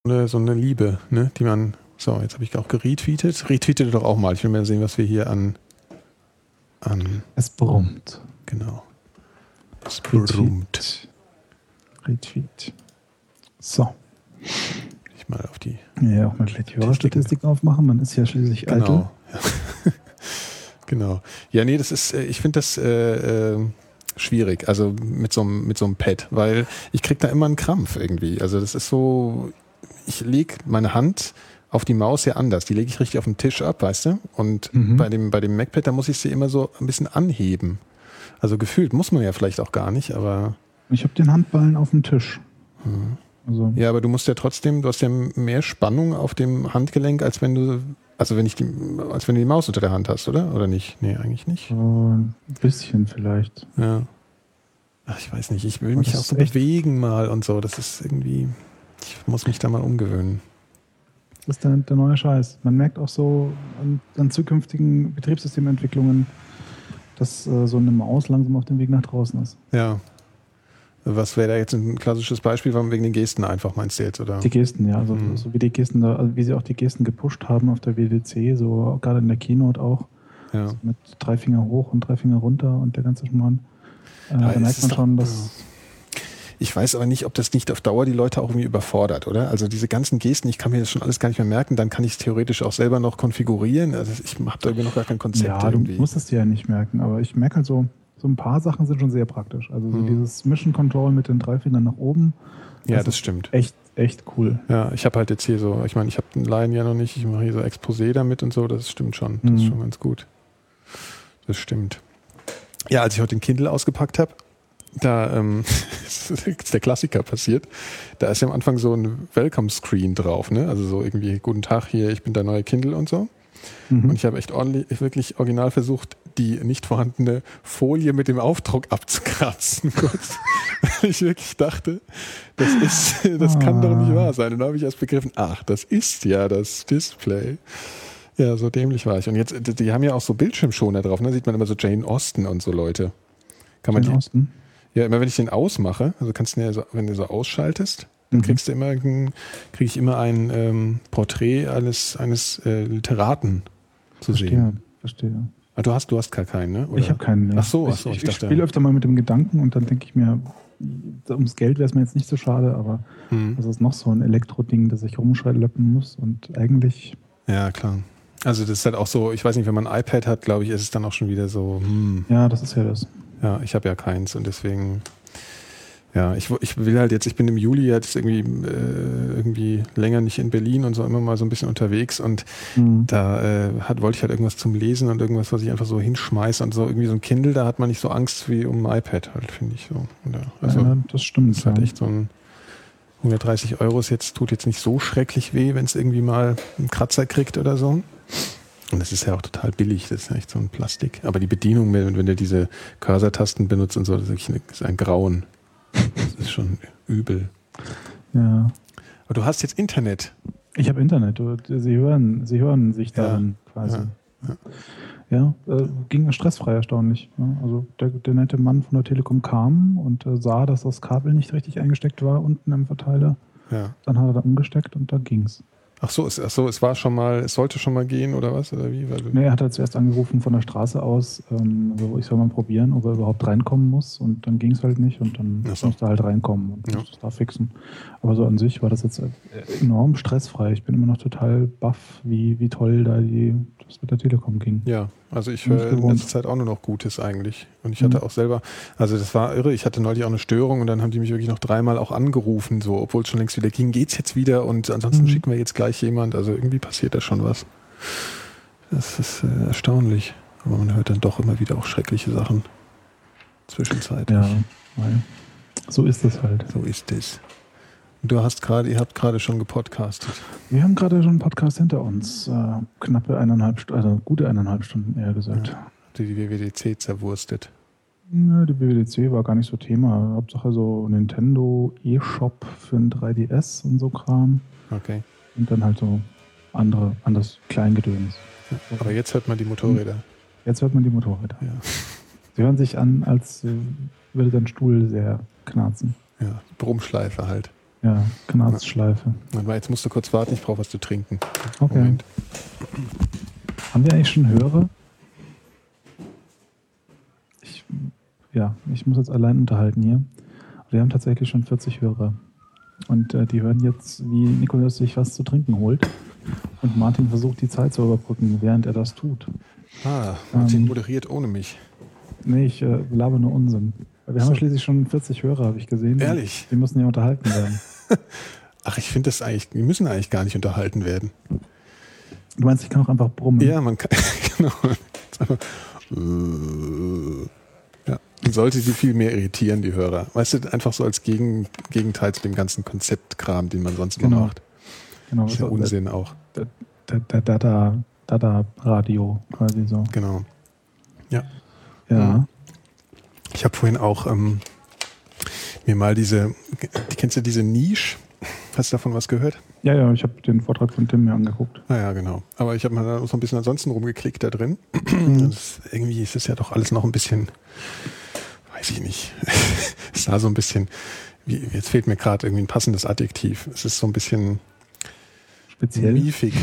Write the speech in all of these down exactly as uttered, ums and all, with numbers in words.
eine, so eine Liebe, ne, die man, so, jetzt habe ich auch geretweetet. Retweetet doch auch mal. Ich will mal sehen, was wir hier an, an es brummt. Genau. Es brummt. Retweet. So. Ich mal auf die. Ja, auch mal gleich die Hörerstatistiken aufmachen. Man ist ja schließlich genau. eitel. Ja. Genau. Ja, nee, das ist, ich finde das äh, äh, schwierig, also mit so einem mit so einem Pad, weil ich krieg da immer einen Krampf irgendwie. Also das ist so, ich lege meine Hand auf die Maus ja anders. Die lege ich richtig auf den Tisch ab, weißt du? Und mhm. bei dem bei dem MacPad, da muss ich sie immer so ein bisschen anheben. Also gefühlt muss man ja vielleicht auch gar nicht, aber... Ich habe den Handballen auf dem Tisch. Hm. Also. Ja, aber du musst ja trotzdem, du hast ja mehr Spannung auf dem Handgelenk, als wenn du, also wenn ich die, als wenn du die Maus unter der Hand hast, oder? Oder nicht? Nee, eigentlich nicht. Oh, ein bisschen vielleicht. Ja. Ach, ich weiß nicht, ich will mich auch so bewegen mal und so. Das ist irgendwie, ich muss mich da mal umgewöhnen. Das ist der, der neue Scheiß. Man merkt auch so an, an zukünftigen Betriebssystementwicklungen, dass äh, so eine Maus langsam auf dem Weg nach draußen ist. Ja. Was wäre da jetzt ein klassisches Beispiel, wegen den Gesten einfach, meinst du jetzt, oder? Die Gesten, ja. Also, mhm. so wie die Gesten, da, also wie sie auch die Gesten gepusht haben auf der W W D C, so gerade in der Keynote auch. Ja. Also mit drei Finger hoch und drei Finger runter und der ganze Schmarrn. Äh, da merkt man schon, doch, dass... Ich weiß aber nicht, ob das nicht auf Dauer die Leute auch irgendwie überfordert, oder? Also diese ganzen Gesten, ich kann mir das schon alles gar nicht mehr merken, dann kann ich es theoretisch auch selber noch konfigurieren. Also ich habe da irgendwie noch gar kein Konzept. Ja, irgendwie. Du musst es dir ja nicht merken, aber ich merke halt so, so ein paar Sachen sind schon sehr praktisch. Also so mhm. dieses Mission Control mit den drei Fingern nach oben. Das ja, das stimmt. Echt, echt cool. Ja, ich habe halt jetzt hier so, ich meine, ich habe den Line ja noch nicht, ich mache hier so Exposé damit und so, das stimmt schon. Das mhm. ist schon ganz gut. Das stimmt. Ja, als ich heute den Kindle ausgepackt habe, da ähm, ist der Klassiker passiert. Da ist ja am Anfang so ein Welcome-Screen drauf, ne? Also so irgendwie, guten Tag, hier, ich bin der neue Kindle und so. Mhm. Und ich habe echt ordentlich, wirklich original versucht, die nicht vorhandene Folie mit dem Aufdruck abzukratzen. Kurz. Weil ich wirklich dachte, das ist, das kann ah. doch nicht wahr sein. Und dann habe ich erst begriffen, ach, das ist ja das Display. Ja, so dämlich war ich. Und jetzt, die haben ja auch so Bildschirmschoner drauf, ne? Da sieht man immer so Jane Austen und so Leute. Kann man Jane die, Austen? Ja, immer wenn ich den ausmache, also kannst du ja so, wenn du so ausschaltest, dann mhm. kriegst du immer, kriege ich immer ein ähm, Porträt eines, eines äh, Literaten zu verstehe, sehen. Verstehe. Ah, du hast, du hast gar keinen, ne? Oder? Ich habe keinen. Ne. Ach so, ach ich, so ich, ich, ich dachte, spiele öfter mal mit dem Gedanken und dann denke ich mir, ums Geld wäre es mir jetzt nicht so schade, aber mhm. das ist noch so ein Elektroding, das ich rumschleppen muss und eigentlich... Ja, klar. Also das ist halt auch so, ich weiß nicht, wenn man ein iPad hat, glaube ich, ist es dann auch schon wieder so, hm. Ja, das ist ja das. Ja, ich habe ja keins und deswegen, ja, ich, ich will halt jetzt, ich bin im Juli jetzt irgendwie, äh, irgendwie länger nicht in Berlin und so immer mal so ein bisschen unterwegs und mhm. da äh, hat, wollte ich halt irgendwas zum Lesen und irgendwas, was ich einfach so hinschmeiße und so irgendwie so ein Kindle, da hat man nicht so Angst wie um ein iPad halt, finde ich so. Ja, also, ja, das stimmt. Das ist halt echt so ein hundertdreißig Euro ist jetzt, tut jetzt nicht so schrecklich weh, wenn es irgendwie mal einen Kratzer kriegt oder so. Und das ist ja auch total billig, das ist ja echt so ein Plastik. Aber die Bedienung, wenn, wenn du diese Cursor-Tasten benutzt und so, das ist, wirklich eine, das ist ein Grauen. Das ist schon übel. Ja. Aber du hast jetzt Internet. Ich habe Internet. Sie hören, Sie hören sich ja. darin quasi. Ja, ja. ja äh, ging stressfrei erstaunlich. Ja, also der, der nette Mann von der Telekom kam und äh, sah, dass das Kabel nicht richtig eingesteckt war unten im Verteiler. Ja. Dann hat er da umgesteckt und da ging's. Ach so, es, ach so, es war schon mal, es sollte schon mal gehen oder was? Oder wie? Weil nee, er hat halt zuerst angerufen von der Straße aus, ähm, also ich soll mal probieren, ob er überhaupt reinkommen muss und dann ging es halt nicht und dann so. musste er halt reinkommen und ja. musste es da fixen. Aber so an sich war das jetzt enorm stressfrei. Ich bin immer noch total baff, wie, wie toll da die, das mit der Telekom ging. Ja, also ich höre in letzter Zeit auch nur noch Gutes eigentlich. Und ich hatte mhm. auch selber, also das war irre, ich hatte neulich auch eine Störung und dann haben die mich wirklich noch dreimal auch angerufen, so, obwohl es schon längst wieder ging, geht's jetzt wieder und ansonsten mhm. schicken wir jetzt gleich jemand, also irgendwie passiert da schon was. Das ist äh, erstaunlich, aber man hört dann doch immer wieder auch schreckliche Sachen zwischenzeitlich. Ja, weil so ist es halt. So ist es. Du hast gerade, ihr habt gerade schon gepodcastet. Wir haben gerade schon einen Podcast hinter uns, äh, knappe eineinhalb Stunden, also gute eineinhalb Stunden eher gesagt. Ja, die W W D C zerwurstet. Ja, die W W D C war gar nicht so Thema. Hauptsache so Nintendo eShop für ein drei D S und so Kram. Okay. Und dann halt so andere, anderes Kleingedöns. Ja, aber jetzt hört man die Motorräder. Jetzt hört man die Motorräder. Ja. Sie hören sich an, als würde dein Stuhl sehr knarzen. Ja, Brummschleife halt. Ja, Knarzschleife. Aber jetzt musst du kurz warten, ich brauche was zu trinken. Okay. Moment. Haben wir eigentlich schon Hörer? Ich, ja, ich muss jetzt allein unterhalten hier. Wir haben tatsächlich schon vierzig Hörer. Und äh, die hören jetzt, wie Nikolaus sich was zu trinken holt. Und Martin versucht, die Zeit zu überbrücken, während er das tut. Ah, Martin ähm, moderiert ohne mich. Nee, ich äh, laber nur Unsinn. Wir haben so. ja schließlich schon vierzig Hörer, habe ich gesehen. Ehrlich? Die müssen ja unterhalten werden. Ach, ich finde das eigentlich, die müssen eigentlich gar nicht unterhalten werden. Du meinst, ich kann auch einfach brummen? Ja, man kann, genau. Ja, man sollte sie viel mehr irritieren, die Hörer. Weißt du, einfach so als Gegen, Gegenteil zu dem ganzen Konzeptkram, den man sonst genau. immer macht. Genau. Das ist ja also, Unsinn auch. Dada, Dada Radio quasi so. Genau. Ja. Ja. Ich habe vorhin auch ähm, mir mal diese, die, kennst du diese Niche? Hast du davon was gehört? Ja, ja, ich habe den Vortrag von Tim mir angeguckt. Ah ja, genau. Aber ich habe mal da so ein bisschen ansonsten rumgeklickt da drin. Mhm. Das, irgendwie ist es ja doch alles noch ein bisschen, weiß ich nicht. Es sah so ein bisschen, wie, jetzt fehlt mir gerade irgendwie ein passendes Adjektiv. Es ist so ein bisschen speziell. Miefig.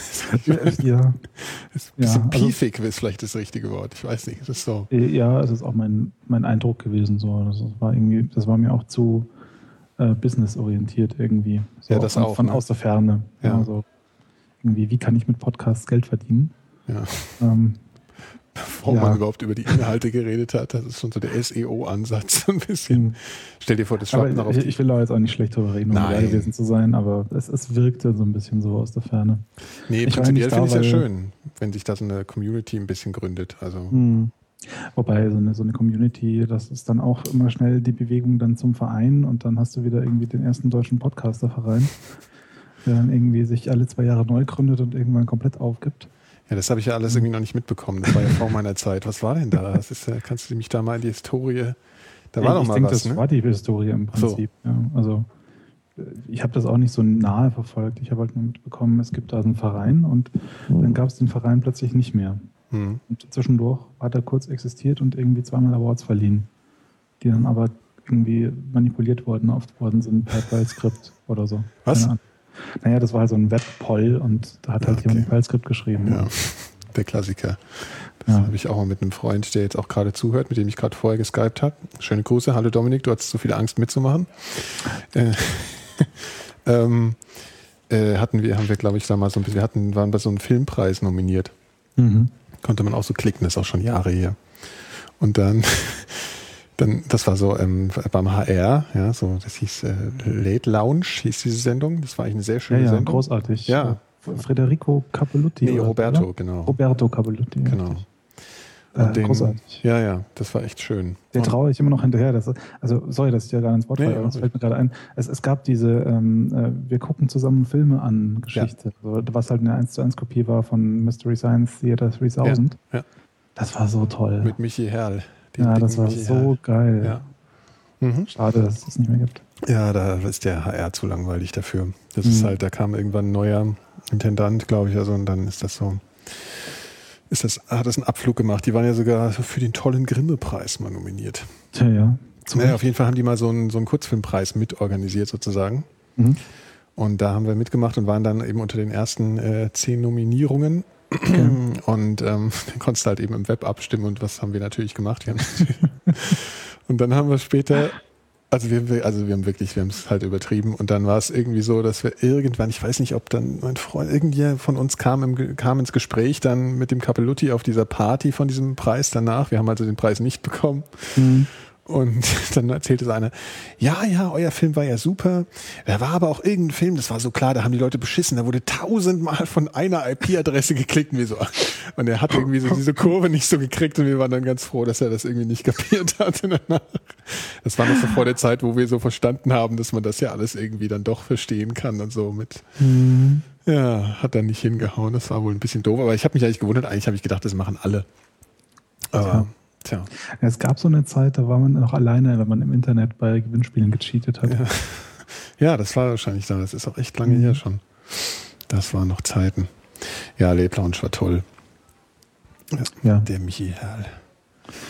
Ja. Ein bisschen ja, also, piefig ist vielleicht das richtige Wort. Ich weiß nicht. Es ist so. Ja, es ist auch mein, mein Eindruck gewesen. So. Das war irgendwie, das war mir auch zu äh, businessorientiert irgendwie. So Ja, das von, auch. Von ne? aus der Ferne. Ja. Also irgendwie, wie kann ich mit Podcasts Geld verdienen? Ja. Ähm, Warum ja. man überhaupt über die Inhalte geredet hat, das ist schon so der S E O-Ansatz ein bisschen. Mhm. Stell dir vor, das schwappt noch auf ich, die... ich will da jetzt auch nicht schlecht drüber reden, um dabei gewesen zu sein, aber es, es wirkte so ein bisschen so aus der Ferne. Nee, ich prinzipiell finde ich es ja weil, schön, wenn sich da so eine Community ein bisschen gründet. Also. Mh. Wobei so eine, so eine Community, das ist dann auch immer schnell die Bewegung dann zum Verein und dann hast du wieder irgendwie den ersten deutschen Podcaster-Verein, der dann irgendwie sich alle zwei Jahre neu gründet und irgendwann komplett aufgibt. Ja, das habe ich ja alles irgendwie noch nicht mitbekommen. Das war ja vor meiner Zeit. Was war denn da? Das ist, kannst du mich da mal in die Historie... Da war ich doch mal denke, was, das ne? war die Historie im Prinzip. So. Ja, also ich habe das auch nicht so nahe verfolgt. Ich habe halt nur mitbekommen, es gibt da einen Verein und dann gab es den Verein plötzlich nicht mehr. Hm. Und zwischendurch hat er kurz existiert und irgendwie zweimal Awards verliehen, die dann aber irgendwie manipuliert worden, oft worden sind per File-Skript oder so. Was? Naja, das war halt so ein Web-Poll und da hat halt okay. jemand ein File-Skript geschrieben. Ja, der Klassiker. Das ja. habe ich auch mal mit einem Freund, der jetzt auch gerade zuhört, mit dem ich gerade vorher geskypt habe. Schöne Grüße. Hallo Dominik, du hattest so viel Angst mitzumachen. äh, ähm, äh, hatten wir, haben wir, glaube ich, damals so ein bisschen, wir hatten, waren bei so einem Filmpreis nominiert. Mhm. Konnte man auch so klicken, das ist auch schon Jahre her. Und dann, dann das war so ähm, beim H R, ja, so, das hieß äh, Late Lounge, hieß diese Sendung. Das war eigentlich eine sehr schöne ja, ja, Sendung. Großartig. Ja. Federico Capellutti. Nee, oder, Roberto, oder? genau. Roberto Capellutti. Genau. Äh, den, großartig. Ja, ja, das war echt schön. Der traue ich immer noch hinterher. Das, also, sorry, dass ich ja gar ins Wort falle, aber das fällt mir gerade ein. Es, es gab diese ähm, äh, wir gucken zusammen Filme an Geschichte, ja. so, was halt eine eins zu eins Kopie war von Mystery Science Theater dreitausend. Ja, ja. Das war so toll. Mit Michi Herrl. Ja, das war Michi so Herrl. geil. Ja. Mhm. Schade, dass es das nicht mehr gibt. Ja, da ist der H R zu langweilig dafür. Das mhm. ist halt, da kam irgendwann ein neuer Intendant, glaube ich, also und dann ist das so, ist das, hat das einen Abflug gemacht. Die waren ja sogar für den tollen Grimme-Preis mal nominiert. Tja, ja. Naja, auf jeden Fall haben die mal so einen, so einen Kurzfilmpreis mitorganisiert sozusagen. Mhm. Und da haben wir mitgemacht und waren dann eben unter den ersten äh, zehn Nominierungen. Okay. Und ähm, dann konntest du halt eben im Web abstimmen und was haben wir natürlich gemacht. Wir haben und dann haben wir später, also wir, also wir haben wirklich, wir haben es halt übertrieben und dann war es irgendwie so, dass wir irgendwann, ich weiß nicht, ob dann mein Freund, irgendjemand von uns kam, im, kam ins Gespräch dann mit dem Capellutti auf dieser Party von diesem Preis danach. Wir haben also den Preis nicht bekommen. Mhm. Und dann erzählte so einer, ja, ja, euer Film war ja super. Da war aber auch irgendein Film, das war so klar, da haben die Leute beschissen. Da wurde tausendmal von einer I P-Adresse geklickt. Und, wir so, und er hat irgendwie so diese Kurve nicht so gekriegt und wir waren dann ganz froh, dass er das irgendwie nicht kapiert hat. Danach. Das war noch so vor der Zeit, wo wir so verstanden haben, dass man das ja alles irgendwie dann doch verstehen kann und so mit. Mhm. Ja, hat dann nicht hingehauen. Das war wohl ein bisschen doof. Aber ich habe mich eigentlich gewundert. Eigentlich habe ich gedacht, das machen alle. Aber... Ja. Tja. Es gab so eine Zeit, da war man noch alleine, wenn man im Internet bei Gewinnspielen gecheatet hat. Ja, ja, das war wahrscheinlich da. Das ist auch echt lange mhm. her schon. Das waren noch Zeiten. Ja, Late Lounge war toll. Ja, ja. Der Michi Herrl.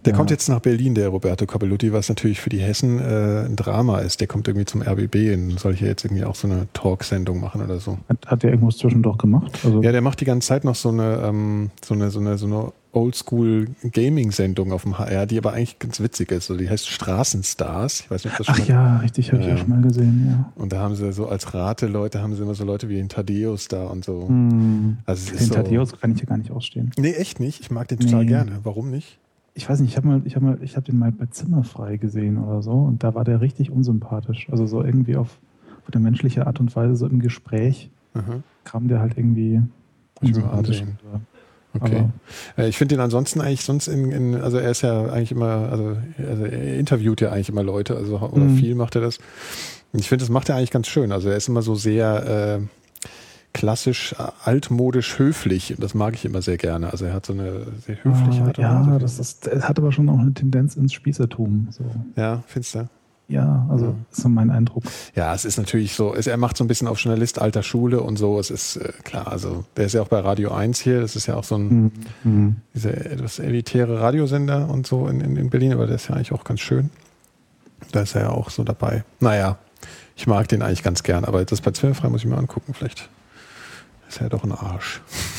Der ja. kommt jetzt nach Berlin, der Roberto Cavallutti, was natürlich für die Hessen äh, ein Drama ist. Der kommt irgendwie zum R B B und soll hier jetzt irgendwie auch so eine Talksendung machen oder so. Hat, hat der irgendwas zwischendurch gemacht? Also ja, der macht die ganze Zeit noch so eine, ähm, so eine, so eine, so eine Oldschool-Gaming-Sendung auf dem H R, die aber eigentlich ganz witzig ist. Also die heißt Straßenstars. Ich weiß nicht, ob das schon Ach ja, richtig, habe ja, ich ja schon mal gesehen, ja. Und da haben sie so als Rate-Leute, haben sie immer so Leute wie den Thaddeus da und so. Hm. Also den so, Thaddeus kann ich ja gar nicht ausstehen. Nee, echt nicht. Ich mag den total Nee. gerne. Warum nicht? Ich weiß nicht, ich habe mal, ich habe mal, ich habe den mal bei Zimmerfrei gesehen oder so und da war der richtig unsympathisch. Also so irgendwie auf, auf eine menschliche Art und Weise, so im Gespräch Aha. kam der halt irgendwie Muss ich mal unsympathisch. ansehen. Aber, Okay. Äh, ich finde den ansonsten eigentlich sonst in, in, also er ist ja eigentlich immer, also, also er interviewt ja eigentlich immer Leute, also oder Mhm. viel macht er das. Und ich finde, das macht er eigentlich ganz schön. Also er ist immer so sehr äh, klassisch, altmodisch höflich und das mag ich immer sehr gerne. Also er hat so eine sehr höfliche Ah, Art und ja, Weise. das ist, es hat aber schon auch eine Tendenz ins Spießertum. So. Ja, findest du? Ja, also Ja. ist so mein Eindruck. Ja, es ist natürlich so, es, er macht so ein bisschen auf Journalist alter Schule und so. Es ist äh, klar, also der ist ja auch bei Radio eins hier, das ist ja auch so ein Mhm. Mhm. dieser etwas elitäre Radiosender und so in, in, in Berlin, aber der ist ja eigentlich auch ganz schön. Da ist er ja auch so dabei. Naja, ich mag den eigentlich ganz gern, aber das bei Zimmerfrei muss ich mir angucken, vielleicht ist er ja doch ein Arsch.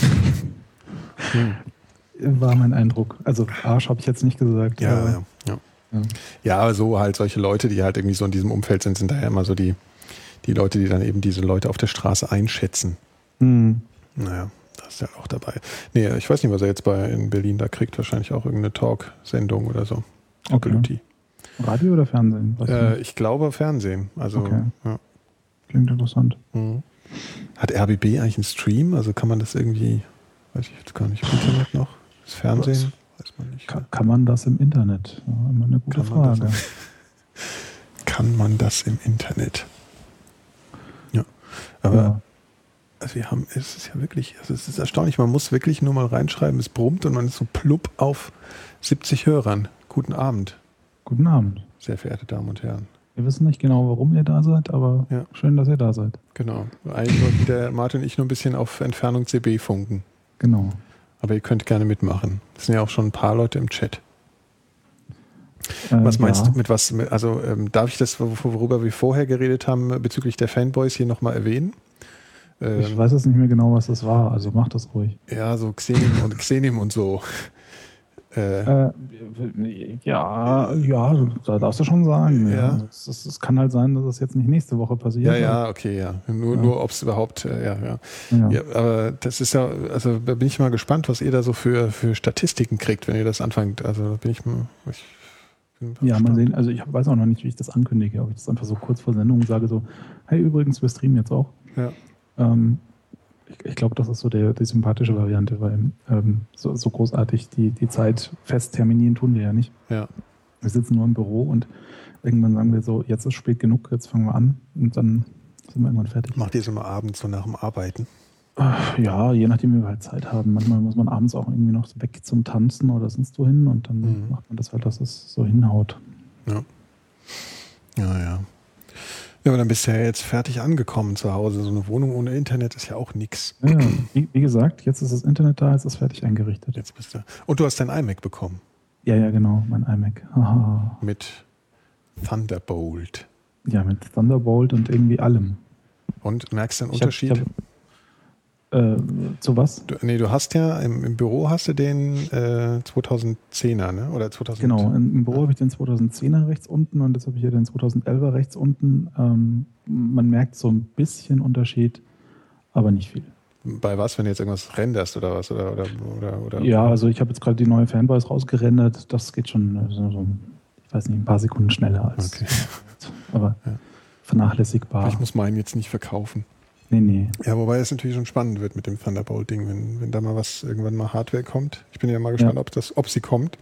hm. War mein Eindruck. Also Arsch habe ich jetzt nicht gesagt. Ja, aber, ja, ja. ja. Ja, aber so halt solche Leute, die halt irgendwie so in diesem Umfeld sind, sind daher immer so die, die Leute, die dann eben diese Leute auf der Straße einschätzen. Mhm. Naja, das ist ja auch dabei. Nee, ich weiß nicht, was er jetzt bei in Berlin da kriegt. Wahrscheinlich auch irgendeine Talk-Sendung oder so. Okay. Radio oder Fernsehen? Was Äh, ich glaube Fernsehen. Also, Okay. ja. Klingt interessant. Mhm. Hat R B B eigentlich einen Stream? Also kann man das irgendwie, weiß ich jetzt gar nicht, im Internet noch? Das Fernsehen? Weiß man nicht. Kann, kann man das im Internet? Ja, immer eine gute Kann man Frage. das, kann man das im Internet? Ja. Aber Ja. also wir haben, es ist ja wirklich, also es ist erstaunlich, man muss wirklich nur mal reinschreiben, es brummt und man ist so plupp auf siebzig Hörern. Guten Abend, Guten Abend. sehr verehrte Damen und Herren. Wir wissen nicht genau, warum ihr da seid, aber Ja. schön, dass ihr da seid. Genau. Eigentlich wollten der Martin und ich nur ein bisschen auf Entfernung C B funken. Genau. Aber ihr könnt gerne mitmachen. Es sind ja auch schon ein paar Leute im Chat. Äh, Was meinst ja. du mit was? Also ähm, darf ich das, worüber wir vorher geredet haben, bezüglich der Fanboys hier nochmal erwähnen? Ähm, Ich weiß jetzt nicht mehr genau, was das war, also mach das ruhig. Ja, so Xenim und Xenim und so. Äh, Äh, ja, ja, da darfst du schon sagen. Ja. Ja. Also es, es, es kann halt sein, dass es jetzt nicht nächste Woche passiert. ja, ja, okay, ja. Nur, Ja. nur ob es überhaupt, äh, ja, ja. Ja. Ja, aber das ist ja, also da bin ich mal gespannt, was ihr da so für, für Statistiken kriegt, wenn ihr das anfangt. Also da bin ich mal. Ich bin mal Ja, mal gespannt. sehen. Also ich weiß auch noch nicht, wie ich das ankündige, ob ich das einfach so kurz vor Sendung sage, so, hey, übrigens, wir streamen jetzt auch. Ja. Ähm, ich ich glaube, das ist so der, die sympathische Variante, weil ähm, so, so großartig die, die Zeit fest terminieren tun wir ja nicht. Ja. Wir sitzen nur im Büro und irgendwann sagen wir so, jetzt ist spät genug, jetzt fangen wir an und dann sind wir irgendwann fertig. Macht ihr es immer abends so nach dem Arbeiten? Ja, je nachdem, wie wir halt Zeit haben. Manchmal muss man abends auch irgendwie noch weg zum Tanzen oder sonst wohin und dann Mhm. macht man das halt, dass es so hinhaut. Ja. Ja, ja. Ja, aber dann bist du ja jetzt fertig angekommen zu Hause. So eine Wohnung ohne Internet ist ja auch nix. Ja, wie, wie gesagt, jetzt ist das Internet da, jetzt ist es fertig eingerichtet. Jetzt bist du. Und du hast dein iMac bekommen Ja, ja, genau, mein iMac. Haha. mit Thunderbolt. Ja, mit Thunderbolt und irgendwie allem. Und merkst du einen Ich hab- Unterschied? ich hab- Äh, zu was? Du, nee, du hast ja im, im Büro hast du den äh, zweitausendzehner, ne? Oder zweitausend? Genau, im im Büro habe ich den zweitausendzehner rechts unten und jetzt habe ich hier den zweitausendelfer rechts unten. Ähm, man merkt so ein bisschen Unterschied, aber nicht viel. Bei was, wenn du jetzt irgendwas renderst oder was? Oder, oder, oder, oder Ja, also ich habe jetzt gerade die neue Fanboys rausgerendert. Das geht schon äh, so, so, ich weiß nicht, ein paar Sekunden schneller als. Okay. Aber Ja. vernachlässigbar. Ich muss meinen jetzt nicht verkaufen. Nee, nee. Ja, wobei es natürlich schon spannend wird mit dem Thunderbolt-Ding, wenn, wenn da mal was, irgendwann mal Hardware kommt. Ich bin ja mal gespannt, Ja. ob, das, ob sie kommt.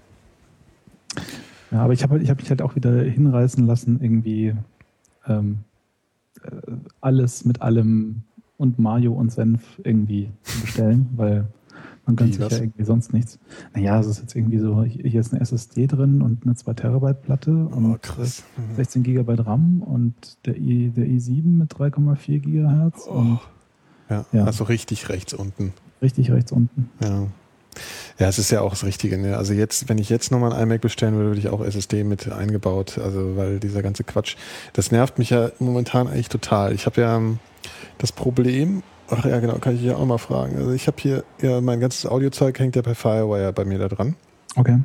Ja, aber ich habe ich hab mich halt auch wieder hinreißen lassen, irgendwie ähm, äh, alles mit allem und Mayo und Senf irgendwie zu bestellen, weil man gönnt Wie, sich was? ja irgendwie sonst nichts. Naja, es ist jetzt irgendwie so, hier ist eine S S D drin und eine zwei Terabyte Platte Oh, und krass. Mhm. sechzehn Gigabyte RAM und der, i, der i sieben mit drei Komma vier Gigahertz Oh. und Ja, Ja. also richtig rechts unten. richtig rechts unten. Ja. Ja, es ist ja auch das Richtige. Ne? Also jetzt, wenn ich jetzt nochmal ein iMac bestellen würde, würde ich auch S S D mit eingebaut. Also weil dieser ganze Quatsch, das nervt mich ja momentan eigentlich total. Ich habe ja das Problem, ach ja genau, kann ich ja auch mal fragen. Also ich habe hier, ja, mein ganzes Audiozeug hängt ja per Firewire bei mir da dran. Okay.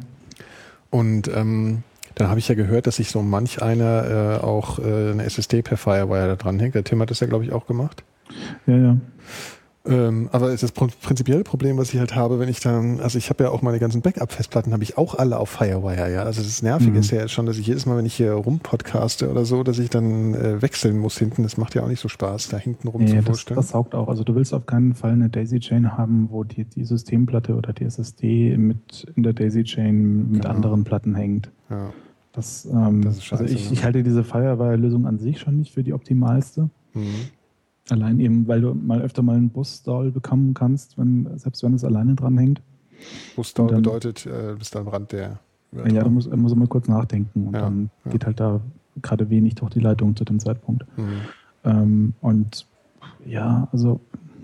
Und ähm, da habe ich ja gehört, dass sich so manch einer äh, auch äh, eine S S D per Firewire da dran hängt. Der Tim hat das ja, glaube ich, auch gemacht. Ja, ja. Ähm, aber das prinzipielle Problem, was ich halt habe, wenn ich dann, also ich habe ja auch meine ganzen Backup-Festplatten, habe ich auch alle auf Firewire, ja. Also das Nervige mhm. ist ja jetzt schon, dass ich jedes Mal, wenn ich hier rumpodcaste oder so, dass ich dann äh, wechseln muss hinten. Das macht ja auch nicht so Spaß, da hinten rum nee, zu das, vorstellen. Das saugt auch. Also du willst auf keinen Fall eine Daisy-Chain haben, wo die, die Systemplatte oder die S S D mit in der Daisy-Chain mit genau. anderen Platten hängt. Ja. Das, ähm, das ist scheiße, also ich, ne? ich halte diese Firewire-Lösung an sich schon nicht für die optimalste. Mhm. Allein eben, weil du mal öfter mal einen Bus-Stall bekommen kannst, wenn, selbst wenn es alleine dran hängt. Bus-Stall bedeutet, äh, du bist am Rand der... Ja, ja, du musst, musst mal kurz nachdenken und ja, dann ja. geht halt da gerade wenig durch die Leitung zu dem Zeitpunkt. Mhm. Ähm, und ja, also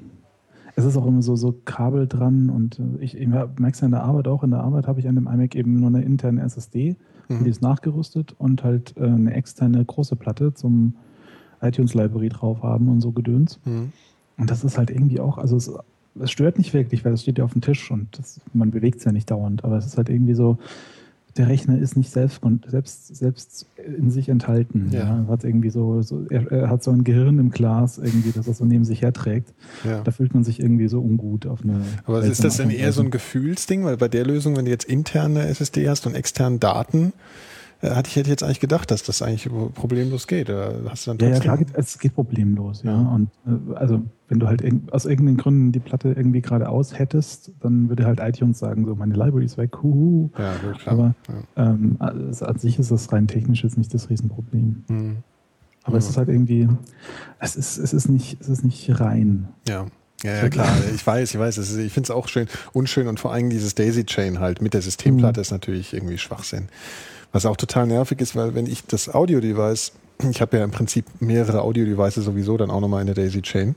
es ist auch immer so, so Kabel dran und ich, ich merke es ja in der Arbeit auch. In der Arbeit habe ich an dem iMac eben nur eine interne S S D, mhm. die ist nachgerüstet und halt äh, eine externe große Platte zum iTunes-Library drauf haben und so Gedöns. Mhm. Und das ist halt irgendwie auch, also es, es stört nicht wirklich, weil es steht ja auf dem Tisch und das, man bewegt es ja nicht dauernd, aber es ist halt irgendwie so, der Rechner ist nicht selbst, selbst, selbst in sich enthalten. Ja. Ja. Hat irgendwie so, so er, er hat so ein Gehirn im Glas, irgendwie, das er so neben sich herträgt. Ja. Da fühlt man sich irgendwie so ungut auf eine. Aber ist das denn eher so ein Gefühlsding? Weil bei der Lösung, wenn du jetzt interne S S D hast und externen Daten, hatte ich hätte jetzt eigentlich gedacht, dass das eigentlich problemlos geht. Hast du dann ja, ja, klar, geht, es geht problemlos. Ja. ja. Und äh, also wenn du halt irg- aus irgendeinen Gründen die Platte irgendwie geradeaus hättest, dann würde halt iTunes sagen, so meine Library ist weg. Huhu. Ja, klar. Aber ja. ähm, also an sich ist das rein technisch jetzt nicht das Riesenproblem. Mhm. Aber mhm. es ist halt irgendwie, es ist, es ist nicht, es ist nicht rein. Ja. Ja, ja, klar, ich weiß, ich weiß, ist, ich finde es auch schön, unschön und vor allem dieses Daisy-Chain halt mit der Systemplatte mhm. ist natürlich irgendwie Schwachsinn. Was auch total nervig ist, weil wenn ich das Audio-Device, ich habe ja im Prinzip mehrere Audio-Devices sowieso dann auch nochmal in der Daisy-Chain.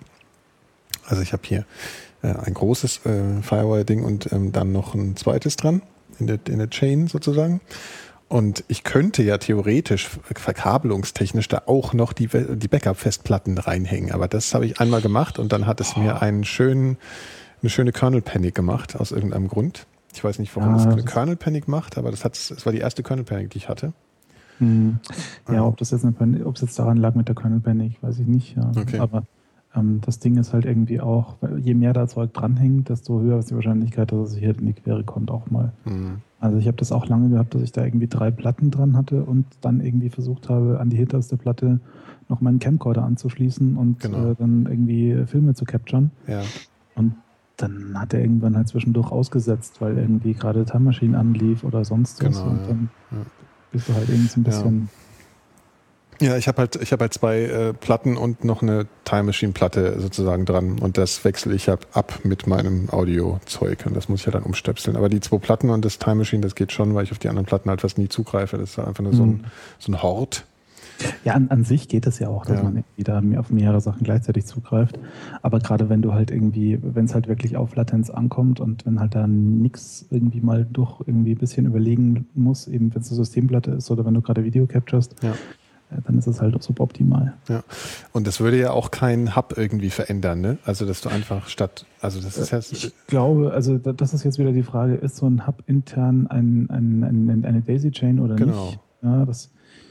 Also ich habe hier äh, ein großes äh, Firewire-Ding und ähm, dann noch ein zweites dran in der, in der Chain sozusagen. Und ich könnte ja theoretisch verkabelungstechnisch da auch noch die, die Backup-Festplatten reinhängen. Aber das habe ich einmal gemacht und dann hat es mir einen schönen, eine schöne Kernel-Panic gemacht aus irgendeinem Grund. Ich weiß nicht, warum ja, das eine Kernel-Panic macht, aber das, hat, das war die erste Kernel-Panic, die ich hatte. Hm. Ja, ja, ob das jetzt eine, ob es jetzt daran lag mit der Kernel-Panic, weiß ich nicht. Ja. Okay. Aber ähm, das Ding ist halt irgendwie auch, je mehr da Zeug dranhängt, desto höher ist die Wahrscheinlichkeit, dass es hier in die Quere kommt auch mal. Hm. Also ich habe das auch lange gehabt, dass ich da irgendwie drei Platten dran hatte und dann irgendwie versucht habe, an die hinterste Platte noch meinen Camcorder anzuschließen und genau. äh, dann irgendwie Filme zu capturen. Ja. Und dann hat er irgendwann halt zwischendurch ausgesetzt, weil irgendwie gerade Time Machine anlief oder sonst was. Genau, und dann ja. bist du halt irgendwie so ein bisschen... Ja, ja ich habe halt, ich hab halt zwei äh, Platten und noch eine Time Machine Platte sozusagen dran und das wechsle ich ab, ab mit meinem Audio-Zeug und das muss ich ja dann umstöpseln. Aber die zwei Platten und das Time Machine, das geht schon, weil ich auf die anderen Platten halt fast nie zugreife. Das ist einfach nur so ein, mhm. so ein Hort. Ja, an, an sich geht es ja auch, dass ja. man irgendwie da auf mehrere Sachen gleichzeitig zugreift. Aber gerade wenn du halt irgendwie, wenn es halt wirklich auf Latenz ankommt und wenn halt da nichts irgendwie mal durch irgendwie ein bisschen überlegen muss, eben wenn es eine Systemplatte ist oder wenn du gerade Video capturest, ja. dann ist es halt suboptimal. Ja. Und das würde ja auch keinen Hub irgendwie verändern, ne? Also dass du einfach statt, also das ist ja... Ich glaube, also das ist jetzt wieder die Frage, ist so ein Hub intern ein, ein, ein, eine Daisy-Chain oder genau. nicht? Ja, das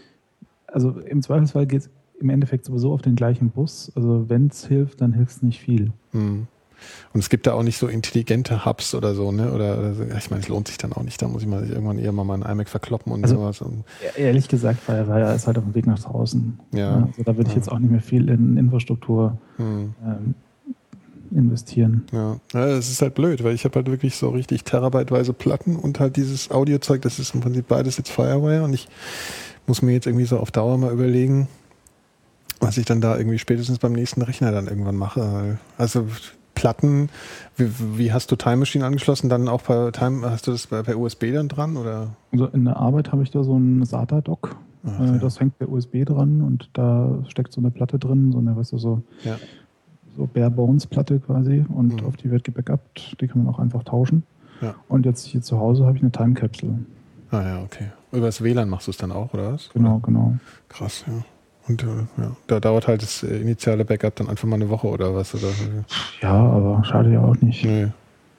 Also im Zweifelsfall geht es im Endeffekt sowieso auf den gleichen Bus. Also wenn es hilft, dann hilft es nicht viel. Hm. Und es gibt da auch nicht so intelligente Hubs oder so, ne? Oder, oder ich meine, es lohnt sich dann auch nicht. Da muss ich mal irgendwann eher mal meinen iMac verkloppen und also, sowas. Und ehrlich gesagt, Firewire ist halt auf dem Weg nach draußen. Ja. Also da würde ich jetzt auch nicht mehr viel in Infrastruktur hm. ähm, investieren. Ja, ja, das ist halt blöd, weil ich habe halt wirklich so richtig terabyteweise Platten und halt dieses Audiozeug, das ist im Prinzip beides jetzt Firewire und ich muss mir jetzt irgendwie so auf Dauer mal überlegen, was ich dann da irgendwie spätestens beim nächsten Rechner dann irgendwann mache. Also Platten, wie, wie hast du Time Machine angeschlossen? Dann auch bei Time, hast du das bei, bei U S B dann dran? Oder? Also in der Arbeit habe ich da so ein SATA-Dock. Ach, ja. Das hängt per U S B dran und da steckt so eine Platte drin, so eine, weißt du, so, ja. so Bare-Bones-Platte quasi und mhm. auf die wird gebackupt. Die kann man auch einfach tauschen. Ja. Und jetzt hier zu Hause habe ich eine Time Capsule. Ah ja, okay. Über das W L A N machst du es dann auch, oder was? Genau, oder? genau. Krass, ja. Und äh, ja, da dauert halt das äh, initiale Backup dann einfach mal eine Woche oder was? Oder? Ja, aber schade ja auch nicht. Nee.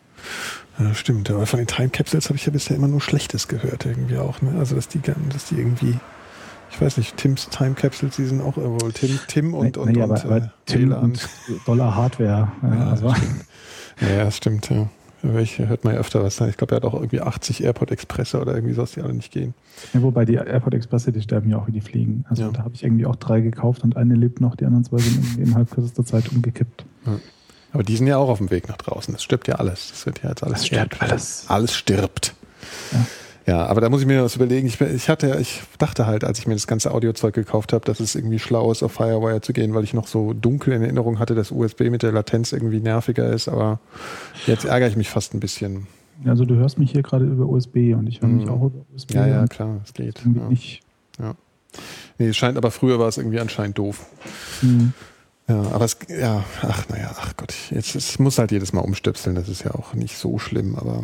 Ja, stimmt, aber von den Time Capsules habe ich ja bisher immer nur Schlechtes gehört, irgendwie auch. Ne? Also, dass die, dass die irgendwie, ich weiß nicht, Tims Time Capsules, die sind auch wohl Tim, Tim und, nee, und, nee, und, aber, aber äh, Tim W L A N. und Dollar Hardware. Ja, Ja, also. ja, das stimmt, ja. Ich hört man ja öfter was. Ich glaube, er hat auch irgendwie achtzig AirPod Expresse oder irgendwie sowas, die alle nicht gehen. Ja, wobei die AirPod Expresse, die sterben ja auch wie die Fliegen. Also ja. da habe ich irgendwie auch drei gekauft und eine lebt noch, die anderen zwei sind innerhalb kürzester Zeit umgekippt. Ja. Aber die sind ja auch auf dem Weg nach draußen. Das stirbt ja alles. Das wird ja jetzt alles. Das stirbt alles. Alles stirbt. Ja. Ja, aber da muss ich mir was überlegen. Ich, ich hatte, ich dachte halt, als ich mir das ganze Audiozeug gekauft habe, dass es irgendwie schlau ist, auf Firewire zu gehen, weil ich noch so dunkel in Erinnerung hatte, dass U S B mit der Latenz irgendwie nerviger ist. Aber jetzt ärgere ich mich fast ein bisschen. Also du hörst mich hier gerade über U S B und ich höre mich mhm. auch über U S B. Ja, ja, klar, es geht. Irgendwie Ja. nicht. Ja. Nee, es scheint, aber früher war es irgendwie anscheinend doof. Mhm. Ja, aber es, ja, ach, naja, ach Gott, jetzt, es muss halt jedes Mal umstöpseln, das ist ja auch nicht so schlimm, aber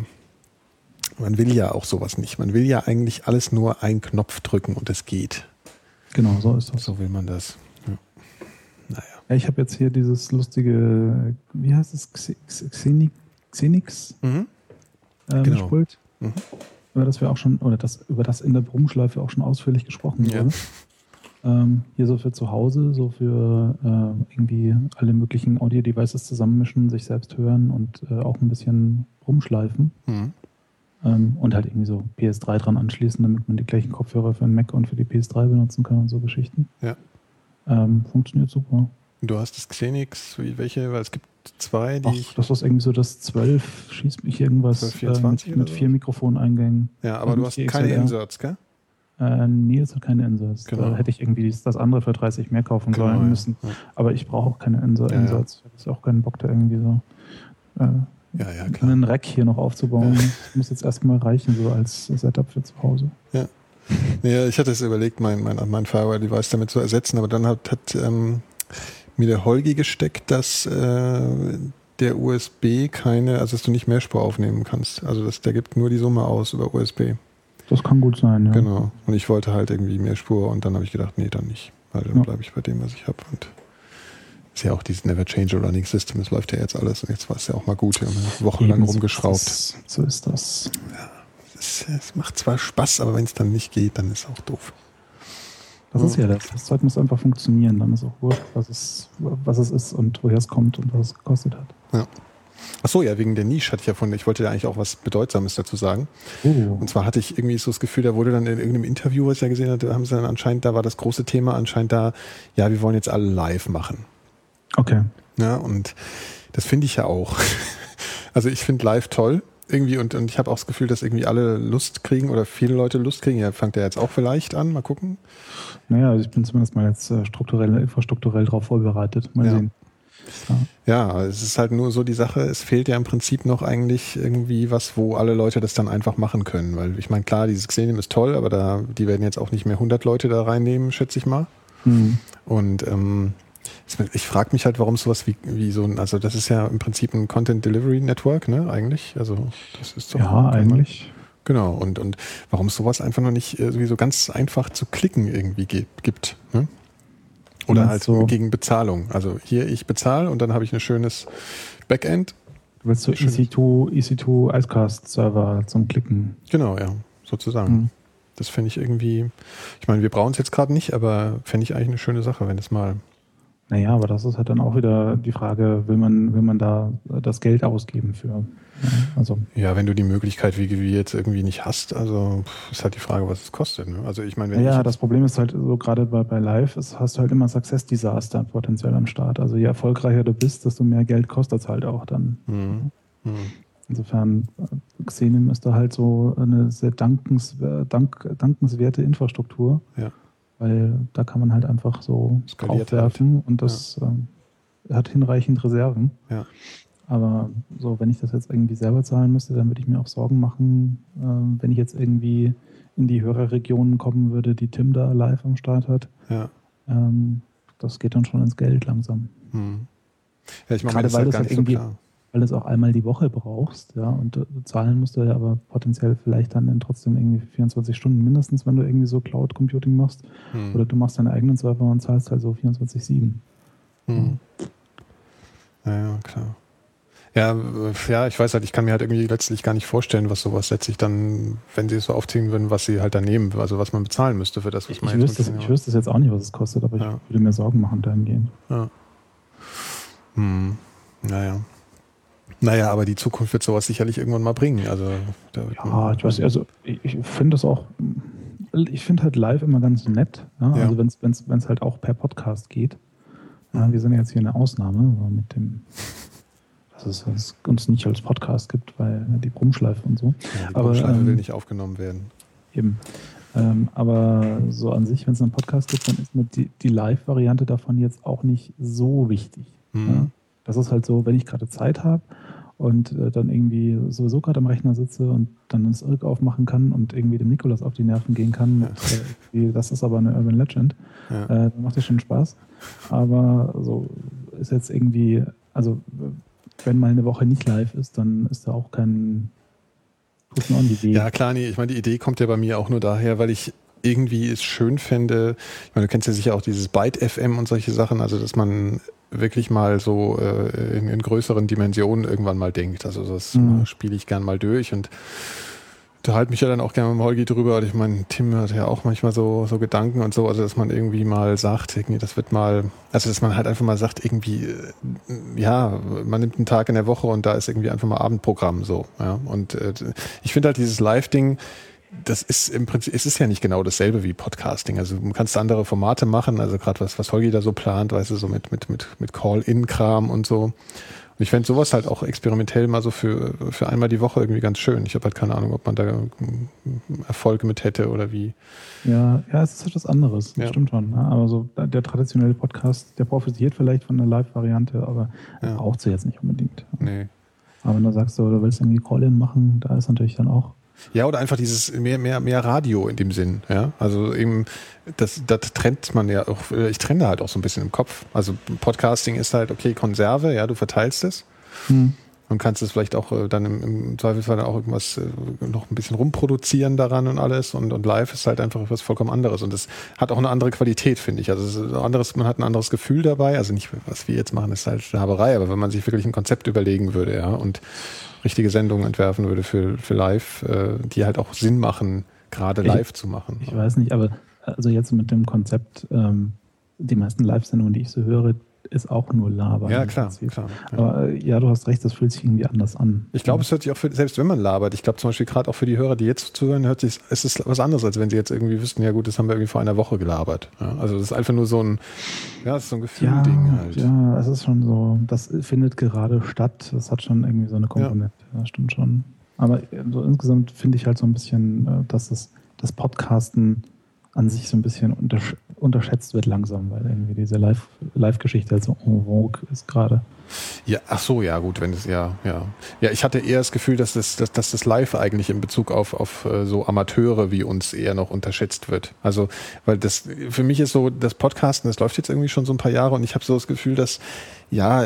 man will ja auch sowas nicht. Man will ja eigentlich alles nur einen Knopf drücken und es geht. Genau, so ist das. So will man das. Ja. Naja. Ja, ich habe jetzt hier dieses lustige, wie heißt es, Xenix, Xenix Mhm. äh, Genau. Mischpult, Mhm. über das wir auch schon, oder das, über das in der Brummschleife auch schon ausführlich gesprochen Ja. wurde. Ähm, hier so für zu Hause, so für äh, irgendwie alle möglichen Audio-Devices zusammenmischen, sich selbst hören und äh, auch ein bisschen rumschleifen. Mhm. Ähm, und halt irgendwie so P S drei dran anschließen, damit man die gleichen Kopfhörer für den Mac und für die P S drei benutzen kann und so Geschichten. Ja. Ähm, funktioniert super. Du hast das Xenix, wie, welche, weil es gibt zwei, die Ach, ich, das ist irgendwie so das zwölf, schießt mich irgendwas zwölf vierundzwanzig äh, mit, mit oder so? vier Mikrofoneingängen. Ja, aber Und du hast vier keine X L R. Inserts, gell? Äh, nee, das hat keine Inserts. Genau. Da hätte ich irgendwie das andere für dreißig mehr kaufen Genau, sollen ja. müssen. Ja. Aber ich brauche auch keine Inser Ja, ja. Inserts. Ich habe auch keinen Bock, da irgendwie so äh, Ja, ja, klar. einen Rack hier noch aufzubauen. Ja. Das muss jetzt erstmal reichen, so als Setup für zu Hause. Ja. Ja, ich hatte es überlegt, mein, mein, mein Firewire-Device damit zu ersetzen, aber dann hat, hat ähm, mir der Holgi gesteckt, dass äh, der U S B keine, also dass du nicht Mehrspur aufnehmen kannst. Also dass der gibt nur die Summe aus über U S B. Das kann gut sein, ja. Genau. Und ich wollte halt irgendwie Mehrspur und dann habe ich gedacht, nee, dann nicht. Weil dann Ja. bleibe ich bei dem, was ich habe. Und ist ja auch dieses Never Change or Running System, es läuft ja jetzt alles und jetzt war es ja auch mal gut. Wir haben ja wochenlang Eben, so rumgeschraubt. ist das. So ist das. Es, es macht zwar Spaß, aber wenn es dann nicht geht, dann ist es auch doof. Das ist ja das. Das Zeug muss einfach funktionieren. Dann ist auch wurscht, was es, was es ist und woher es kommt und was es gekostet hat. Ja. Ach so, ja, wegen der Nische hatte ich ja von, ich wollte ja eigentlich auch was Bedeutsames dazu sagen. Oh. Und zwar hatte ich irgendwie so das Gefühl, da wurde dann in irgendeinem Interview, was ich ja gesehen hatte, haben sie dann anscheinend, da war das große Thema anscheinend da, ja, wir wollen jetzt alle live machen. Okay. Ja, und das finde ich ja auch. Also ich finde live toll irgendwie und, und ich habe auch das Gefühl, dass irgendwie alle Lust kriegen oder viele Leute Lust kriegen. Ja, fängt ja jetzt auch vielleicht an, mal gucken. Naja, also ich bin zumindest mal jetzt äh, strukturell, infrastrukturell darauf vorbereitet. Mal Ja. sehen. Ja. Ja, es ist halt nur so die Sache, es fehlt ja im Prinzip noch eigentlich irgendwie was, wo alle Leute das dann einfach machen können. Weil ich meine, klar, dieses Xenium ist toll, aber da, die werden jetzt auch nicht mehr hundert Leute da reinnehmen, schätze ich mal. Mhm. Und ähm, ich frage mich halt, warum sowas wie, wie so ein, also das ist ja im Prinzip ein Content Delivery Network, ne, eigentlich. Also das ist doch. Ja, eigentlich. Genau, und, und warum es sowas einfach noch nicht irgendwie so ganz einfach zu klicken irgendwie gibt, ne? Oder halt so gegen Bezahlung. Also hier, ich bezahle und dann habe ich ein schönes Backend. Du willst so E C zwei, E C zwei Icecast-Server zum Klicken. Genau, ja, sozusagen. Mhm. Das fände ich irgendwie, ich meine, wir brauchen es jetzt gerade nicht, aber fände ich eigentlich eine schöne Sache, wenn es mal. Naja, aber das ist halt dann auch wieder die Frage, will man, will man da das Geld ausgeben für? Ja, also. Ja, wenn du die Möglichkeit wie, wie jetzt irgendwie nicht hast, also ist halt die Frage, was es kostet. Ne? Also ich meine, wenn Ja, ich das Problem ist halt so, gerade bei, bei Live, ist, hast du halt immer Success-Disaster potenziell am Start. Also je erfolgreicher du bist, desto mehr Geld kostet es halt auch dann. Mhm. Mhm. Insofern, Xenium ist da halt so eine sehr dankens, dank, dankenswerte Infrastruktur. Ja. Weil da kann man halt einfach so Skaliert draufwerfen halt. und das ja. ähm, hat hinreichend Reserven. Ja. Aber so, wenn ich das jetzt irgendwie selber zahlen müsste, dann würde ich mir auch Sorgen machen, ähm, wenn ich jetzt irgendwie in die Hörerregionen kommen würde, die Tim da live am Start hat. Ja. Ähm, das geht dann schon ins Geld langsam. Hm. Ja, ich meine, Gerade das ist weil halt das gar halt nicht so irgendwie, klar. weil du es auch einmal die Woche brauchst, ja, und äh, zahlen musst du ja aber potenziell vielleicht dann trotzdem irgendwie vierundzwanzig Stunden mindestens, wenn du irgendwie so Cloud Computing machst. Hm. Oder du machst deine eigenen Server und zahlst halt so vierundzwanzig sieben. Hm. Ja. ja, klar. Ja, ja, ich weiß halt, ich kann mir halt irgendwie letztlich gar nicht vorstellen, was sowas letztlich dann, wenn sie es so aufziehen würden, was sie halt dann nehmen, also was man bezahlen müsste für das, was man jetzt wüsste, Ich wüsste es jetzt auch nicht, was es kostet, aber ja. ich würde mir Sorgen machen dahingehend. Ja. Hm. Naja. Naja, aber die Zukunft wird sowas sicherlich irgendwann mal bringen. Also, da ja, ich weiß, also ich, ich finde das auch, ich finde halt live immer ganz nett, ja? Ja. Also wenn es halt auch per Podcast geht. Ja, wir sind ja jetzt hier eine Ausnahme mit dem, dass es, dass es uns nicht als Podcast gibt, weil die Brummschleife und so. Ja, die Brummschleife aber, ähm, will nicht aufgenommen werden. Eben. Ähm, aber so an sich, wenn es einen Podcast gibt, dann ist mir die, die Live-Variante davon jetzt auch nicht so wichtig. Mhm. Ja? Das ist halt so, wenn ich gerade Zeit habe und äh, dann irgendwie sowieso gerade am Rechner sitze und dann das Irk aufmachen kann und irgendwie dem Nikolas auf die Nerven gehen kann. Ja. Mit, äh, das ist aber eine Urban Legend. Ja. Äh, dann macht das schon Spaß. Aber so ist jetzt irgendwie, also wenn mal eine Woche nicht live ist, dann ist da auch kein guten on die Idee. Ja klar, nee, ich meine, die Idee kommt ja bei mir auch nur daher, weil ich irgendwie es schön fände, ich meine, du kennst ja sicher auch dieses Byte F M und solche Sachen, also dass man wirklich mal so äh, in, in größeren Dimensionen irgendwann mal denkt. Also das mhm. spiele ich gern mal durch und da halte mich ja dann auch gerne mit dem Holgi drüber. Und ich meine, Tim hat ja auch manchmal so, so Gedanken und so, also dass man irgendwie mal sagt, irgendwie, das wird mal, also dass man halt einfach mal sagt, irgendwie, ja, man nimmt einen Tag in der Woche und da ist irgendwie einfach mal Abendprogramm so. Ja. Und äh, ich finde halt dieses Live-Ding, das ist im Prinzip, es ist ja nicht genau dasselbe wie Podcasting. Also man kannst andere Formate machen, also gerade was, was Holgi da so plant, weißt du, so mit, mit, mit, mit Call-In-Kram und so. Und ich fände sowas halt auch experimentell mal so für, für einmal die Woche irgendwie ganz schön. Ich habe halt keine Ahnung, ob man da Erfolge mit hätte oder wie. Ja, ja, es ist halt was anderes, ja. Stimmt schon. Ja, aber so der traditionelle Podcast, der profitiert vielleicht von der Live-Variante, aber ja. braucht sie jetzt nicht unbedingt. Nee. Aber wenn du sagst, du willst irgendwie Call-In machen, da ist natürlich dann auch. Ja, oder einfach dieses mehr, mehr, mehr Radio in dem Sinn, ja. Also eben, das, das trennt man ja auch, ich trenne halt auch so ein bisschen im Kopf. Also Podcasting ist halt, okay, Konserve, ja, du verteilst es hm. und kannst es vielleicht auch äh, dann im, im Zweifelsfall auch irgendwas äh, noch ein bisschen rumproduzieren daran und alles und, und live ist halt einfach was vollkommen anderes und das hat auch eine andere Qualität, finde ich. Also es ist ein anderes, man hat ein anderes Gefühl dabei, also nicht, was wir jetzt machen, ist halt Haberei, aber wenn man sich wirklich ein Konzept überlegen würde, ja, und richtige Sendungen entwerfen würde für, für live, äh, die halt auch Sinn machen, gerade live ich, zu machen. Ich weiß nicht, aber also jetzt mit dem Konzept, ähm, die meisten Live-Sendungen, die ich so höre, ist auch nur labern. Ja, klar, klar. Ja. Aber äh, ja, du hast recht, das fühlt sich irgendwie anders an. Ich glaube, ja. es hört sich auch, für, selbst wenn man labert, ich glaube zum Beispiel gerade auch für die Hörer, die jetzt zuhören, hört sich, es ist was anderes, als wenn sie jetzt irgendwie wüssten, ja gut, das haben wir irgendwie vor einer Woche gelabert. Ja, also das ist einfach nur so ein, ja, das ist so ein Gefühl-Ding ja, halt. Ja, es ist schon so, das findet gerade statt, das hat schon irgendwie so eine Komponente, ja. Das stimmt schon. Aber so insgesamt finde ich halt so ein bisschen, dass das, das Podcasten an sich so ein bisschen untersch- unterschätzt wird langsam, weil irgendwie diese Live- Live-Geschichte halt so en vogue ist gerade. Ja, ach so, ja gut, wenn es, ja, ja. Ja, ich hatte eher das Gefühl, dass das, dass, dass das Live eigentlich in Bezug auf, auf so Amateure wie uns eher noch unterschätzt wird. Also, weil das, für mich ist so, das Podcasten, das läuft jetzt irgendwie schon so ein paar Jahre und ich habe so das Gefühl, dass, ja,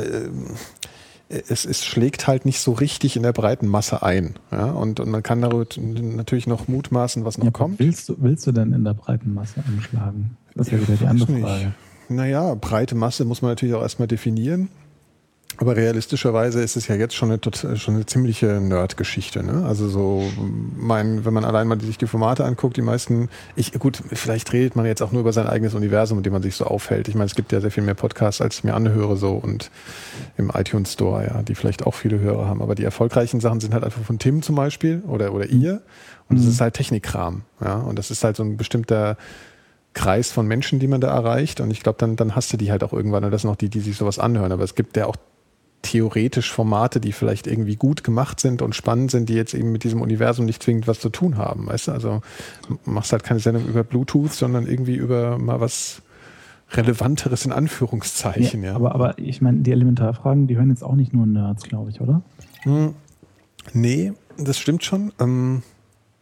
es, es schlägt halt nicht so richtig in der breiten Masse ein. Ja? Und, und man kann darüber natürlich noch mutmaßen, was noch ja, kommt. Willst du, willst du denn in der breiten Masse einschlagen? Das ist ja wieder die andere Frage. Naja, breite Masse muss man natürlich auch erstmal definieren. Aber realistischerweise ist es ja jetzt schon eine, schon eine ziemliche Nerd-Geschichte, ne? Also so, mein, wenn man allein mal sich die Formate anguckt, die meisten, ich, gut, vielleicht redet man jetzt auch nur über sein eigenes Universum, in dem man sich so aufhält. Ich meine, es gibt ja sehr viel mehr Podcasts, als ich mir anhöre, so, und im iTunes Store, ja, die vielleicht auch viele Hörer haben. Aber die erfolgreichen Sachen sind halt einfach von Tim zum Beispiel oder, oder ihr. Und es mhm. ist halt Technikkram, ja. Und das ist halt so ein bestimmter Kreis von Menschen, die man da erreicht. Und ich glaube, dann, dann hast du die halt auch irgendwann. Und das sind auch die, die sich sowas anhören. Aber es gibt ja auch theoretisch Formate, die vielleicht irgendwie gut gemacht sind und spannend sind, die jetzt eben mit diesem Universum nicht zwingend was zu tun haben. Weißt du, also machst halt keine Sendung über Bluetooth, sondern irgendwie über mal was Relevanteres in Anführungszeichen. Ja, ja. Aber, aber ich meine, die Elementarfragen, die hören jetzt auch nicht nur Nerds, glaube ich, oder? Hm, nee, das stimmt schon. Ähm,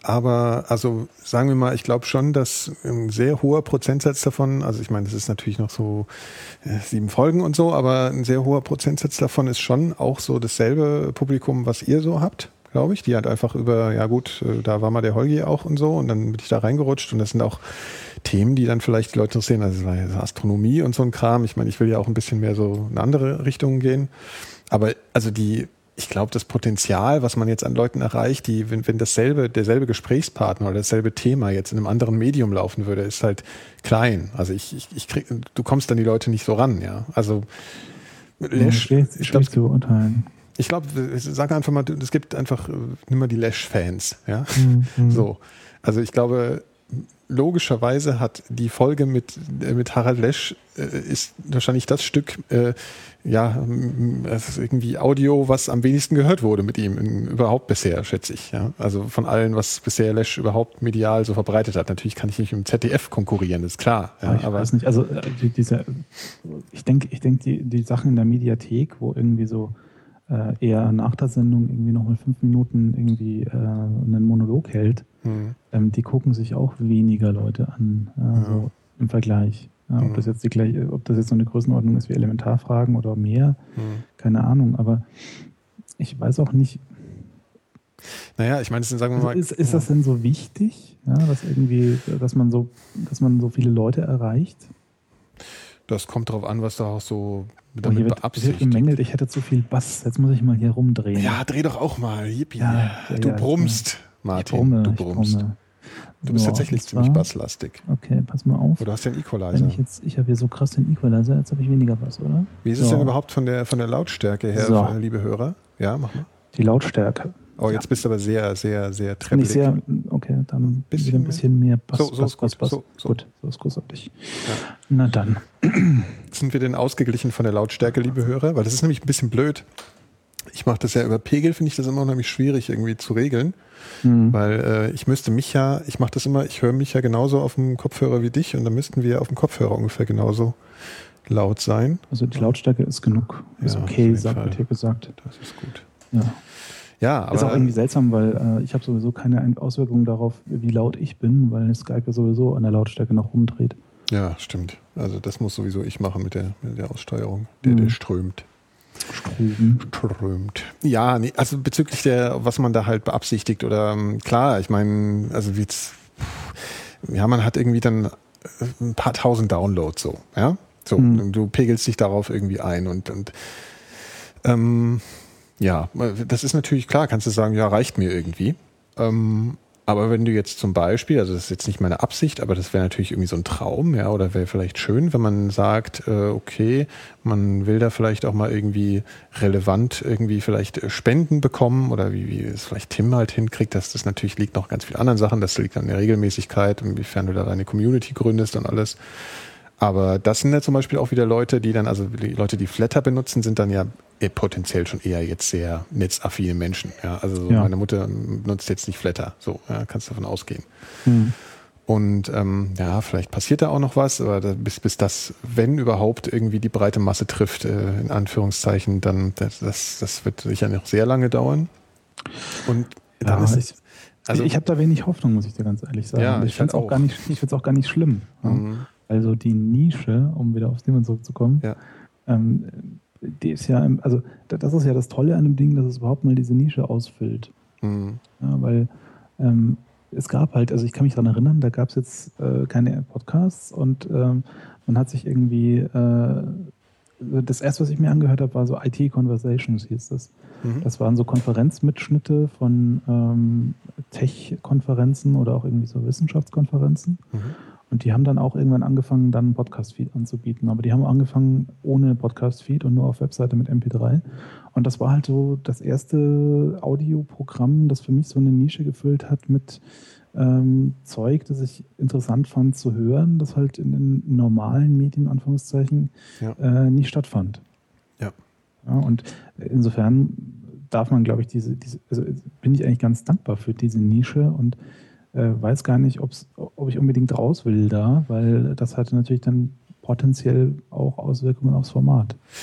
aber also sagen wir mal, ich glaube schon, dass ein sehr hoher Prozentsatz davon, also ich meine, das ist natürlich noch so äh, sieben Folgen und so, aber ein sehr hoher Prozentsatz davon ist schon auch so dasselbe Publikum, was ihr so habt, glaube ich. Die halt einfach über, ja gut, äh, da war mal der Holgi auch und so und dann bin ich da reingerutscht und das sind auch Themen, die dann vielleicht die Leute interessieren, also Astronomie und so ein Kram. Ich meine, ich will ja auch ein bisschen mehr so in andere Richtungen gehen, aber also die ich glaube, das Potenzial, was man jetzt an Leuten erreicht, die, wenn, wenn dasselbe, derselbe Gesprächspartner oder dasselbe Thema jetzt in einem anderen Medium laufen würde, ist halt klein. Also ich, ich, ich krieg, du kommst dann die Leute nicht so ran, ja. Also Lesch, ja, ich glaube, zu beurteilen. Ich glaube, sag einfach mal, es gibt einfach, nimm mal die Lesch-Fans, ja. Mhm. So. Also ich glaube, logischerweise hat die Folge mit, mit Harald Lesch äh, ist wahrscheinlich das Stück, äh, ja, also irgendwie Audio, was am wenigsten gehört wurde mit ihm in, überhaupt bisher, schätze ich. Ja? Also von allen, was bisher Lesch überhaupt medial so verbreitet hat. Natürlich kann ich nicht mit dem Z D F konkurrieren, ist klar. Ja, ich aber weiß nicht, also die, diese, ich denke, ich denke die, die Sachen in der Mediathek, wo irgendwie so äh, eher nach der Sendung irgendwie nochmal fünf Minuten irgendwie äh, einen Monolog hält, hm. ähm, die gucken sich auch weniger Leute an, äh, ja. so im Vergleich. Ja, ob, das jetzt die gleiche, ob das jetzt so eine Größenordnung ist wie Elementarfragen oder mehr, hm. keine Ahnung, aber ich weiß auch nicht. Naja, ich meine, das sind, sagen wir mal. Also ist, ist das denn so wichtig, ja, dass irgendwie, dass man so, dass man so viele Leute erreicht? Das kommt darauf an, was da auch so damit oh, hier wird, beabsichtigt. Wird gemängelt, ich hätte zu viel Bass. Jetzt muss ich mal hier rumdrehen. Ja, dreh doch auch mal. Yippie. Ja, ja, du ja, brummst, Martin. Ich brumme, du brummst. Ich brumme. Du bist so, tatsächlich ziemlich basslastig. Okay, pass mal auf. Oder du hast ja einen Equalizer. Wenn ich jetzt, ich habe hier so krass den Equalizer, jetzt habe ich weniger Bass, oder? Wie ist so. es denn überhaupt von der, von der Lautstärke her, so. liebe Hörer? Ja, mach mal. Die Lautstärke. Oh, jetzt ja. bist du aber sehr, sehr, sehr treppelig. Sehr, okay, dann bisschen wieder ein bisschen mehr Bass. So, so Bass, ist Bass, gut. Bass. So, so. Gut, so ist großartig. Ja. Na dann. Sind wir denn ausgeglichen von der Lautstärke, liebe Hörer? Weil das ist nämlich ein bisschen blöd. Ich mache das ja über Pegel, finde ich das immer unheimlich schwierig irgendwie zu regeln. Mhm. Weil äh, ich müsste mich ja, ich mache das immer, ich höre mich ja genauso auf dem Kopfhörer wie dich und dann müssten wir auf dem Kopfhörer ungefähr genauso laut sein. Also die Lautstärke ist genug. Ist ja, okay, sagt, wird hier gesagt. Das ist gut. Ja. Ja, aber ist auch irgendwie seltsam, weil äh, ich habe sowieso keine Auswirkungen darauf, wie laut ich bin, weil Skype ja sowieso an der Lautstärke noch rumdreht. Ja, stimmt. Also das muss sowieso ich machen mit der, mit der Aussteuerung. Der, mhm. der strömt. Strömen. Strömt. Ja, nee, also bezüglich der, was man da halt beabsichtigt oder klar, ich meine, also jetzt, ja, man hat irgendwie dann ein paar tausend Downloads so, ja. So, mhm. du pegelst dich darauf irgendwie ein und, und ähm, ja, das ist natürlich klar, kannst du sagen, ja, reicht mir irgendwie. Ähm, aber wenn du jetzt zum Beispiel, also das ist jetzt nicht meine Absicht, aber das wäre natürlich irgendwie so ein Traum, ja, oder wäre vielleicht schön, wenn man sagt, äh, okay, man will da vielleicht auch mal irgendwie relevant irgendwie vielleicht Spenden bekommen oder wie, wie es vielleicht Tim halt hinkriegt, dass das natürlich liegt noch ganz vielen anderen Sachen, das liegt an der Regelmäßigkeit, inwiefern du da deine Community gründest und alles. Aber das sind ja zum Beispiel auch wieder Leute, die dann, also die Leute, die Flatter benutzen, sind dann ja potenziell schon eher jetzt sehr netzaffine Menschen. Ja, also so ja. Meine Mutter nutzt jetzt nicht Flatter, so ja, kannst davon ausgehen. Hm. Und ähm, ja, vielleicht passiert da auch noch was, aber da, bis, bis das, wenn überhaupt, irgendwie die breite Masse trifft, äh, in Anführungszeichen, dann das, das, das wird sicher noch sehr lange dauern. Und dann ja, ist es. Also ich habe da wenig Hoffnung, muss ich dir ganz ehrlich sagen. Ja, ich ich finde es auch, auch gar nicht schlimm. Mhm. Ja. Also die Nische, um wieder aufs Thema zurückzukommen, ja. ähm, die ist ja, also das ist ja das Tolle an dem Ding, dass es überhaupt mal diese Nische ausfüllt. Mhm. Ja, weil ähm, es gab halt, also ich kann mich daran erinnern, da gab es jetzt äh, keine Podcasts und ähm, man hat sich irgendwie, äh, das erste, was ich mir angehört habe, war so I T Conversations hieß das. Mhm. Das waren so Konferenzmitschnitte von ähm, Tech-Konferenzen oder auch irgendwie so Wissenschaftskonferenzen. Mhm. Und die haben dann auch irgendwann angefangen, dann einen Podcast-Feed anzubieten. Aber die haben angefangen ohne Podcast-Feed und nur auf Webseite mit M P drei. Und das war halt so das erste Audioprogramm, das für mich so eine Nische gefüllt hat mit ähm, Zeug, das ich interessant fand zu hören, das halt in den normalen Medien, Anführungszeichen, ja. äh, nicht stattfand. Ja. Ja. Und insofern darf man, glaube ich, diese, diese, also bin ich eigentlich ganz dankbar für diese Nische und weiß gar nicht, ob's, ob ich unbedingt raus will da, weil das hatte natürlich dann potenziell auch Auswirkungen aufs Format.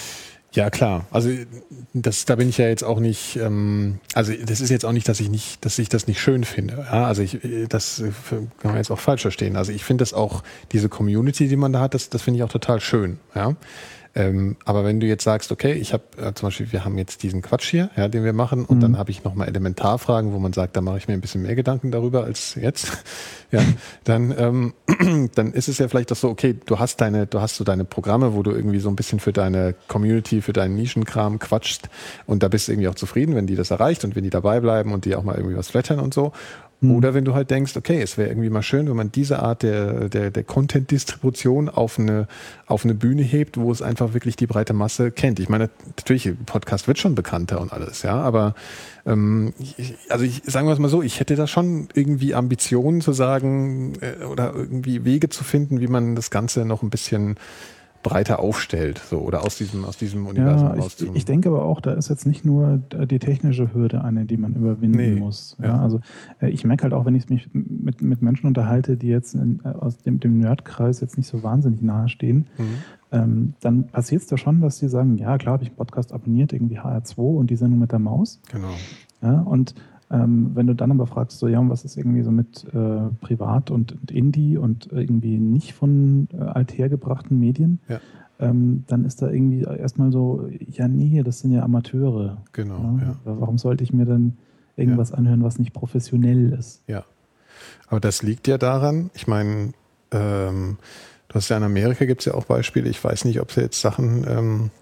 Ja, klar. Also das, da bin ich ja jetzt auch nicht, ähm, also das ist jetzt auch nicht, dass ich nicht, dass ich das nicht schön finde. Ja, also ich, das kann man jetzt auch falsch verstehen. Also ich finde das auch, diese Community, die man da hat, das, das finde ich auch total schön. Ja. Ähm, aber wenn du jetzt sagst, okay, ich habe äh, zum Beispiel, wir haben jetzt diesen Quatsch hier, ja, den wir machen, und mhm. dann habe ich nochmal Elementarfragen, wo man sagt, da mache ich mir ein bisschen mehr Gedanken darüber als jetzt, ja, dann, ähm, dann ist es ja vielleicht doch so, okay, du hast deine, du hast so deine Programme, wo du irgendwie so ein bisschen für deine Community, für deinen Nischenkram quatschst, und da bist du irgendwie auch zufrieden, wenn die das erreicht und wenn die dabei bleiben und die auch mal irgendwie was flattern und so. Oder wenn du halt denkst, okay, es wäre irgendwie mal schön, wenn man diese Art der, der, der Content-Distribution auf eine, auf eine Bühne hebt, wo es einfach wirklich die breite Masse kennt. Ich meine, natürlich, Podcast wird schon bekannter und alles, ja, aber ähm, ich, also ich sagen wir es mal so, ich hätte da schon irgendwie Ambitionen zu sagen äh, oder irgendwie Wege zu finden, wie man das Ganze noch ein bisschen breiter aufstellt, so, oder aus diesem, aus diesem Universum ja, raus. Ich, ich denke aber auch, da ist jetzt nicht nur die technische Hürde eine, die man überwinden nee, muss. Ja, ja. Also ich merke halt auch, wenn ich mich mit, mit Menschen unterhalte, die jetzt in, aus dem, dem Nerdkreis jetzt nicht so wahnsinnig nahe stehen, mhm. ähm, dann passiert es da schon, dass die sagen, ja klar, habe ich einen Podcast abonniert, irgendwie H R zwei und die Sendung mit der Maus. Genau. Ja, und Ähm, wenn du dann aber fragst, so, ja, was ist irgendwie so mit äh, Privat und, und Indie und irgendwie nicht von äh, althergebrachten Medien, ja. ähm, dann ist da irgendwie erstmal so, ja, nee, das sind ja Amateure. Genau, ja. Ja? Warum sollte ich mir dann irgendwas ja. anhören, was nicht professionell ist? Ja, aber das liegt ja daran, ich meine, ähm, du hast ja in Amerika, gibt es ja auch Beispiele, ich weiß nicht, ob sie jetzt Sachen... Ähm,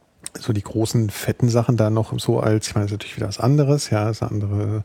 so die großen, fetten Sachen da noch so als, ich meine, das ist natürlich wieder was anderes, ja, das ist ein anderer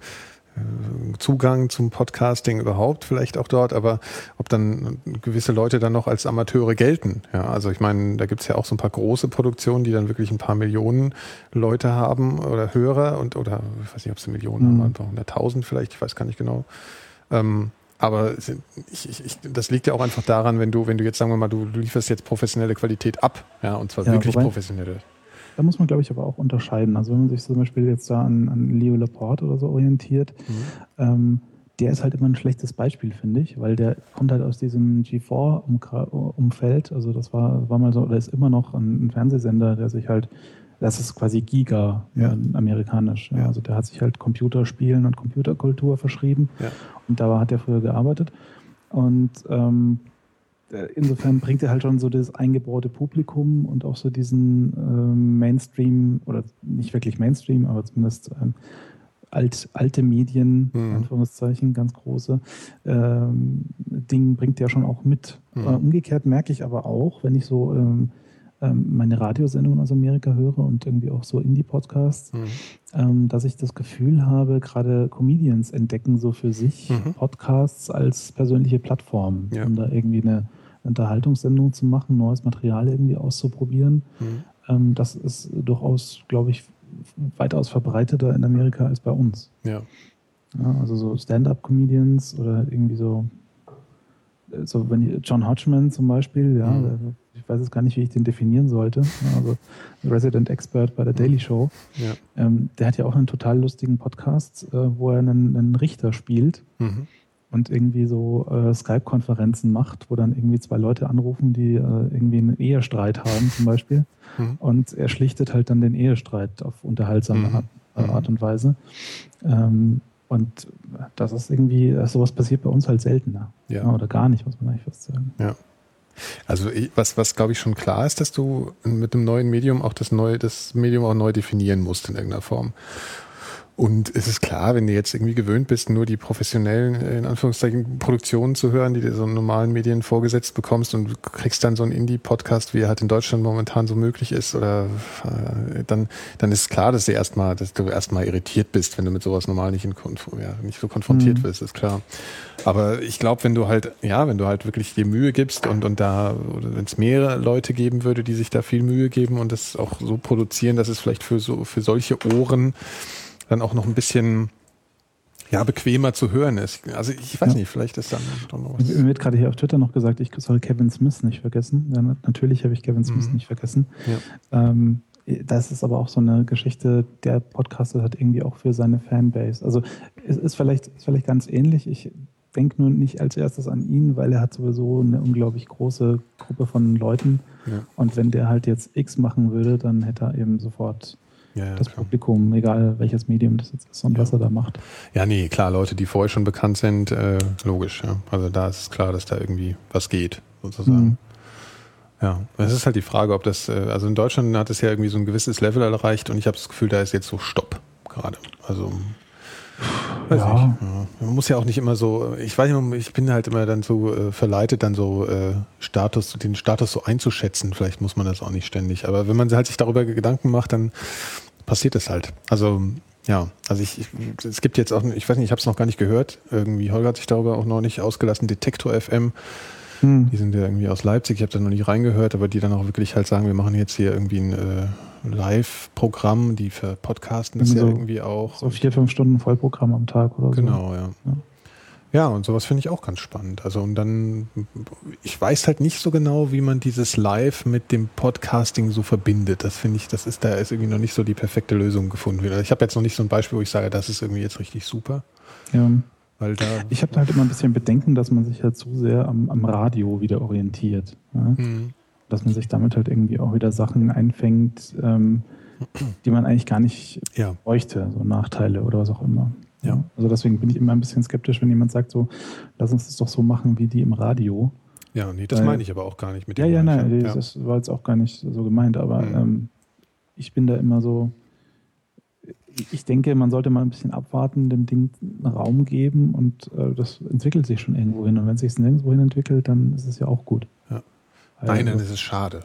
äh, Zugang zum Podcasting überhaupt vielleicht auch dort, aber ob dann gewisse Leute dann noch als Amateure gelten, ja, also ich meine, da gibt es ja auch so ein paar große Produktionen, die dann wirklich ein paar Millionen Leute haben oder Hörer und, oder, ich weiß nicht, ob sie Millionen mhm. haben, einfach hunderttausend vielleicht, ich weiß gar nicht genau, ähm, aber ich, ich, ich, das liegt ja auch einfach daran, wenn du, wenn du jetzt, sagen wir mal, du, du lieferst jetzt professionelle Qualität ab, ja, und zwar ja, wirklich wobei, professionelle. Da muss man, glaube ich, aber auch unterscheiden. Also wenn man sich zum Beispiel jetzt da an, an Leo Laporte oder so orientiert, mhm. ähm, der ist halt immer ein schlechtes Beispiel, finde ich, weil der kommt halt aus diesem G vier Umfeld. Also das war, war mal so, oder ist immer noch ein, ein Fernsehsender, der sich halt, das ist quasi Giga, ja. äh, amerikanisch. Ja. Ja. Also der hat sich halt Computerspielen und Computerkultur verschrieben. Ja. Und da hat er früher gearbeitet. Und ähm, insofern bringt er halt schon so das eingebaute Publikum und auch so diesen ähm, Mainstream, oder nicht wirklich Mainstream, aber zumindest ähm, alt, alte Medien, mhm. Anführungszeichen, ganz große ähm, Dinge bringt er schon auch mit. Mhm. Äh, umgekehrt merke ich aber auch, wenn ich so ähm, ähm, meine Radiosendungen aus Amerika höre und irgendwie auch so Indie-Podcasts, mhm. ähm, dass ich das Gefühl habe, gerade Comedians entdecken so für sich mhm. Podcasts als persönliche Plattform, ja. um da irgendwie eine Unterhaltungssendung zu machen, neues Material irgendwie auszuprobieren. Mhm. Ähm, das ist durchaus, glaube ich, weitaus verbreiteter in Amerika als bei uns. Ja. Ja, also so Stand-up-Comedians oder irgendwie so, so wenn John Hodgman zum Beispiel, ja, mhm. ich weiß jetzt gar nicht, wie ich den definieren sollte, also Resident Expert bei der Daily Show, ja. ähm, der hat ja auch einen total lustigen Podcast, äh, wo er einen, einen Richter spielt. Mhm. Und irgendwie so äh, Skype-Konferenzen macht, wo dann irgendwie zwei Leute anrufen, die äh, irgendwie einen Ehestreit haben zum Beispiel. Mhm. Und er schlichtet halt dann den Ehestreit auf unterhaltsame mhm. Art, äh, Art und Weise. Ähm, und das ist irgendwie, äh, sowas passiert bei uns halt seltener. Ja. Ja, oder gar nicht, muss man eigentlich fast sagen. Ja. Also was, was glaube ich schon klar ist, dass du mit dem neuen Medium auch das neue, das Medium auch neu definieren musst in irgendeiner Form. Und es ist klar, wenn du jetzt irgendwie gewöhnt bist, nur die professionellen, in Anführungszeichen, Produktionen zu hören, die du so in normalen Medien vorgesetzt bekommst und du kriegst dann so einen Indie-Podcast, wie er halt in Deutschland momentan so möglich ist, oder äh, dann, dann ist klar, dass du erstmal, dass du erstmal irritiert bist, wenn du mit sowas normal nicht, in, ja, nicht so konfrontiert mhm. wirst, ist klar. Aber ich glaube, wenn du halt, ja, wenn du halt wirklich dir Mühe gibst und, und da, oder wenn es mehrere Leute geben würde, die sich da viel Mühe geben und das auch so produzieren, dass es vielleicht für so, für solche Ohren dann auch noch ein bisschen ja, bequemer zu hören ist. Also ich weiß ja. nicht, vielleicht ist dann noch was. Mir wird gerade hier auf Twitter noch gesagt, ich soll Kevin Smith nicht vergessen. Ja, natürlich habe ich Kevin Smith mhm. nicht vergessen. Ja. Ähm, das ist aber auch so eine Geschichte, der Podcaster hat irgendwie auch für seine Fanbase. Also es ist vielleicht, ist vielleicht ganz ähnlich. Ich denke nur nicht als erstes an ihn, weil er hat sowieso eine unglaublich große Gruppe von Leuten. Ja. Und wenn der halt jetzt X machen würde, dann hätte er eben sofort ja, ja, das klar. Publikum, egal welches Medium das jetzt ist und ja. was er da macht. Ja, nee, klar, Leute, die vorher schon bekannt sind, äh, logisch. Ja. Also da ist klar, dass da irgendwie was geht, sozusagen. Mhm. Ja, es ist halt die Frage, ob das, also in Deutschland hat es ja irgendwie so ein gewisses Level erreicht und ich habe das Gefühl, da ist jetzt so Stopp gerade. Also, weiß ja. nicht. Ja. Man muss ja auch nicht immer so, ich weiß nicht, ich bin halt immer dann so äh, verleitet, dann so äh, Status, den Status so einzuschätzen. Vielleicht muss man das auch nicht ständig. Aber wenn man halt sich darüber Gedanken macht, dann passiert das halt. Also, ja, also ich, ich es gibt jetzt auch, ich weiß nicht, ich habe es noch gar nicht gehört. Irgendwie, Holger hat sich darüber auch noch nicht ausgelassen, Detektor F M. Die sind ja irgendwie aus Leipzig, ich habe da noch nicht reingehört, aber die dann auch wirklich halt sagen, wir machen jetzt hier irgendwie ein äh, Live-Programm, die für Podcasten das so, ja irgendwie auch. So vier, fünf Stunden Vollprogramm am Tag oder genau, so. Genau, ja. ja. Ja, und sowas finde ich auch ganz spannend. Also und dann, ich weiß halt nicht so genau, wie man dieses Live mit dem Podcasting so verbindet. Das finde ich, das ist, da ist irgendwie noch nicht so die perfekte Lösung gefunden. Ich habe jetzt noch nicht so ein Beispiel, wo ich sage, das ist irgendwie jetzt richtig super. Ja. Weil da ich habe halt immer ein bisschen Bedenken, dass man sich halt zu sehr am, am Radio wieder orientiert. Ja? Mhm. Dass man sich damit halt irgendwie auch wieder Sachen einfängt, ähm, die man eigentlich gar nicht ja. bräuchte, so Nachteile oder was auch immer. Ja. Ja? Also deswegen bin ich immer ein bisschen skeptisch, wenn jemand sagt so, lass uns das doch so machen wie die im Radio. Ja, nee, das Weil, meine ich aber auch gar nicht mit dem. Ja, ja, Bereich, nein, ja. das war jetzt auch gar nicht so gemeint, aber mhm. ähm, ich bin da immer so, ich denke, man sollte mal ein bisschen abwarten, dem Ding einen Raum geben und äh, das entwickelt sich schon irgendwo hin. Und wenn es sich nirgendwo hin entwickelt, dann ist es ja auch gut. Ja. Nein, dann ist es schade.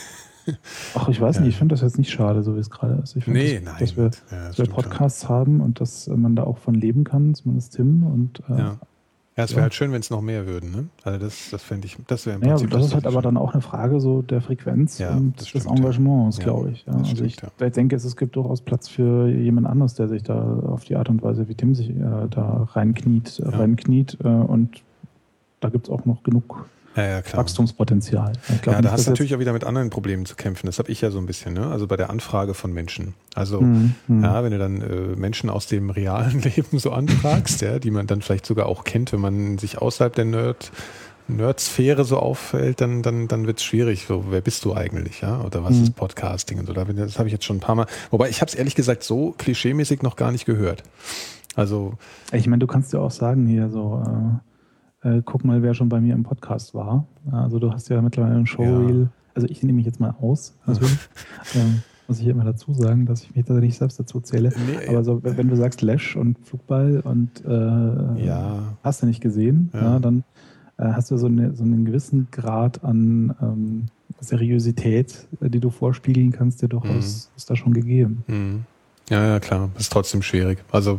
Ach, ich weiß ja. nicht, ich finde das jetzt nicht schade, so wie es gerade ist. Ich nee, das, nein. Dass wir, ja, dass wir Podcasts schon. haben und dass man da auch von leben kann, zumindest Tim. Und, äh, ja. Ja, es wäre ja. halt schön, wenn es noch mehr würden. Ne? Also das, das fände ich, das wäre im Prinzip. Ja, das, das ist halt aber dann auch eine Frage so der Frequenz ja, und des Engagements, ja. glaube ich. Ja. Also stimmt, ich, ja. ich denke, es gibt durchaus Platz für jemand anderes, der sich da auf die Art und Weise, wie Tim sich äh, da reinkniet, ja. reinkniet äh, und da gibt es auch noch genug ja, ja, klar. Wachstumspotenzial. Ich glaub, ja, da nicht, hast du natürlich auch wieder mit anderen Problemen zu kämpfen. Das habe ich ja so ein bisschen, ne? Also bei der Anfrage von Menschen. Also, mhm. ja, wenn du dann äh, Menschen aus dem realen Leben so anfragst, ja, die man dann vielleicht sogar auch kennt, wenn man sich außerhalb der Nerd, Nerd-Sphäre so auffällt, dann, dann, dann wird es schwierig. So, wer bist du eigentlich, ja? Oder was mhm. ist Podcasting und so? Das habe ich jetzt schon ein paar Mal. Wobei ich habe es ehrlich gesagt so klischeemäßig noch gar nicht gehört. Also. Ich meine, du kannst ja auch sagen hier so, äh, Äh, guck mal, wer schon bei mir im Podcast war. Also du hast ja mittlerweile ein Showreel. Ja. Also ich nehme mich jetzt mal aus. Natürlich. ähm, muss ich immer dazu sagen, dass ich mich da nicht selbst dazu zähle. Nee, aber so, wenn du sagst Lash und Flugball und äh, ja. hast du nicht gesehen, ja. Ja, dann äh, hast du so, eine, so einen gewissen Grad an ähm, Seriosität, äh, die du vorspiegeln kannst, dir durchaus mhm. ist da schon gegeben. Mhm. Ja, ja, klar. Ist trotzdem schwierig. Also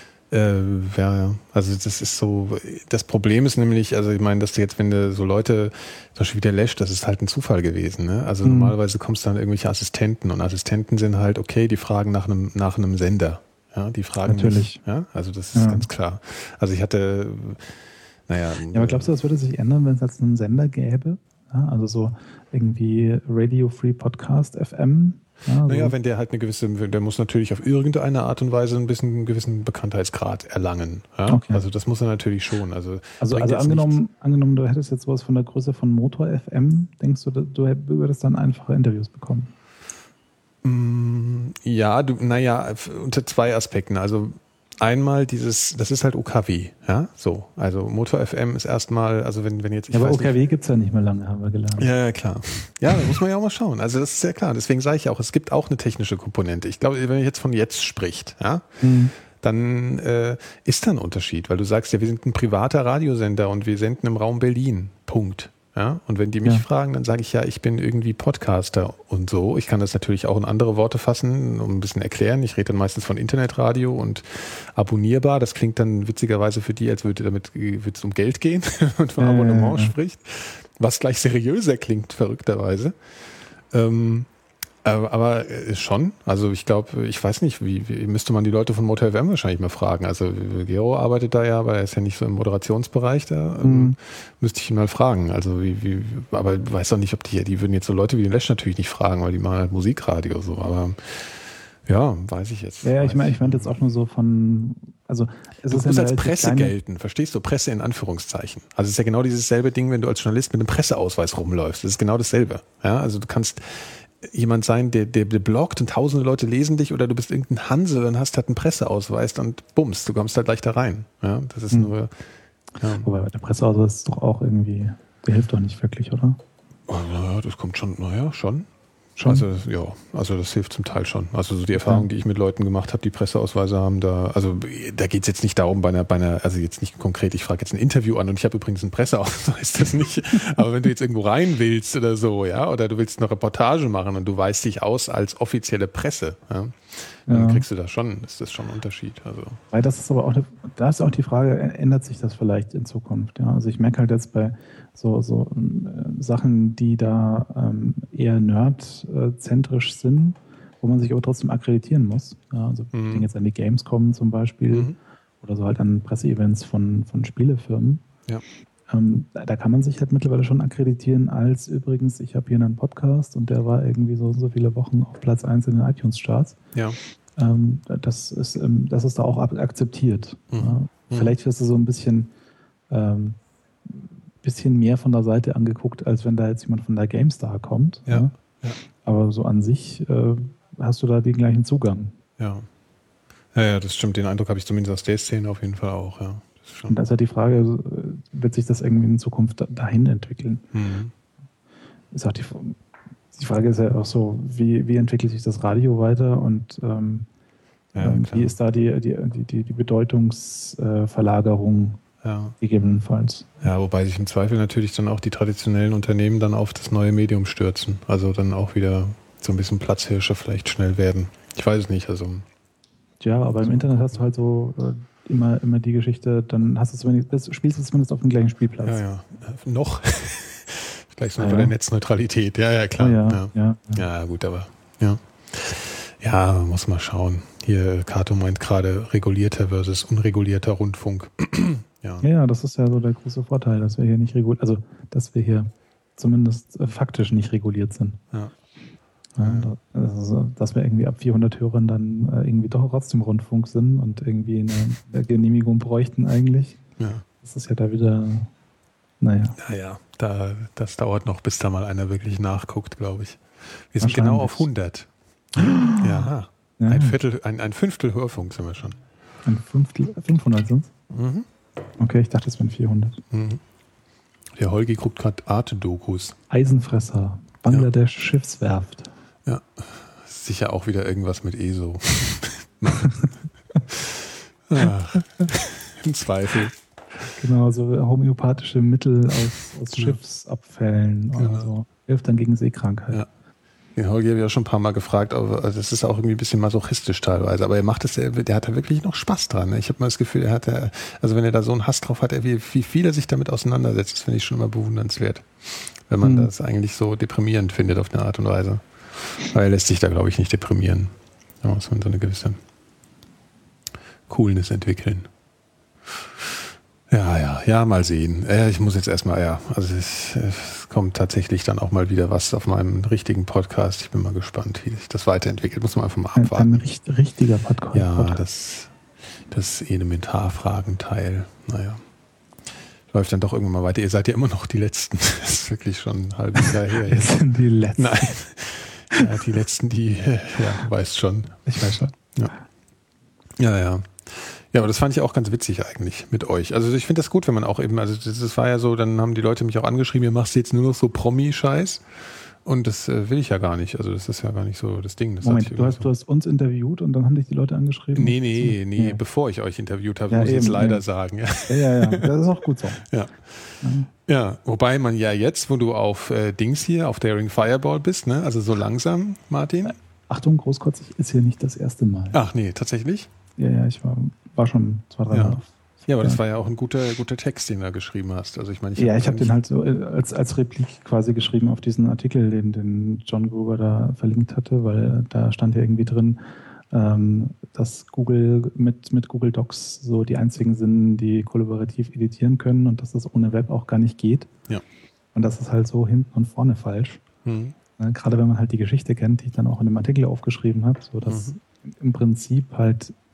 Äh, ja, also das ist so, das Problem ist nämlich, also ich meine, dass du jetzt, wenn du so Leute, zum Beispiel wie der Lash, das ist halt ein Zufall gewesen, ne? Also mhm. normalerweise kommst du dann irgendwelche Assistenten und Assistenten sind halt, okay, die fragen nach einem, nach einem Sender, ja, die fragen natürlich, nicht, ja, also das ist ja. ganz klar. Also ich hatte, naja. Ja, aber glaubst du, das würde sich ändern, wenn es jetzt einen Sender gäbe? Ja, also so irgendwie Radio Free Podcast F M? Ja, naja, so. Wenn der halt eine gewisse, der muss natürlich auf irgendeine Art und Weise ein bisschen einen gewissen Bekanntheitsgrad erlangen. Ja? Okay. Also das muss er natürlich schon. Also, also, also angenommen, angenommen, du hättest jetzt sowas von der Größe von Motor F M, denkst du, du würdest dann einfache Interviews bekommen? Ja, du, naja, unter zwei Aspekten. Also einmal dieses, das ist halt O K W, ja, so. Also Motor F M ist erstmal, also wenn, wenn jetzt, ich ja, aber weiß O K W gibt es ja nicht mehr lange, haben wir gelernt. Ja, ja, klar. Ja, da muss man ja auch mal schauen. Also das ist ja klar. Deswegen sage ich ja auch, es gibt auch eine technische Komponente. Ich glaube, wenn man jetzt von jetzt spricht, ja, mhm. dann äh, ist da ein Unterschied, weil du sagst ja, wir sind ein privater Radiosender und wir senden im Raum Berlin. Punkt. Ja, und wenn die mich ja. fragen, dann sage ich ja, ich bin irgendwie Podcaster und so. Ich kann das natürlich auch in andere Worte fassen, um ein bisschen erklären. Ich rede dann meistens von Internetradio und abonnierbar. Das klingt dann witzigerweise für die, als würde damit würde es um Geld gehen und von Abonnement äh, spricht. Was gleich seriöser klingt, verrückterweise. Ähm, aber, aber schon, also ich glaube, ich weiß nicht, wie, wie müsste man die Leute von Motor F M wahrscheinlich mal fragen. Also Gero arbeitet da ja, aber er ist ja nicht so im Moderationsbereich, da ähm, mhm. müsste ich ihn mal fragen. Also wie, wie, aber du weißt doch nicht, ob die, die würden jetzt so Leute wie den Lesch natürlich nicht fragen, weil die machen halt Musikradio so, aber ja, weiß ich jetzt. Ja, ich meine, ich meinte jetzt auch nur so von also es Du ist musst ja als eine Presse kleine, gelten, verstehst du? Presse in Anführungszeichen. Also es ist ja genau dieses selbe Ding, wenn du als Journalist mit einem Presseausweis rumläufst. Das ist genau dasselbe. Ja, also du kannst jemand sein, der, der, der bloggt und tausende Leute lesen dich, oder du bist irgendein Hansel und hast halt einen Presseausweis und bums, du kommst halt leicht da rein. Ja, das ist Hm. nur... Ja. Wobei der Presseausweis ist doch auch irgendwie, der hilft doch nicht wirklich, oder? Naja, das kommt schon, naja, schon. Schon? Also ja, also das hilft zum Teil schon. Also so die Erfahrung, die ich mit Leuten gemacht habe, die Presseausweise haben, da, also da geht es jetzt nicht darum, bei einer, bei einer, also jetzt nicht konkret, ich frage jetzt ein Interview an und ich habe übrigens einen Presseausweis, das nicht. Aber wenn du jetzt irgendwo rein willst oder so, ja, oder du willst eine Reportage machen und du weist dich aus als offizielle Presse, ja, dann Ja. kriegst du das schon, ist das schon ein Unterschied. Also. Weil das ist aber auch, eine, da ist auch die Frage, ändert sich das vielleicht in Zukunft? Ja? Also ich merke halt jetzt bei so, so äh, Sachen, die da ähm, eher nerdzentrisch sind, wo man sich aber trotzdem akkreditieren muss. Ja? Also Mhm. ich denke jetzt an die Gamescom zum Beispiel Mhm. oder so halt an Presseevents von, von Spielefirmen. Ja. Ähm, da, da kann man sich halt mittlerweile schon akkreditieren als übrigens, ich habe hier einen Podcast und der war irgendwie so so viele Wochen auf Platz eins in den iTunes-Charts. Ja. Ähm, das, ist, ähm, das ist da auch akzeptiert. Mhm. Ja. Mhm. Vielleicht wirst du so ein bisschen, ähm, bisschen mehr von der Seite angeguckt, als wenn da jetzt jemand von der GameStar kommt. Ja. Ja. Ja. Aber so an sich äh, hast du da den gleichen Zugang. Ja. Ja, ja, das stimmt. Den Eindruck habe ich zumindest aus der Szene auf jeden Fall auch, ja. Das ist schon. Und da ist ja die Frage, wird sich das irgendwie in Zukunft dahin entwickeln? Mhm. Ist auch die, die Frage ist ja auch so, wie, wie entwickelt sich das Radio weiter und ähm, Ja, ähm, klar. wie ist da die, die, die, die Bedeutungsverlagerung Ja. gegebenenfalls? Ja, wobei sich im Zweifel natürlich dann auch die traditionellen Unternehmen dann auf das neue Medium stürzen. Also dann auch wieder so ein bisschen Platzhirsche vielleicht schnell werden. Ich weiß es nicht, also... Ja, aber im Internet hast du halt so äh, immer, immer die Geschichte, dann hast du zumindest, das spielst du zumindest auf dem gleichen Spielplatz. Ja, ja. Äh, Noch. Vielleicht so Ah, bei ja. der Netzneutralität. Ja, ja, klar. Oh, ja, Ja. ja, Ja, gut, aber ja. Ja, man muss mal schauen. Hier, Kato meint gerade regulierter versus unregulierter Rundfunk. Ja. ja, ja, das ist ja so der große Vorteil, dass wir hier nicht reguliert, also dass wir hier zumindest äh, faktisch nicht reguliert sind. Ja. Ja, da- also, dass wir irgendwie ab vierhundert Hörern dann äh, irgendwie doch trotzdem Rundfunk sind und irgendwie eine, eine Genehmigung bräuchten eigentlich. Ja. Das ist ja da wieder, naja. Naja, da, das dauert noch, bis da mal einer wirklich nachguckt, glaube ich. Wir sind Wahrscheinlich. genau auf hundert. Ja, Ja, ein Viertel, ein, ein Fünftel Hörfunk sind wir schon. ein Fünftel, fünfhundert sind es? Mhm. Okay, ich dachte, es wären vierhundert. Mhm. Der Holgi guckt gerade Arte-Dokus. Eisenfresser, Bangladesch Schiffswerft. Ja, sicher auch wieder irgendwas mit E S O. Ach, im Zweifel. Genau, so homöopathische Mittel aus, aus Ja. Schiffsabfällen Genau. oder so. Hilft dann gegen Seekrankheit. Ja. Den Holgi habe ich ja schon ein paar Mal gefragt, aber das ist auch irgendwie ein bisschen masochistisch teilweise. Aber er macht es, der, der hat da wirklich noch Spaß dran. Ich habe mal das Gefühl, er hat da, also wenn er da so einen Hass drauf hat, er, wie, wie viel er sich damit auseinandersetzt, das finde ich schon immer bewundernswert. Wenn man Mhm. das eigentlich so deprimierend findet auf eine Art und Weise. Weil er lässt sich da, glaube ich, nicht deprimieren. Da muss man so eine gewisse Coolness entwickeln. Ja, ja, ja, mal sehen. Äh, ich muss jetzt erstmal, ja, also es, es kommt tatsächlich dann auch mal wieder was auf meinem richtigen Podcast. Ich bin mal gespannt, wie sich das weiterentwickelt. Muss man einfach mal Ein, abwarten. ein richt, richtiger Podcast. Ja, das, das Elementarfragenteil. Naja. Läuft dann doch irgendwann mal weiter. Ihr seid ja immer noch die Letzten. Das ist wirklich schon ein halbes Jahr her. Wir Jetzt. sind die Letzten. Nein. Ja, die Letzten, die, ja, du weißt schon. Ich weiß schon. Ja, ja. Ja, aber das fand ich auch ganz witzig eigentlich mit euch. Also ich finde das gut, wenn man auch eben, also das, das war ja so, dann haben die Leute mich auch angeschrieben, ihr machst jetzt nur noch so Promi-Scheiß. Und das äh, will ich ja gar nicht. Also das ist ja gar nicht so das Ding. Das hat sich Moment, du hast, irgendwie du hast uns interviewt und dann haben dich die Leute angeschrieben? Nee, nee, nee, Ja. bevor ich euch interviewt habe, Ja, muss ich jetzt eben, leider ja. sagen. Ja. Ja, ja, ja, das ist auch gut so. Ja. Ja, wobei man ja jetzt, wo du auf äh, Dings hier, auf Daring Fireball bist, ne, also so langsam, Martin. Achtung, großkotzig ist hier nicht das erste Mal. Ach nee, tatsächlich? Ja, ja, ich war, war schon zwei, drei Ja. Mal auf. Ja, aber das war ja auch ein guter, guter Text, den du geschrieben hast. Also ich meine, ich Ja, hab ich habe eigentlich- den halt so äh, als, als Replik quasi geschrieben auf diesen Artikel, den, den John Gruber da verlinkt hatte, weil da stand ja irgendwie drin, ähm, dass Google mit, mit Google Docs so die einzigen sind, die kollaborativ editieren können und dass das ohne Web auch gar nicht geht. Ja. Und das ist halt so hinten und vorne falsch. Hm. Ne, gerade wenn man halt die Geschichte kennt, die ich dann auch in dem Artikel aufgeschrieben habe, so dass Mhm. im Prinzip halt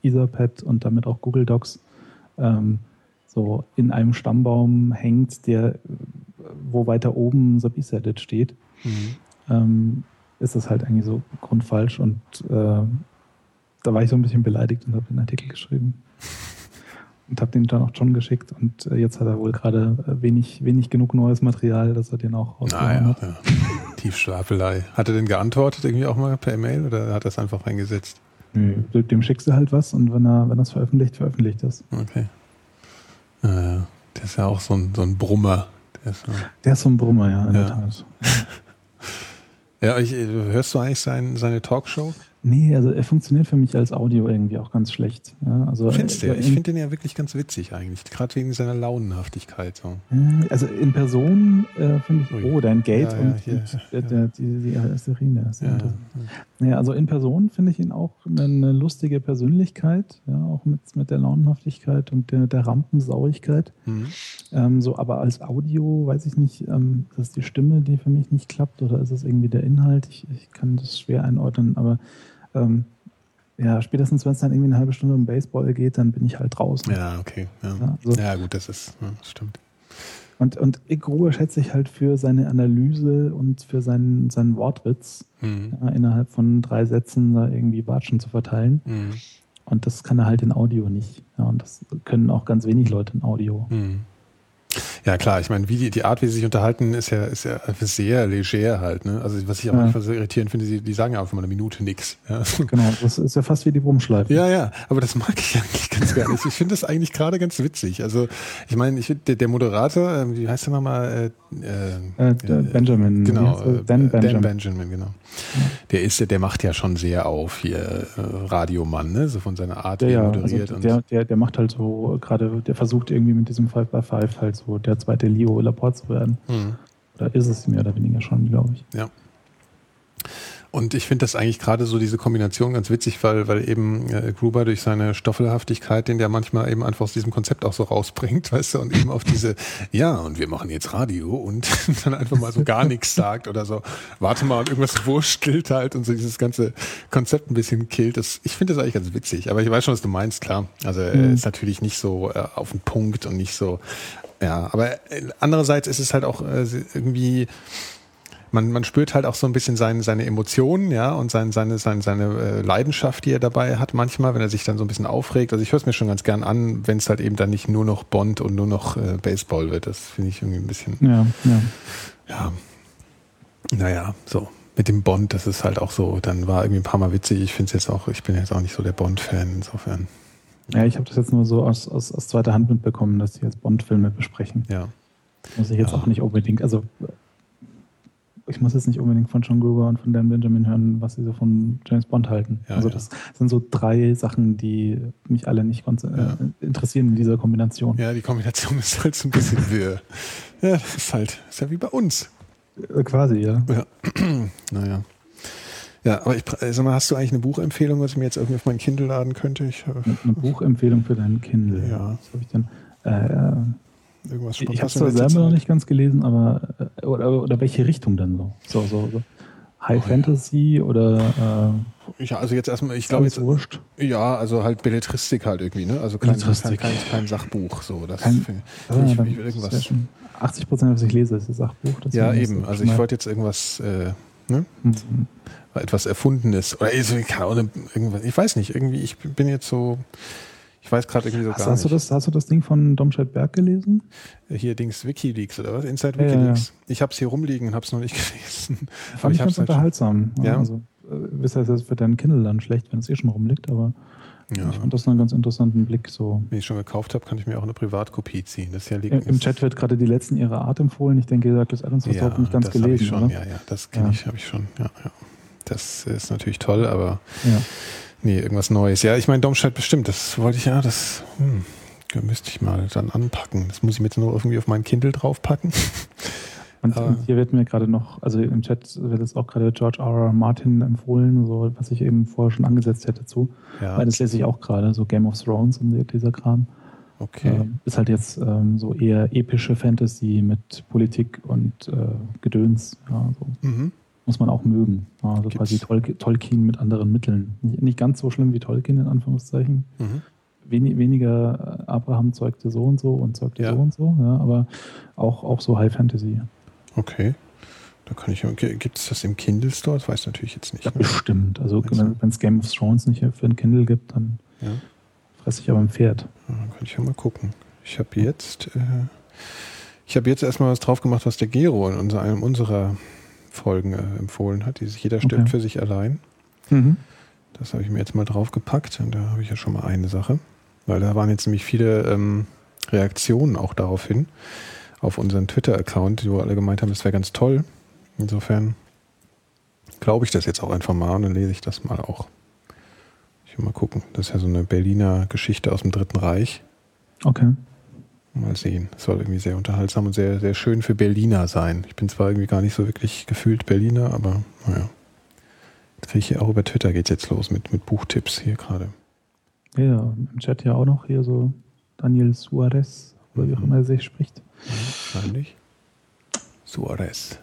Etherpad und damit auch Google Docs ähm, so in einem Stammbaum hängt, der, wo weiter oben Subethernet steht, mhm. ähm, ist das halt eigentlich so grundfalsch und äh, da war ich so ein bisschen beleidigt und habe einen Artikel geschrieben. Und habe den dann auch John geschickt und äh, jetzt hat er wohl gerade äh, wenig, wenig genug neues Material, dass er den auch rausgehauen naja, hat. Ja. Tiefstapelei. Hat er denn geantwortet irgendwie auch mal per E-Mail oder hat er es einfach reingesetzt? Nö, dem schickst du halt was und wenn er wenn er es veröffentlicht, veröffentlicht es. Okay. Naja, der ist ja auch so ein, so ein Brummer. Der ist so, der ist so ein Brummer, ja, in ja. der Tat. Ja, ich, hörst du eigentlich sein, seine Talkshow? Nee, also er funktioniert für mich als Audio irgendwie auch ganz schlecht. Ja, also Findest du? Ich finde den ja wirklich ganz witzig eigentlich, gerade wegen seiner Launenhaftigkeit. So. Also in Person äh, finde ich, oh, dein Gate ja, ja, und, hier, und ja. der, die, die Asterine. Ja, ja. Naja, also in Person finde ich ihn auch eine, eine lustige Persönlichkeit, ja, auch mit, mit der Launenhaftigkeit und der, der Rampensauigkeit. Mhm. Ähm, so, aber als Audio weiß ich nicht, ähm, ist das die Stimme, die für mich nicht klappt oder ist es irgendwie der Inhalt? Ich, ich kann das schwer einordnen, aber Ähm, ja, spätestens wenn es dann irgendwie eine halbe Stunde um Baseball geht, dann bin ich halt draußen. Ja, okay. Ja, ja, also, ja gut, das ist, ja, das stimmt. Und, und Gruber schätze ich halt für seine Analyse und für seinen, seinen Wortwitz, mhm. ja, innerhalb von drei Sätzen da irgendwie Watschen zu verteilen. Mhm. Und das kann er halt in Audio nicht. Ja, und das können auch ganz wenig Leute in Audio. Mhm. Ja klar, ich meine, wie die, die Art, wie sie sich unterhalten, ist ja, ist ja sehr leger halt. Ne? Also was ich auch ja. manchmal so irritierend finde, die, die sagen ja einfach mal eine Minute nichts. Ja. Genau, das ist ja fast wie die Brummschleife. Ja, ja, aber das mag ich eigentlich ganz gerne. Ich finde das eigentlich gerade ganz witzig. Also ich meine, ich finde, der, der Moderator, wie heißt der nochmal? Äh, äh, äh, Benjamin. Genau, Dan Benjamin. Dan Benjamin, genau. Ja. Der ist, der macht ja schon sehr auf hier äh, Radiomann, ne? So von seiner Art, ja, wie er ja, moderiert. Also der, der, der macht halt so gerade, der versucht irgendwie mit diesem Five by Five halt so der zweite Leo Laporte zu werden. Mhm. Oder ist es mehr oder weniger schon, glaube ich. Ja. Und ich finde das eigentlich gerade so diese Kombination ganz witzig, weil, weil eben äh, Gruber durch seine Stoffelhaftigkeit, den der manchmal eben einfach aus diesem Konzept auch so rausbringt, weißt du, und eben auf diese, ja, und wir machen jetzt Radio und dann einfach mal so gar nichts sagt oder so, warte mal und irgendwas wurstelt halt und so dieses ganze Konzept ein bisschen killt. Das, ich finde das eigentlich ganz witzig, aber ich weiß schon, was du meinst, klar. Also er mhm. ist natürlich nicht so äh, auf den Punkt und nicht so, ja, aber äh, andererseits ist es halt auch äh, irgendwie, Man, man spürt halt auch so ein bisschen seine, seine Emotionen, ja, und seine, seine, seine, seine Leidenschaft, die er dabei hat manchmal, wenn er sich dann so ein bisschen aufregt. Also ich höre es mir schon ganz gern an, wenn es halt eben dann nicht nur noch Bond und nur noch äh, Baseball wird. Das finde ich irgendwie ein bisschen, ja, ja. ja, naja, so. Mit dem Bond, das ist halt auch so, dann war irgendwie ein paar Mal witzig. Ich finde es jetzt auch, ich bin jetzt auch nicht so der Bond-Fan, insofern. Ja, ich habe das jetzt nur so aus, aus, aus zweiter Hand mitbekommen, dass die jetzt Bond-Filme besprechen. Ja. Muss ich jetzt ja. auch nicht unbedingt, also ich muss jetzt nicht unbedingt von John Gruber und von Dan Benjamin hören, was sie so von James Bond halten. Ja, also das ja. sind so drei Sachen, die mich alle nicht ganz äh, ja. interessieren in dieser Kombination. Ja, die Kombination ist halt so ein bisschen wirr. Ja, das ist halt, ist ja wie bei uns. Äh, quasi, ja. Ja, naja. Ja, aber ich sag mal, hast du eigentlich eine Buchempfehlung, was ich mir jetzt irgendwie auf mein Kindle laden könnte? Ich, eine, eine Buchempfehlung für dein Kindle? Ja. Was habe ich denn? Äh, Irgendwas ich habe es zwar selber Zeit. noch nicht ganz gelesen, aber oder, oder welche Richtung denn so? So, so, so. High oh, Fantasy ja. oder äh, ja, also jetzt erstmal, ich glaube jetzt wurscht. Ja, also halt Belletristik halt irgendwie, ne? Also kein, kein, kein, kein Sachbuch, so das kein, find, ah, ich, dann, ich, irgendwas. Das achtzig Prozent was ich lese, ist das Sachbuch. Das ja, eben. Also ich wollte jetzt irgendwas, äh, ne? Mhm. Etwas Erfundenes oder irgendwas. Ich weiß nicht. Irgendwie, ich bin jetzt so. Ich weiß gerade irgendwie so hast, gar hast nicht. Du das, hast du das Ding von Domscheit Berg gelesen? Hier Dings WikiLeaks oder was? Inside WikiLeaks. Ja, ja. Ich habe es hier rumliegen und habe es noch nicht gelesen. Fand ich ganz unterhaltsam. Halt ja. Also, wisst ihr, das ist für deinen Kindle dann schlecht, wenn es eh schon rumliegt, aber ja. ich fand das einen ganz interessanten Blick. So. Wenn ich schon gekauft habe, kann ich mir auch eine Privatkopie ziehen. Das ja liegt Im Chat wird gerade die letzten ihrer Art empfohlen. Ich denke, Douglas Adams hast du überhaupt nicht ganz das gelesen. Ich schon, oder? Ja, ja, das kenne ja. ich, habe ich schon. Ja, ja. Das ist natürlich toll, aber ja. nee, irgendwas Neues. Ja, ich meine, Domscheit bestimmt, das wollte ich ja, das hm, müsste ich mal dann anpacken. Das muss ich mir jetzt nur irgendwie auf mein Kindle draufpacken. Und, und hier wird mir gerade noch, also im Chat wird jetzt auch gerade George R. R. Martin empfohlen, so was ich eben vorher schon angesetzt hätte zu. Ja. Weil das lese ich auch gerade, so Game of Thrones und dieser Kram. Okay. Ähm, ist halt jetzt ähm, so eher epische Fantasy mit Politik und äh, Gedöns. Ja, so. Mhm. Muss man auch mögen. Also Gibt's? quasi Tol Tolkien mit anderen Mitteln. Nicht, nicht ganz so schlimm wie Tolkien, in Anführungszeichen. Mhm. Wen, weniger Abraham zeugte so und so und zeugte Ja. so und so, ja, aber auch, auch so High Fantasy. Okay. Da kann ich, gibt es das im Kindle Store? Das weiß ich natürlich jetzt nicht. Ja, Ne? bestimmt. Also Meinst du? wenn es Game of Thrones nicht für ein Kindle gibt, dann Ja. fresse ich aber ein Pferd. Ja, dann kann ich ja mal gucken. Ich habe jetzt, äh, ich habe jetzt erstmal was drauf gemacht, was der Gero in unser, einem unserer Folgen äh, empfohlen hat. Die sich jeder stirbt Okay. für sich allein. Mhm. Das habe ich mir jetzt mal draufgepackt und da habe ich ja schon mal eine Sache. Weil da waren jetzt nämlich viele ähm, Reaktionen auch darauf hin, auf unseren Twitter-Account, wo alle gemeint haben, das wäre ganz toll. Insofern glaube ich das jetzt auch einfach mal und dann lese ich das mal auch. Ich will mal gucken. Das ist ja so eine Berliner Geschichte aus dem Dritten Reich. Okay. Mal sehen. Das soll irgendwie sehr unterhaltsam und sehr, sehr schön für Berliner sein. Ich bin zwar irgendwie gar nicht so wirklich gefühlt Berliner, aber naja. Jetzt kriege ich hier auch über Twitter geht's jetzt los mit, mit Buchtipps hier gerade. Ja, ja, im Chat ja auch noch hier so Daniel Suarez, oder wie auch immer er sich spricht. Wahrscheinlich. Suarez.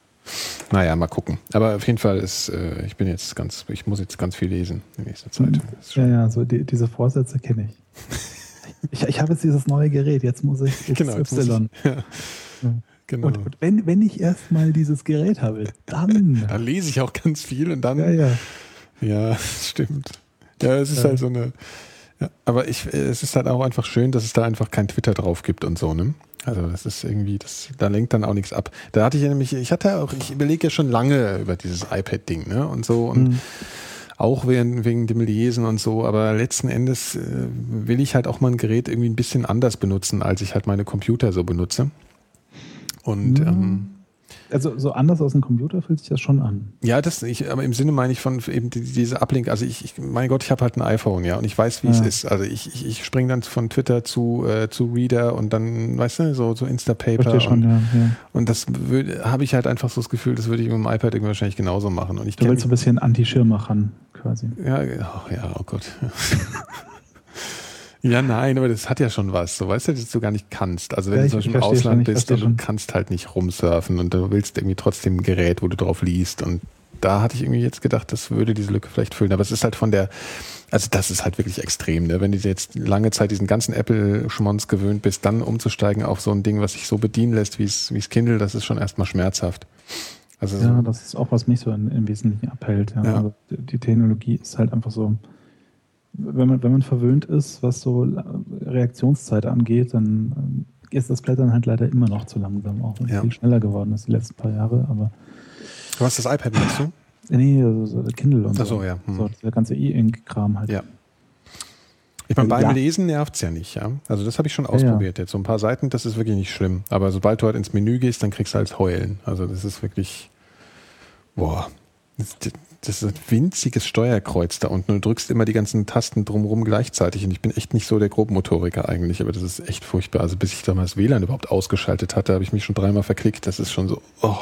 Naja, mal gucken. Aber auf jeden Fall ist, äh, ich bin jetzt ganz, ich muss jetzt ganz viel lesen in nächster Zeit. Das ist Ja, schon- ja, so die, diese Vorsätze kenne ich. ich. Ich habe jetzt dieses neue Gerät, jetzt muss ich X Genau, jetzt muss Y. ich, ja, Ja. genau. Und, und wenn, wenn ich erstmal dieses Gerät habe, dann. Da lese ich auch ganz viel und dann. Ja, ja. Ja, stimmt. Ja, es ist Ja. halt so eine. Ja, aber ich, es ist halt auch einfach schön, dass es da einfach kein Twitter drauf gibt und so, ne? Also das ist irgendwie, das, da lenkt dann auch nichts ab. Da hatte ich ja nämlich, ich hatte auch, ich überlege ja schon lange über dieses iPad-Ding, ne? Und so und Mhm. auch wegen, wegen dem Lesen und so, aber letzten Endes äh, will ich halt auch mal ein Gerät irgendwie ein bisschen anders benutzen, als ich halt meine Computer so benutze. Und Mhm. ähm, Also so anders aus dem Computer fühlt sich das schon an. ja, das, ich, aber im Sinne meine ich von eben die, diese Ablink, also ich, ich, mein Gott, ich habe halt ein iPhone, ja, und ich weiß, wie Ja. es ist. Also ich, ich, ich springe dann von Twitter zu, äh, zu Reader und dann, weißt du, so, so Instapaper. Verstehe schon, und, ja. ja. und das habe ich halt einfach so das Gefühl, das würde ich mit dem iPad irgendwie wahrscheinlich genauso machen. Und ich Du kenn willst so ein bisschen Anti-Schirmachern quasi. mich, ja, oh, ja, oh Gott. Ja, nein, aber das hat ja schon was. So, weißt du, dass du gar nicht kannst. Also wenn Ja, du ich- zum ich Beispiel im verstehe Ausland schon, ich bist verstehe und du schon. kannst halt nicht rumsurfen und du willst irgendwie trotzdem ein Gerät, wo du drauf liest. Und da hatte ich irgendwie jetzt gedacht, das würde diese Lücke vielleicht füllen. Aber es ist halt von der, also das ist halt wirklich extrem, ne? Wenn du jetzt lange Zeit diesen ganzen Apple-Schmonz gewöhnt bist, dann umzusteigen auf so ein Ding, was sich so bedienen lässt, wie es wie es Kindle, das ist schon erstmal schmerzhaft. Also Ja, so, das ist auch, was mich so in, im Wesentlichen abhält. Ja. Ja. Also die, die Technologie ist halt einfach so, wenn man, wenn man verwöhnt ist, was so Reaktionszeit angeht, dann ähm, ist das Blättern halt leider immer noch zu langsam, auch wenn es Ja. viel schneller geworden ist die letzten paar Jahre. Aber du hast das iPad benutzt du? nee, also so Kindle und Ach so, ja. Hm. so dieser ganze E-Ink-Kram halt. Ja. Ich meine, beim Ja. Lesen nervt's ja nicht, ja. Also das habe ich schon Ja, ausprobiert jetzt. So ein paar Seiten, das ist wirklich nicht schlimm. Aber sobald du halt ins Menü gehst, dann kriegst du halt Heulen. Also das ist wirklich, boah, das, das ist ein winziges Steuerkreuz da unten. Du drückst immer die ganzen Tasten drumherum gleichzeitig. Und ich bin echt nicht so der Grobmotoriker eigentlich, aber das ist echt furchtbar. Also bis ich damals das W L A N überhaupt ausgeschaltet hatte, habe ich mich schon dreimal verklickt. Das ist schon so, oh,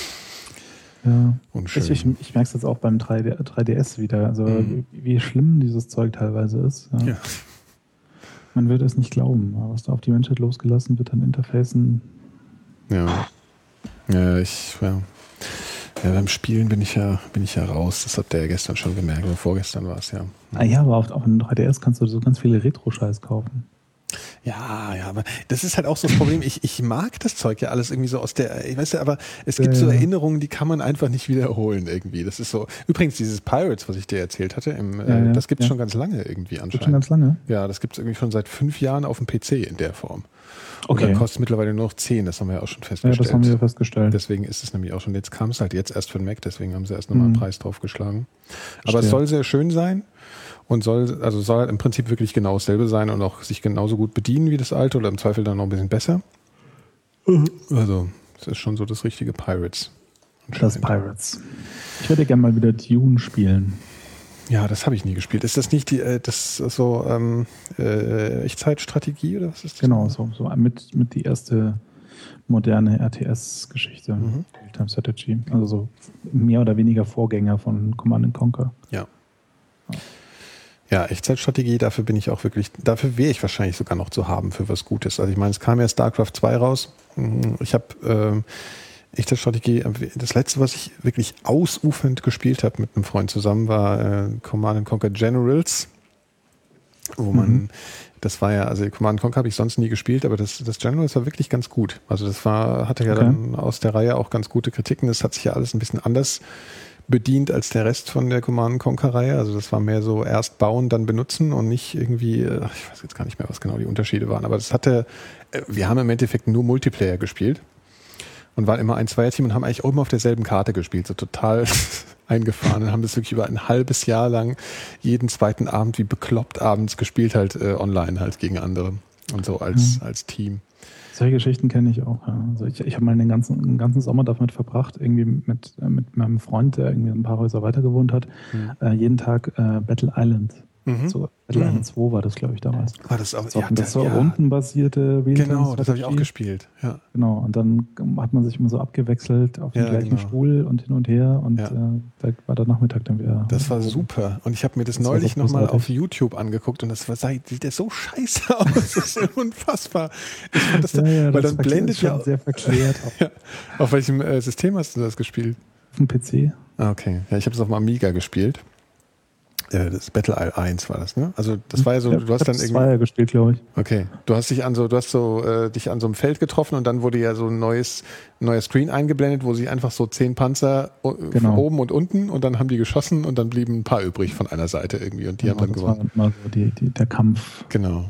Ja. unschön. Ich, ich, ich merke es jetzt auch beim drei D, drei D S wieder, also Mhm. wie, wie schlimm dieses Zeug teilweise ist. Ja. Ja. Man würde es nicht glauben, aber was da auf die Menschheit losgelassen wird an Interfacen. Ja. Ja, ich, ja. Ja, beim Spielen bin ich ja, bin ich ja raus. Das habt ihr ja gestern schon gemerkt. Oder vorgestern war es ja. Ah ja, aber auf, auf dem drei D S kannst du so ganz viele Retro-Scheiß kaufen. Ja, ja, aber das ist halt auch so das Problem. Ich, ich mag das Zeug ja alles irgendwie so aus der, ich weiß ja, aber es gibt Ja, so ja. Erinnerungen, die kann man einfach nicht wiederholen irgendwie. Das ist so. Übrigens, dieses Pirates, was ich dir erzählt hatte, im, Ja, äh, ja, das gibt es ja. schon ganz lange irgendwie Gibt schon anscheinend. ganz lange. Ja, das gibt es irgendwie schon seit fünf Jahren auf dem P C in der Form. Und Okay. dann kostet es mittlerweile nur noch zehn, das haben wir ja auch schon Ja, festgestellt. das haben wir festgestellt. Deswegen ist es nämlich auch schon, jetzt kam es halt jetzt erst für den Mac, deswegen haben sie erst nochmal einen Mhm. Preis draufgeschlagen. Aber Verstehe. es soll sehr schön sein und soll, also soll halt im Prinzip wirklich genau dasselbe sein und auch sich genauso gut bedienen wie das alte oder im Zweifel dann noch ein bisschen besser. Also, es ist schon so das richtige Pirates. Das Pirates. Ich würde gerne mal wieder Dune spielen. Ja, das habe ich nie gespielt. Ist das nicht die, äh, das ist so ähm, äh, Echtzeitstrategie oder was ist das? Genau, so, so mit, mit die erste moderne R T S-Geschichte. Mhm. Real-Time Strategy. Also so mehr oder weniger Vorgänger von Command and Conquer. Ja. Ja, Echtzeitstrategie, dafür bin ich auch wirklich, dafür wäre ich wahrscheinlich sogar noch zu haben für was Gutes. Also ich meine, es kam ja StarCraft zwei raus. Ich habe, ähm, Echte Strategie. Das letzte, was ich wirklich ausufernd gespielt habe mit einem Freund zusammen, war äh, Command and Conquer Generals, wo man, mhm. das war ja, also Command and Conquer habe ich sonst nie gespielt, aber das, das Generals war wirklich ganz gut. Also das war, hatte ja okay. dann aus der Reihe auch ganz gute Kritiken. Das hat sich ja alles ein bisschen anders bedient als der Rest von der Command and Conquer Reihe. Also das war mehr so erst bauen, dann benutzen und nicht irgendwie, ich weiß jetzt gar nicht mehr, was genau die Unterschiede waren, aber das hatte, wir haben im Endeffekt nur Multiplayer gespielt. Und waren immer ein Zweierteam und haben eigentlich auch immer auf derselben Karte gespielt, so total eingefahren und haben das wirklich über ein halbes Jahr lang jeden zweiten Abend wie bekloppt abends gespielt, halt äh, online halt gegen andere und so als, mhm. als Team. Solche Geschichten kenne ich auch. Ja. Also ich, ich habe mal den ganzen, den ganzen Sommer damit verbracht, irgendwie mit, mit meinem Freund, der irgendwie ein paar Häuser weiter gewohnt hat, mhm. äh, jeden Tag äh, Battle Island. Mhm. So, Battle mhm. Island zwei war das, glaube ich, damals. War das auch? Das war, ja, das war ja. rundenbasierte Realtime. Genau, das habe ich auch gespielt. Ja. Genau, und dann hat man sich immer so abgewechselt auf den ja, gleichen genau. Stuhl und hin und her und ja. äh, da war der Nachmittag dann wieder. Das war super. Und ich habe mir das, das neulich nochmal auf YouTube angeguckt und das war, sieht ja so scheiße aus. Das ist unfassbar. Ich fand das, ja, ja, weil das dann blendet ja sehr verklärt. ja. Auf welchem äh, System hast du das gespielt? Auf dem P C. Ah, okay. Ja, ich habe es auf dem Amiga gespielt. Das Battle Isle eins war das, ne? Also das war ja so, ja, du hast dann irgendwie. Zweier gespielt, glaube ich. Okay. Du hast dich an so, du hast so äh, dich an so einem Feld getroffen und dann wurde ja so ein neues, neuer Screen eingeblendet, wo sie einfach so zehn Panzer genau. oben und unten und dann haben die geschossen und dann blieben ein paar übrig von einer Seite irgendwie und die genau, haben dann das gewonnen. War mal so die, die, der Kampf. Genau.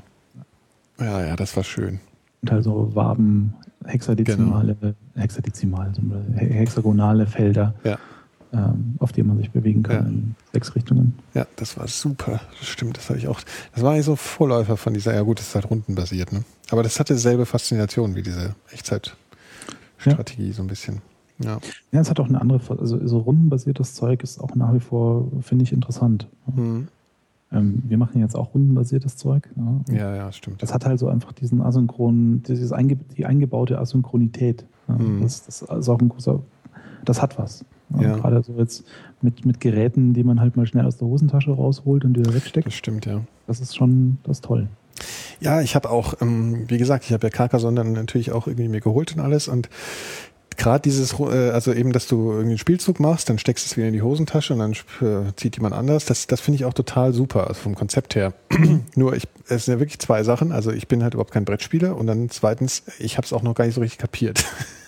Ja, ja, das war schön. Und halt so Waben, hexadezimale, genau. hexadezimale, hexagonale Felder. Ja. Auf die man sich bewegen kann ja. in sechs Richtungen. Ja, das war super. Das stimmt, das hatte ich auch. Das war eigentlich so Vorläufer von dieser, ja gut, das ist halt rundenbasiert, ne? Aber das hatte dieselbe Faszination wie diese Echtzeitstrategie ja. so ein bisschen. Ja. ja, es hat auch eine andere, also so rundenbasiertes Zeug ist auch nach wie vor, finde ich, interessant. Mhm. Ähm, wir machen jetzt auch rundenbasiertes Zeug. Ja, ja, ja, stimmt. Das hat halt so einfach diesen asynchronen, dieses einge, die eingebaute Asynchronität. Ja? Mhm. Das, das ist auch ein großer, das hat was. Ja. Gerade so jetzt mit, mit Geräten, die man halt mal schnell aus der Hosentasche rausholt und wieder wegsteckt. Das stimmt, ja. Das ist schon, das ist toll. Ja, ich habe auch, ähm, wie gesagt, ich habe ja Carcassonne dann natürlich auch irgendwie mir geholt und alles und gerade dieses, äh, also eben, dass du irgendwie einen Spielzug machst, dann steckst du es wieder in die Hosentasche und dann äh, zieht jemand anders, das, das finde ich auch total super, also vom Konzept her. Nur, ich, es sind ja wirklich zwei Sachen, also ich bin halt überhaupt kein Brettspieler und dann zweitens, ich habe es auch noch gar nicht so richtig kapiert.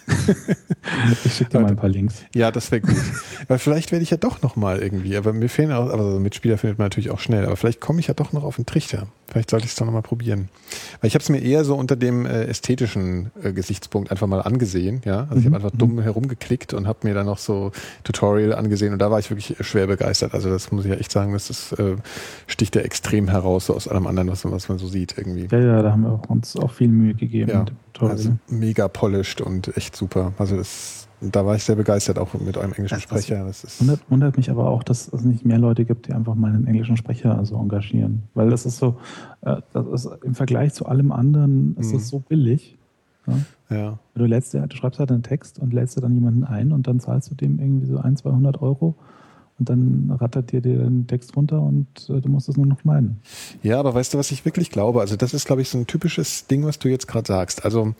Ich schicke dir mal ein paar Links. Ja, das wäre gut. Weil vielleicht werde ich ja doch noch mal irgendwie, aber mir fehlen auch, also Mitspieler findet man natürlich auch schnell, aber vielleicht komme ich ja doch noch auf den Trichter. Vielleicht sollte ich es doch noch mal probieren. Weil ich habe es mir eher so unter dem äh, ästhetischen äh, Gesichtspunkt einfach mal angesehen, ja. Also mhm. ich habe einfach dumm herumgeklickt und habe mir dann noch so Tutorial angesehen und da war ich wirklich schwer begeistert. Also das muss ich ja echt sagen, das ist, äh, sticht ja extrem heraus so aus allem anderen, was, was man so sieht irgendwie. Ja, ja, da haben wir uns auch viel Mühe gegeben. Ja, mit dem Tutorial. Also mega polished und echt super. Also das, da war ich sehr begeistert, auch mit eurem englischen das Sprecher. Das ist wundert, wundert mich aber auch, dass es nicht mehr Leute gibt, die einfach mal einen englischen Sprecher also engagieren. Weil das ist so, äh, das ist im Vergleich zu allem anderen ist mhm. das so billig. Ja? Ja. Du, lädst, du schreibst halt einen Text und lädst dir dann jemanden ein und dann zahlst du dem irgendwie so ein, zweihundert Euro. Und dann rattert dir den Text runter und äh, du musst es nur noch schneiden. Ja, aber weißt du, was ich wirklich glaube? Also das ist, glaube ich, so ein typisches Ding, was du jetzt gerade sagst. Also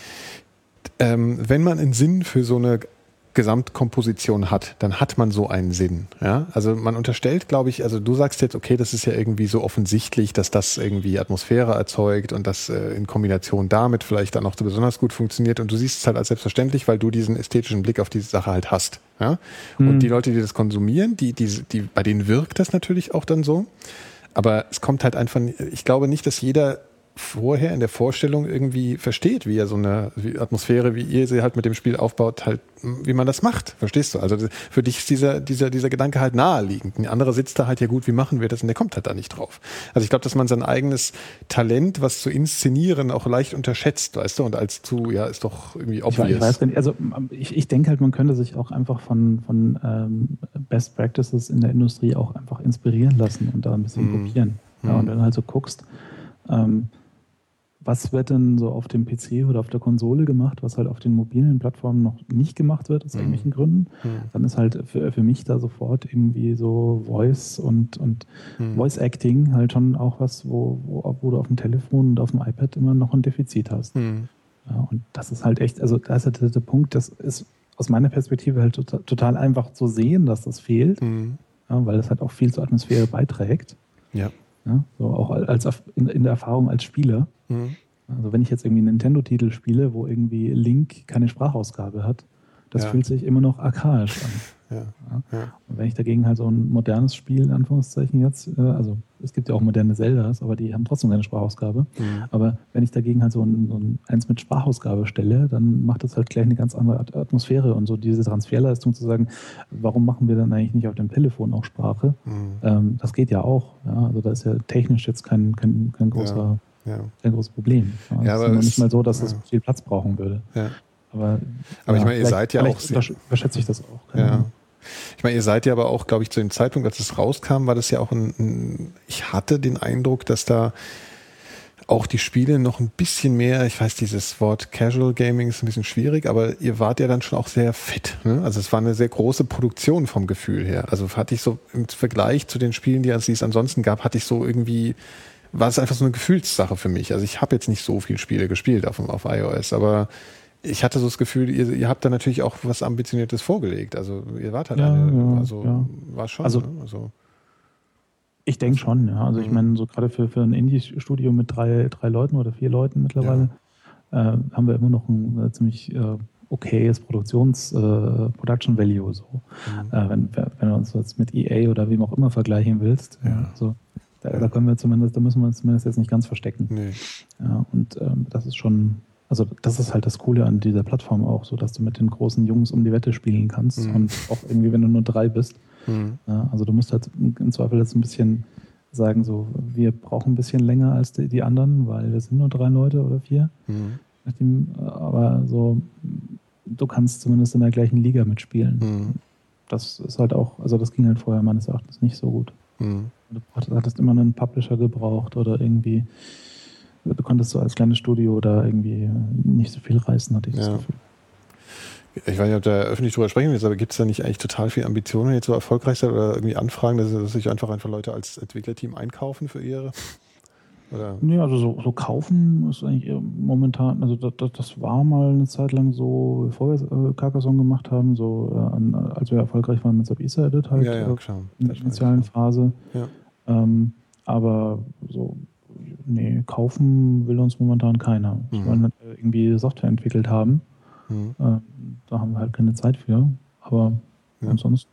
ähm, wenn man einen Sinn für so eine Gesamtkomposition hat, dann hat man so einen Sinn. Ja? Also man unterstellt, glaube ich, also du sagst jetzt, okay, das ist ja irgendwie so offensichtlich, dass das irgendwie Atmosphäre erzeugt und das äh, in Kombination damit vielleicht dann auch so besonders gut funktioniert und du siehst es halt als selbstverständlich, weil du diesen ästhetischen Blick auf diese Sache halt hast. Ja? Und mhm. die Leute, die das konsumieren, die, die, die, bei denen wirkt das natürlich auch dann so. Aber es kommt halt einfach, ich glaube nicht, dass jeder vorher in der Vorstellung irgendwie versteht, wie er so eine Atmosphäre, wie ihr sie halt mit dem Spiel aufbaut, halt, wie man das macht. Verstehst du? Also für dich ist dieser, dieser, dieser Gedanke halt naheliegend. Ein anderer sitzt da halt, ja gut, wie machen wir das? Und der kommt halt da nicht drauf. Also ich glaube, dass man sein eigenes Talent, was zu inszenieren, auch leicht unterschätzt, weißt du? Und als zu, ja, ist doch irgendwie obvious. Ich weiß nicht, also ich, ich denke halt, man könnte sich auch einfach von, von ähm, Best Practices in der Industrie auch einfach inspirieren lassen und da ein bisschen mm. kopieren. Ja, mm. Und wenn du halt so guckst, ähm, was wird denn so auf dem P C oder auf der Konsole gemacht, was halt auf den mobilen Plattformen noch nicht gemacht wird, aus mhm. irgendwelchen Gründen, mhm. dann ist halt für, für mich da sofort irgendwie so Voice und, und mhm. Voice Acting halt schon auch was, wo, wo, wo du auf dem Telefon und auf dem iPad immer noch ein Defizit hast. Mhm. Ja, und das ist halt echt, also da ist halt der, der Punkt, das ist aus meiner Perspektive halt total, total einfach zu sehen, dass das fehlt, Mhm. ja, weil es halt auch viel zur Atmosphäre beiträgt. Ja. Ja, so auch als in, in der Erfahrung als Spieler. Mhm. Also wenn ich jetzt irgendwie einen Nintendo-Titel spiele, wo irgendwie Link keine Sprachausgabe hat, das Ja. fühlt sich immer noch archaisch an. Ja. Ja. Ja. Und wenn ich dagegen halt so ein modernes Spiel, in Anführungszeichen jetzt, äh, also es gibt ja auch moderne Zeldas, aber die haben trotzdem keine Sprachausgabe. Mhm. Aber wenn ich dagegen halt so ein, so ein eins mit Sprachausgabe stelle, dann macht das halt gleich eine ganz andere At- Atmosphäre und so diese Transferleistung zu sagen, warum machen wir dann eigentlich nicht auf dem Telefon auch Sprache? Mhm. Ähm, das geht ja auch. Ja? Also da ist ja technisch jetzt kein, kein, kein großer Ja. kein großes Problem. Ja, Ja, es ist aber ja noch es- nicht mal so, dass es ja. viel Platz brauchen würde. Ja. Aber, Aber ich ja, meine, ihr vielleicht- seid ja vielleicht auch sehr- untersch- überschätze ich das auch. Keine Ja. Ahnung. Ich meine, ihr seid ja aber auch, glaube ich, zu dem Zeitpunkt, als es rauskam, war das ja auch ein, ein ich hatte den Eindruck, dass da auch die Spiele noch ein bisschen mehr, ich weiß, dieses Wort Casual Gaming ist ein bisschen schwierig, aber ihr wart ja dann schon auch sehr fit. Ne? Also es war eine sehr große Produktion vom Gefühl her. Also hatte ich so im Vergleich zu den Spielen, die es ansonsten gab, hatte ich so irgendwie, war es einfach so eine Gefühlssache für mich. Also ich habe jetzt nicht so viele Spiele gespielt auf, auf iOS, aber ich hatte so das Gefühl, ihr, ihr habt da natürlich auch was Ambitioniertes vorgelegt. Also ihr wart halt Ja, eine, ja, also ja. war schon. Also- ne? also Ich denke schon, ja. Also ich Mhm. meine, so gerade für, für ein Indie-Studio mit drei, drei Leuten oder vier Leuten mittlerweile äh, haben wir immer noch ein äh, ziemlich äh, okayes Produktions, äh, Production Value. So. mhm. Äh, wenn, wenn du uns jetzt mit E A oder wem auch immer vergleichen willst, Ja. ja. so, da, Ja. da können wir zumindest, da müssen wir uns zumindest jetzt nicht ganz verstecken. Nee. Ja, und ähm, das ist schon, also das ist halt das Coole an dieser Plattform auch, so dass du mit den großen Jungs um die Wette spielen kannst Mhm. und auch irgendwie, wenn du nur drei bist. Mhm. Ja, also du musst halt im Zweifel jetzt ein bisschen sagen, so wir brauchen ein bisschen länger als die, die anderen, weil wir sind nur drei Leute oder vier. Mhm. Nachdem, aber so, du kannst zumindest in der gleichen Liga mitspielen. Mhm. Das ist halt auch, also das ging halt vorher meines Erachtens nicht so gut. Mhm. Du braucht- hattest immer einen Publisher gebraucht oder irgendwie, du konntest so als kleines Studio da irgendwie nicht so viel reißen, hatte ich das Ja. Gefühl. Ich weiß nicht, ob da öffentlich drüber sprechen willst, aber gibt es da nicht eigentlich total viel Ambitionen, wenn ihr jetzt so erfolgreich seid oder irgendwie Anfragen, dass, dass sich einfach einfach Leute als Entwicklerteam einkaufen für ihre? Oder? Nee, also so, so kaufen ist eigentlich eher momentan, also das, das, das war mal eine Zeit lang so, bevor wir äh, Carcassonne gemacht haben, so äh, an, als wir erfolgreich waren mit Sub-Isa Edit halt Ja, ja, äh, klar. in der initialen Phase. Ja. Ähm, aber so, nee, kaufen will uns momentan keiner. Wir Mhm. wollen halt irgendwie Software entwickelt haben. Mhm. Ähm, da haben wir halt keine Zeit für. Aber Ja. ansonsten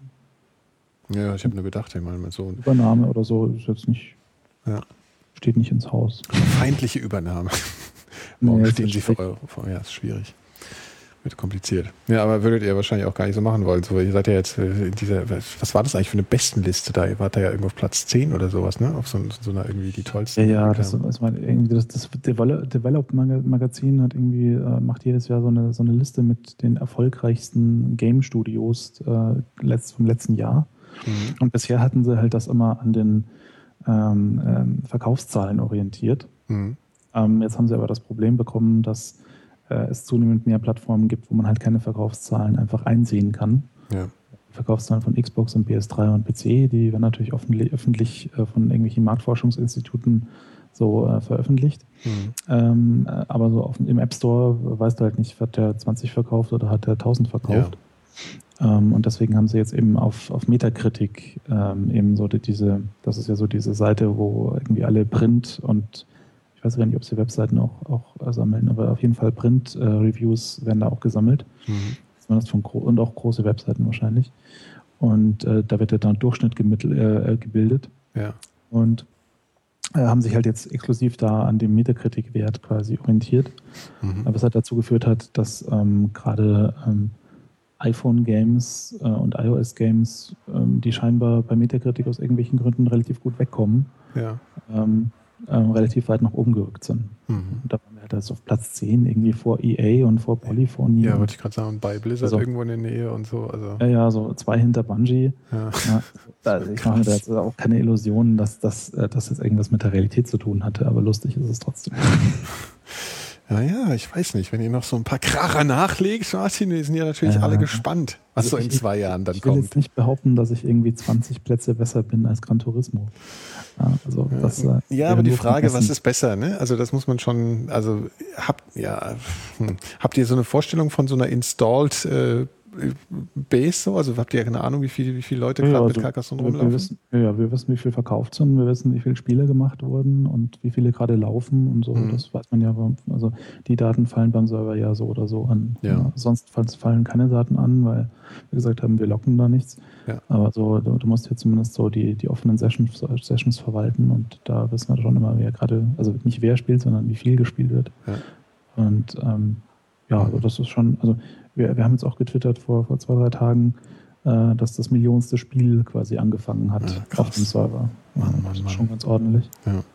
Ja, ich habe nur gedacht, ich meine, mit so Übernahme oder so ist jetzt nicht, Ja. steht nicht ins Haus. feindliche Übernahme. Morgen Nee, stehen das sie ist vor eure, vor, ja, ist schwierig. Wird kompliziert. Ja, aber würdet ihr wahrscheinlich auch gar nicht so machen wollen. So, ihr seid ja jetzt in dieser, was war das eigentlich für eine Bestenliste da? Ihr wart da ja irgendwo auf Platz zehn oder sowas, ne? Auf so, so einer irgendwie die tollsten. Ja, ja, das, Entwickler. das, war irgendwie das, das Develop, Develop Magazin hat irgendwie, äh, macht jedes Jahr so eine, so eine Liste mit den erfolgreichsten Game Studios äh, letzt, vom letzten Jahr. Mhm. Und bisher hatten sie halt das immer an den ähm, ähm, Verkaufszahlen orientiert. Mhm. Ähm, jetzt haben sie aber das Problem bekommen, dass äh, es zunehmend mehr Plattformen gibt, wo man halt keine Verkaufszahlen einfach einsehen kann. Ja. Verkaufszahlen von Xbox und P S drei und P C, die werden natürlich öffentlich, öffentlich äh, von irgendwelchen Marktforschungsinstituten so äh, veröffentlicht. Mhm. Ähm, äh, aber so auf, im App Store weißt du halt nicht, hat der zwanzig verkauft oder hat der tausend verkauft. Ähm, und deswegen haben sie jetzt eben auf, auf Metacritic ähm, eben so die, diese, das ist ja so diese Seite, wo irgendwie alle Print und ich weiß gar nicht, ob sie Webseiten auch, auch äh, sammeln, aber auf jeden Fall Print-Reviews äh, werden da auch gesammelt. Mhm. Zumindest von gro- und auch große Webseiten wahrscheinlich. Und äh, da wird ja dann Durchschnitt gemittelt, äh, gebildet. Ja. Und äh, haben sich halt jetzt exklusiv da an dem Metacritic-Wert quasi orientiert. Mhm. Was halt dazu geführt hat, dass ähm, gerade ähm, iPhone-Games äh, und iOS-Games, ähm, die scheinbar bei Metacritic aus irgendwelchen Gründen relativ gut wegkommen, Ja. ähm, ähm, relativ weit nach oben gerückt sind. Mhm. Und da waren wir halt also auf Platz zehn irgendwie vor E A und vor Polyphony. Ja, und, wollte ich gerade sagen, bei Blizzard Also- irgendwo in der Nähe und so. Also, ja, ja, so zwei hinter Bungie. ja. Ja, da, ich mache mir da jetzt auch keine Illusionen, dass das äh, dass jetzt irgendwas mit der Realität zu tun hatte, aber lustig ist es trotzdem. Ja, ja, ich weiß nicht. Wenn ihr noch so ein paar Kracher nachlegt, Martin, wir sind ja natürlich Ja. alle gespannt, was Also so in ich- zwei Jahren dann Ich will kommt. jetzt nicht behaupten, dass ich irgendwie zwanzig Plätze besser bin als Gran Turismo. Ja, also Ja, das, äh, ja wäre aber die nur vom Frage, was Essen. ist besser, ne? Also das muss man schon, also habt, ja, hm, habt ihr so eine Vorstellung von so einer installed äh, Base so? Also habt ihr ja keine Ahnung, wie viele, wie viele Leute ja, gerade ja, mit also, Carcassonne wir, rumlaufen? wir wissen, ja, wir wissen, wie viel verkauft sind, wir wissen, wie viele Spiele gemacht wurden und wie viele gerade laufen und so. Mhm. Das weiß man ja. Also die Daten fallen beim Server ja so oder so an. Ja. Ja, sonst fallen keine Daten an, weil wir gesagt haben, wir locken da nichts. Ja. Aber so, du, du musst hier zumindest so die, die offenen Sessions, Sessions verwalten und da wissen wir schon immer, wer gerade, also nicht wer spielt, sondern wie viel gespielt wird. Ja. Und ähm, ja, also das ist schon, also wir, wir haben jetzt auch getwittert vor, vor zwei, drei Tagen, äh, dass das millionste Spiel quasi angefangen hat ja, auf dem Server. Ja, Mann, Mann, das ist Mann. schon ganz ordentlich. Ja. Mann,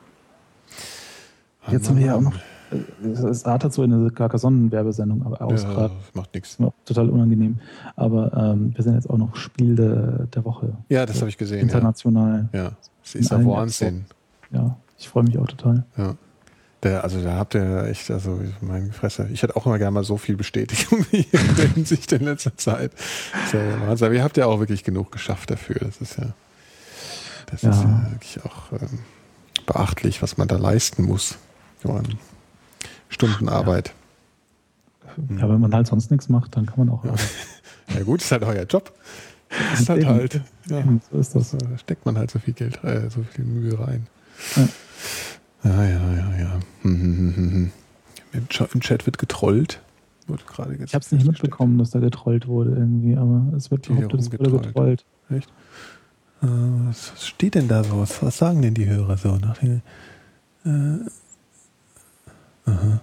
Jetzt sind wir ja auch noch, es artet so in eine Carcassonne-Werbesendung aus ja, gerade. macht nichts. Total unangenehm. Aber ähm, wir sind jetzt auch noch Spiel de, der Woche. Ja, das habe ich gesehen. International. Ja, ja. Es ist ja Wahnsinn. Ja, ich freue mich auch total. Ja. Der, also da habt ihr echt, also meine Fresse. Ich hätte auch immer gerne mal so viel Bestätigung wie in der Hinsicht in letzter Zeit. Das ist ja Wahnsinn. Aber ihr habt ja auch wirklich genug geschafft dafür. Das ist ja, das Ja. ist ja wirklich auch ähm, beachtlich, was man da leisten muss. So an Stundenarbeit. Ja, wenn man halt sonst nichts macht, dann kann man auch. Ja, ja gut, ist halt euer Job. Das ist halt Eben. halt. Ja, Eben, so ist das. Da steckt man halt so viel Geld, äh, so viel Mühe rein. Ja. Ja, ja, ja, ja. Hm, hm, hm, hm. Im, Ch- Im Chat wird getrollt. Wurde gerade Ich habe es nicht mitbekommen, dass da getrollt wurde irgendwie, aber es wird Die behauptet, es wurde herumgetrollt. getrollt. Echt? Äh, was, was steht denn da so? Was, was sagen denn die Hörer so? Nach den, äh, aha.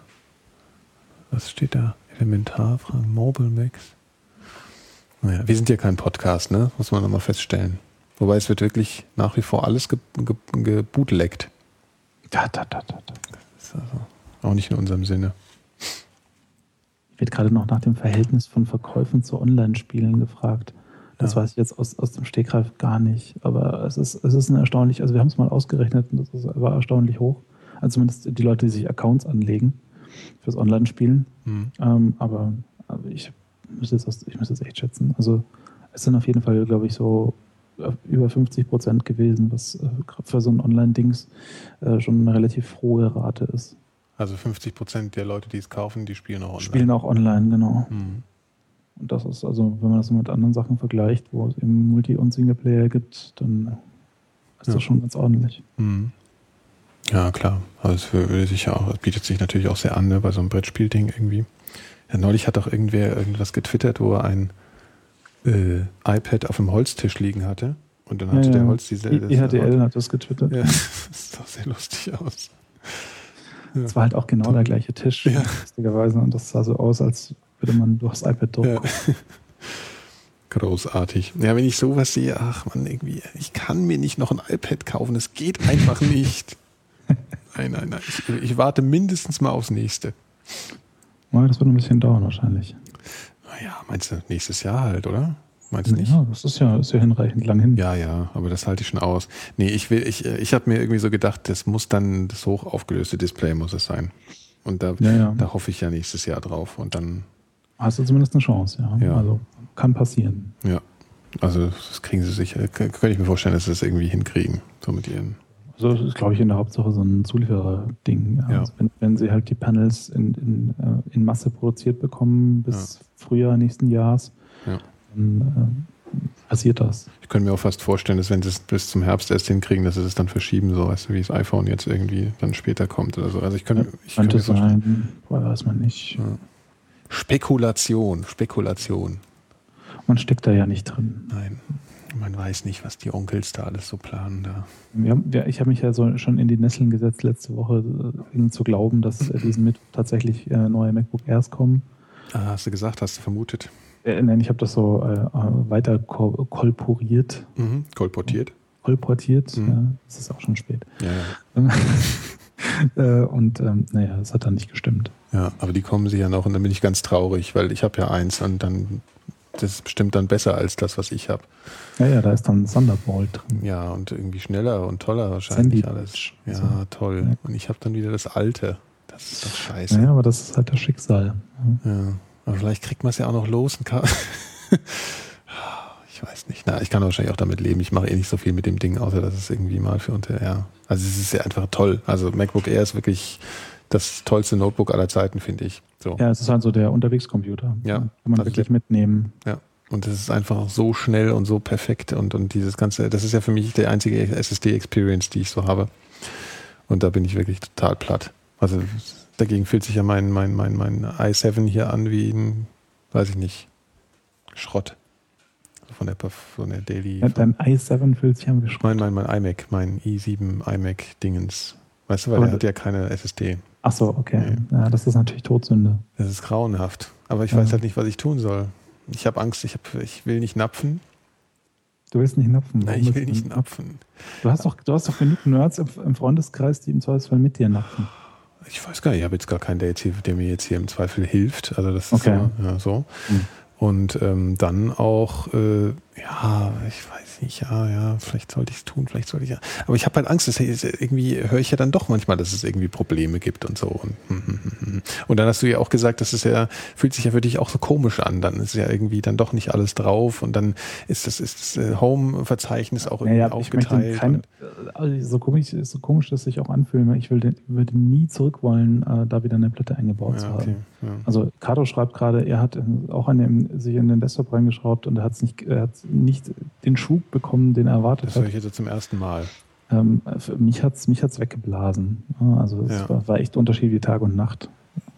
Was steht da? Elementar, Fragen, Mobile Max. Naja, wir sind ja kein Podcast, ne? Muss man nochmal feststellen. Wobei es wird wirklich nach wie vor alles ge- ge- gebootleggt. Da, da, da, da, da. Das ist also auch nicht in unserem Sinne. Ich werde gerade noch nach dem Verhältnis von Verkäufen zu Online-Spielen gefragt. Das Ja. weiß ich jetzt aus, aus dem Stegreif gar nicht. Aber es ist, es ist eine erstaunlich, also wir haben es mal ausgerechnet und das ist, war erstaunlich hoch. Also zumindest die Leute, die sich Accounts anlegen fürs Online-Spielen. Hm. Ähm, aber, aber ich müsste jetzt, aus- ich müsste jetzt echt schätzen. Also es sind auf jeden Fall, glaube ich, so äh, über fünfzig Prozent gewesen, was äh, gerade für so ein Online-Dings äh, schon eine relativ hohe Rate ist. Also fünfzig Prozent der Leute, die es kaufen, die spielen auch online. Spielen auch online, genau. Hm. Und das ist also, wenn man das mit anderen Sachen vergleicht, wo es eben Multi- und Singleplayer gibt, dann ist Ja. das schon ganz ordentlich. Hm. Ja, klar. Also es würde sich ja auch, es bietet sich natürlich auch sehr an, ne, bei so einem Brettspielding irgendwie. Ja, neulich hat doch irgendwer irgendwas getwittert, wo er ein äh, iPad auf dem Holztisch liegen hatte. Und dann hatte Ja, der ja. Holz diese. I- E H D L hat das getwittert. Ja, das sah sehr lustig aus. Ja. Es war halt auch genau Toll. der gleiche Tisch, Ja. lustigerweise. Und das sah so aus, als würde man durchs iPad Ja. durchgucken. Großartig. Ja, wenn ich sowas sehe, ach man, irgendwie, ich kann mir nicht noch ein iPad kaufen, das geht einfach nicht. Nein, nein, nein. Ich, ich warte mindestens mal aufs nächste. Ja, das wird ein bisschen dauern wahrscheinlich. Naja, meinst du nächstes Jahr halt, oder? Meinst du nicht? Ja, das ist ja, ist ja hinreichend lang hin. Ja, ja, aber das halte ich schon aus. Nee, ich will, ich, ich habe mir irgendwie so gedacht, das muss dann, das hoch aufgelöste Display muss es sein. Und da, Ja, ja. da hoffe ich ja nächstes Jahr drauf. Und dann, Hast du zumindest eine Chance, ja. Ja. Also kann passieren. ja, also das kriegen sie sicher, k- könnte ich mir vorstellen, dass sie das irgendwie hinkriegen. So mit ihren. Also das ist, glaube ich, in der Hauptsache so ein Zulieferer-Ding. Ja. Ja. Also wenn, wenn sie halt die Panels in, in, äh, in Masse produziert bekommen bis Frühjahr nächsten Jahres, Ja. dann äh, passiert das. Ich könnte mir auch fast vorstellen, dass wenn sie es bis zum Herbst erst hinkriegen, dass sie es dann verschieben, so weißt du, wie das iPhone jetzt irgendwie dann später kommt oder so. Also ich könnte, ich könnte Könnte mir vorstellen. sein, vorher weiß man nicht. Ja. Spekulation, Spekulation. Man steckt da ja nicht drin. Nein, man weiß nicht, was die Onkels da alles so planen da. Wir haben, wir, ich habe mich ja so schon in die Nesseln gesetzt letzte Woche, äh, zu glauben, dass äh, diesen Mittwoch tatsächlich äh, neue MacBook Airs kommen. Ah, hast du gesagt, hast du vermutet? Äh, nein, ich habe das so äh, weiter ko- kolporiert, Mhm. Kolportiert? kolportiert. Mhm. Ja, es ist auch schon spät. Ja, ja. äh, und ähm, naja, es hat dann nicht gestimmt. Ja, aber die kommen sie ja noch und dann bin ich ganz traurig, weil ich habe ja eins und dann, das ist bestimmt dann besser als das, was ich habe. Ja, ja, da ist dann Thunderbolt drin. Ja, und irgendwie schneller und toller wahrscheinlich Sandy alles. Beach. Ja, So. toll. Ja. Und ich habe dann wieder das Alte. Das ist doch scheiße. Naja, aber das ist halt das Schicksal. Ja. Ja, aber vielleicht kriegt man es ja auch noch los und kann. Ich weiß nicht. Na, ich kann wahrscheinlich auch damit leben. Ich mache eh nicht so viel mit dem Ding, außer dass es irgendwie mal für unter, ja. Also es ist ja einfach toll. Also MacBook Air ist wirklich das tollste Notebook aller Zeiten, finde ich. So. Ja, es ist halt so der Unterwegscomputer. Ja, Kann man also wirklich der- mitnehmen. Ja, Und das ist einfach auch so schnell und so perfekt und, und dieses ganze, das ist ja für mich die einzige S S D-Experience, die ich so habe. Und da bin ich wirklich total platt. Also dagegen fühlt sich ja mein, mein, mein, mein i sieben hier an wie ein, weiß ich nicht, Schrott. Von der, von der Daily. Ja, dein i sieben fühlt sich an wie Schrott. Mein, mein, mein iMac, mein i sieben iMac-Dingens. Weißt du, weil Aber der hat ja keine S S D. Ach so, okay. Nee. Ja, das ist natürlich Todsünde. Das ist grauenhaft. Aber ich ja. weiß halt nicht, was ich tun soll. Ich habe Angst, ich, hab, ich will nicht napfen. Du willst nicht napfen? Nein, ich will nicht napfen. Du hast doch, du hast doch genug Nerds im, im Freundeskreis, die im Zweifelsfall mit dir napfen. Ich weiß gar nicht, ich habe jetzt gar keinen, der, jetzt hier, der mir jetzt hier im Zweifel hilft. Also das ist okay. so. Ja, so. Hm. Und ähm, dann auch, äh, ja, ich weiß nicht, ja, ja, vielleicht sollte ich es tun, vielleicht sollte ich ja. Aber ich habe halt Angst, dass irgendwie höre ich ja dann doch manchmal, dass es irgendwie Probleme gibt und so. Und, und dann hast du ja auch gesagt, dass es ja, fühlt sich ja für dich auch so komisch an. Dann ist ja irgendwie dann doch nicht alles drauf und dann ist das, ist das Home-Verzeichnis auch irgendwie naja, aufgeteilt. Ich keine, also so, komisch, so komisch das sich auch anfühlen, ich würde, würde nie zurück wollen, äh, da wieder eine Platte eingebaut ja, zu haben. Okay, ja. Also Kato schreibt gerade, er hat auch eine sich in den Desktop reingeschraubt und er hat nicht, er hat nicht den Schub bekommen, den er erwartet hat. Das höre ich jetzt zum ersten Mal. Ähm, für mich hat es mich hat's weggeblasen. Also es ja. war, war echt Unterschied wie Tag und Nacht.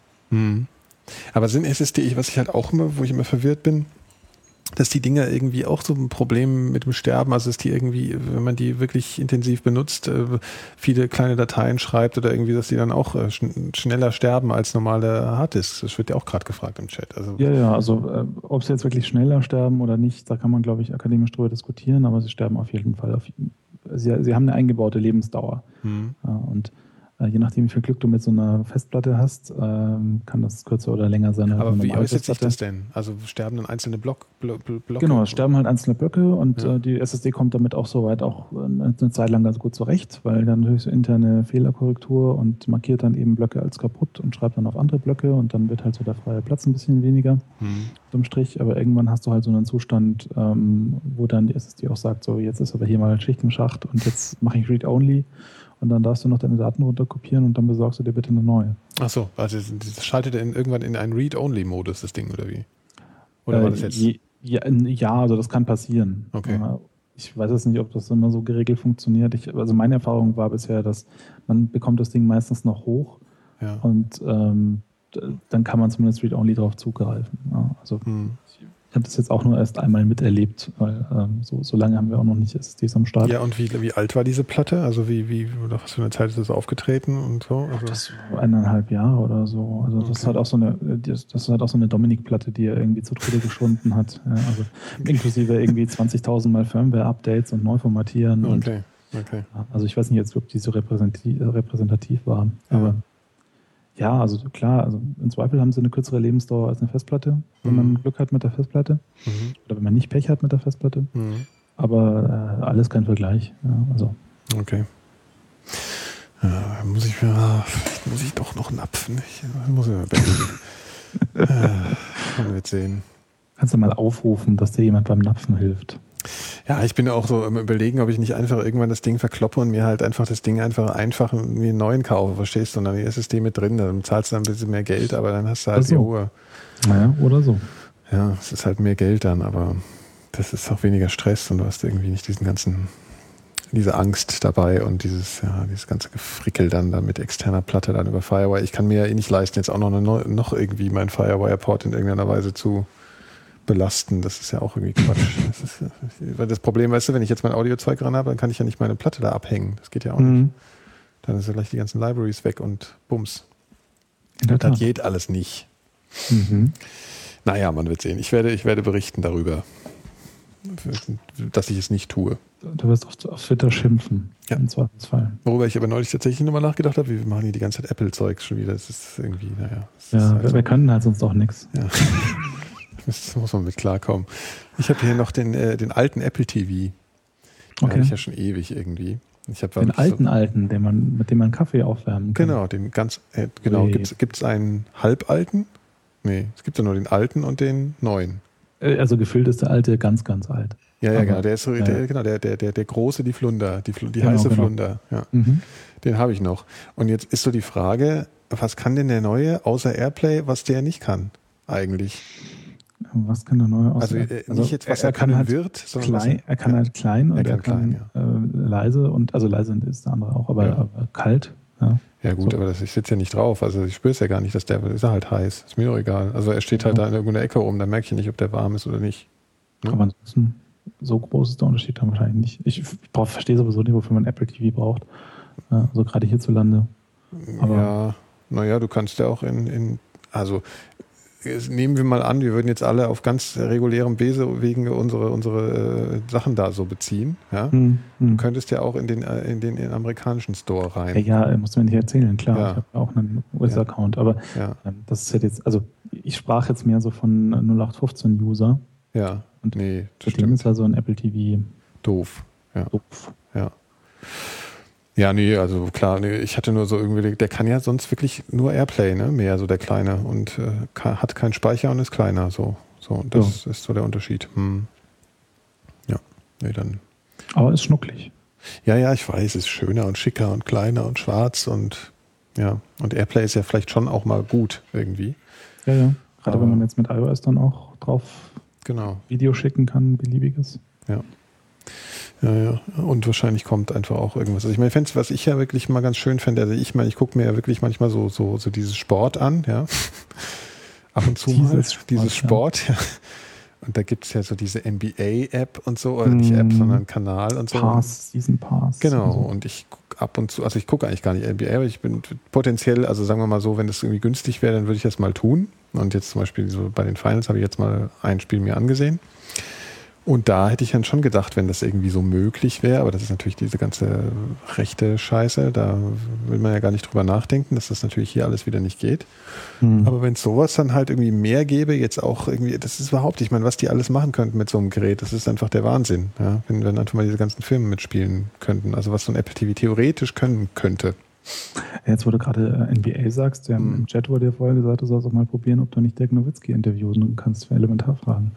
Hm. Aber sind S S D, was ich halt auch immer, wo ich immer verwirrt bin, dass die Dinger irgendwie auch so ein Problem mit dem Sterben, also dass die irgendwie, wenn man die wirklich intensiv benutzt, viele kleine Dateien schreibt oder irgendwie, dass die dann auch schneller sterben als normale Harddisks. Das wird ja auch gerade gefragt im Chat. Also ja, ja, also äh, ob sie jetzt wirklich schneller sterben oder nicht, da kann man, glaube ich, akademisch drüber diskutieren, aber sie sterben auf jeden Fall. Auf, sie, sie haben eine eingebaute Lebensdauer. Hm. Ja, und je nachdem, wie viel Glück du mit so einer Festplatte hast, ähm, kann das kürzer oder länger sein. Aber wie äußert sich das denn? Also sterben dann einzelne Block, Block, Blocke? Genau, es sterben halt einzelne Blöcke und ja. äh, die S S D kommt damit auch soweit auch eine Zeit lang ganz gut zurecht, weil dann natürlich so interne Fehlerkorrektur und markiert dann eben Blöcke als kaputt und schreibt dann auf andere Blöcke und dann wird halt so der freie Platz ein bisschen weniger hm. unterm Strich. Aber irgendwann hast du halt so einen Zustand, ähm, wo dann die S S D auch sagt, so jetzt ist aber hier mal Schicht im Schacht und jetzt mache ich Read-Only. Und dann darfst du noch deine Daten runterkopieren und dann besorgst du dir bitte eine neue. Ach so, also das schaltet in, irgendwann in einen Read-Only-Modus, das Ding, oder wie? Oder äh, war das jetzt? Je, ja, ja, also das kann passieren. Okay. Ich weiß jetzt nicht, ob das immer so geregelt funktioniert. Ich, also meine Erfahrung war bisher, dass man bekommt das Ding meistens noch hoch ja. und ähm, dann kann man zumindest Read-Only drauf zugreifen. Ja, also hm. ich habe das jetzt auch nur erst einmal miterlebt, weil ähm, so, so lange haben wir auch noch nicht S S Ds am Start. Ja, und wie, wie alt war diese Platte? Also wie, wie, nach was für eine Zeit ist das aufgetreten und so? Also das war eineinhalb Jahre oder so. Also das okay. ist halt auch so eine, das ist halt auch so eine Dominik-Platte, die er irgendwie zu Tode geschunden hat. Ja, also inklusive irgendwie zwanzigtausend Mal Firmware-Updates und Neuformatieren. Okay, okay. Und, also ich weiß nicht jetzt, ob die so repräsentativ, repräsentativ war, ja. aber ja, also klar, also im Zweifel haben sie eine kürzere Lebensdauer als eine Festplatte, wenn mhm. man Glück hat mit der Festplatte mhm. oder wenn man nicht Pech hat mit der Festplatte. Mhm. Aber äh, alles kein Vergleich. Ja, also. Okay. Ja, muss ich mir, vielleicht muss ich doch noch napfen. Ich muss mir mal äh, man wird sehen. Kannst du mal aufrufen, dass dir jemand beim Napfen hilft? Ja, ich bin auch so im Überlegen, ob ich nicht einfach irgendwann das Ding verkloppe und mir halt einfach das Ding einfach einfach mir einen neuen kaufe, verstehst du? Und dann die S S D mit drin, dann zahlst du ein bisschen mehr Geld, aber dann hast du halt so. Die Ruhe. Naja, oder so. Ja, es ist halt mehr Geld dann, aber das ist auch weniger Stress und du hast irgendwie nicht diesen ganzen, diese Angst dabei und dieses, ja, dieses ganze Gefrickel dann da mit externer Platte dann über Firewire. Ich kann mir ja eh nicht leisten, jetzt auch noch, eine, noch irgendwie meinen Firewire-Port in irgendeiner Weise zu belasten. Das ist ja auch irgendwie Quatsch. Das ist, weil das Problem, weißt du, wenn ich jetzt mein Audiozeug dran habe, dann kann ich ja nicht meine Platte da abhängen. Das geht ja auch mhm. nicht. Dann ist ja gleich die ganzen Libraries weg und bums. Das geht alles nicht. Mhm. Naja, man wird sehen. Ich werde, ich werde berichten darüber, dass ich es nicht tue. Du wirst auf, auf Twitter schimpfen. Ja. Im Zweifelsfall. Worüber ich aber neulich tatsächlich nochmal nachgedacht habe, wir machen hier die ganze Zeit Apple-Zeugs schon wieder. Das ist irgendwie, naja. Das ja, halt wir, so. wir können halt sonst auch nichts. Ja. Das muss man mit klarkommen. Ich habe hier noch den, äh, den alten Apple T V. Den okay. habe ich ja schon ewig irgendwie. Ich hab, den alten, so, alten, den man, mit dem man Kaffee aufwärmen kann. Genau, den ganz, äh, genau. Gibt es einen halbalten? Nee, es gibt ja nur den alten und den neuen. Also gefüllt ist der alte ganz, ganz alt. Ja, ja, aber, genau. Der ist so, ja. der, genau, der, der, der, der große, die Flunder, die, die genau, heiße genau. Flunder. Ja. Mhm. Den habe ich noch. Und jetzt ist so die Frage, was kann denn der neue, außer Airplay, was der nicht kann, eigentlich? Was kann der neue Also, aussehen? äh, nicht jetzt, was er, er kann können halt wird, sondern klein, was er kann ja. halt klein und Er er kann kann, klein, ja. äh, leise und also leise ist der andere auch, aber, Ja. aber kalt. Ja, Ja gut, so. aber das, ich sitze ja nicht drauf. Also ich spüre es ja gar nicht, dass der ist er halt heiß. Ist mir doch egal. Also er steht halt Ja. da in irgendeiner Ecke rum, da merke ich nicht, ob der warm ist oder nicht. Ne? Aber ansonsten, so groß ist der Unterschied dann wahrscheinlich nicht. Ich, ich brauch, verstehe sowieso nicht, wofür man Apple T V braucht. Ja, also gerade hierzulande. Aber ja, naja, du kannst ja auch in, in also jetzt nehmen wir mal an, wir würden jetzt alle auf ganz regulärem Wegen unsere, unsere äh, Sachen da so beziehen. Ja? hm, hm. Du könntest ja auch in den, äh, in den, in den amerikanischen Store rein. Ja, ja, muss man nicht erzählen, klar. Ja. Ich habe auch einen U S-Account, aber Ja, ähm, das ist halt jetzt, also ich sprach jetzt mehr so von null acht fünfzehn User. ja. Und nee, Für das den ist stimmt. also ein Apple T V Doof. Ja. doof. Ja. Ja, nee, also klar, nee, ich hatte nur so irgendwie, der kann ja sonst wirklich nur Airplay, ne? Mehr so der Kleine und äh, kann, hat keinen Speicher und ist kleiner, so. So, und das Ja. ist so der Unterschied. Hm. Ja, nee, dann. Aber ist schnucklig. Ja, ja, ich weiß, ist schöner und schicker und kleiner und schwarz und ja, und Airplay ist ja vielleicht schon auch mal gut irgendwie. Ja, ja. Gerade Aber- wenn man jetzt mit iOS dann auch drauf Genau. Video schicken kann, beliebiges. Ja. Ja, ja. Und wahrscheinlich kommt einfach auch irgendwas. Also ich meine, ich fänd's, was ich ja wirklich mal ganz schön fände, also ich meine, ich gucke mir ja wirklich manchmal so, so, so dieses Sport an, ja. Ab und zu mal. Dieses Sport, Dieses ja. Sport, ja. Und da gibt es ja so diese N B A-App und so, oder nicht App, Mm. sondern Kanal und so. Pass, Season Pass. Genau, Also, und ich gucke ab und zu, also ich gucke eigentlich gar nicht N B A, aber ich bin potenziell, also sagen wir mal so, wenn das irgendwie günstig wäre, dann würde ich das mal tun. Und jetzt zum Beispiel so bei den Finals habe ich jetzt mal ein Spiel mir angesehen. Und da hätte ich dann schon gedacht, wenn das irgendwie so möglich wäre, aber das ist natürlich diese ganze rechte Scheiße, da will man ja gar nicht drüber nachdenken, dass das natürlich hier alles wieder nicht geht. hm. Aber wenn es sowas dann halt irgendwie mehr gäbe, jetzt auch irgendwie, das ist überhaupt, ich meine, was die alles machen könnten mit so einem Gerät, das ist einfach der Wahnsinn. Ja? Wenn, wenn einfach mal diese ganzen Filme mitspielen könnten, also was so ein Apple T V theoretisch können könnte. Jetzt, wo du gerade äh, N B A sagst, der Hm. im Chat wurde dir vorher gesagt, du sollst auch mal probieren, ob du nicht Dirk Nowitzki interviewen kannst für Elementarfragen.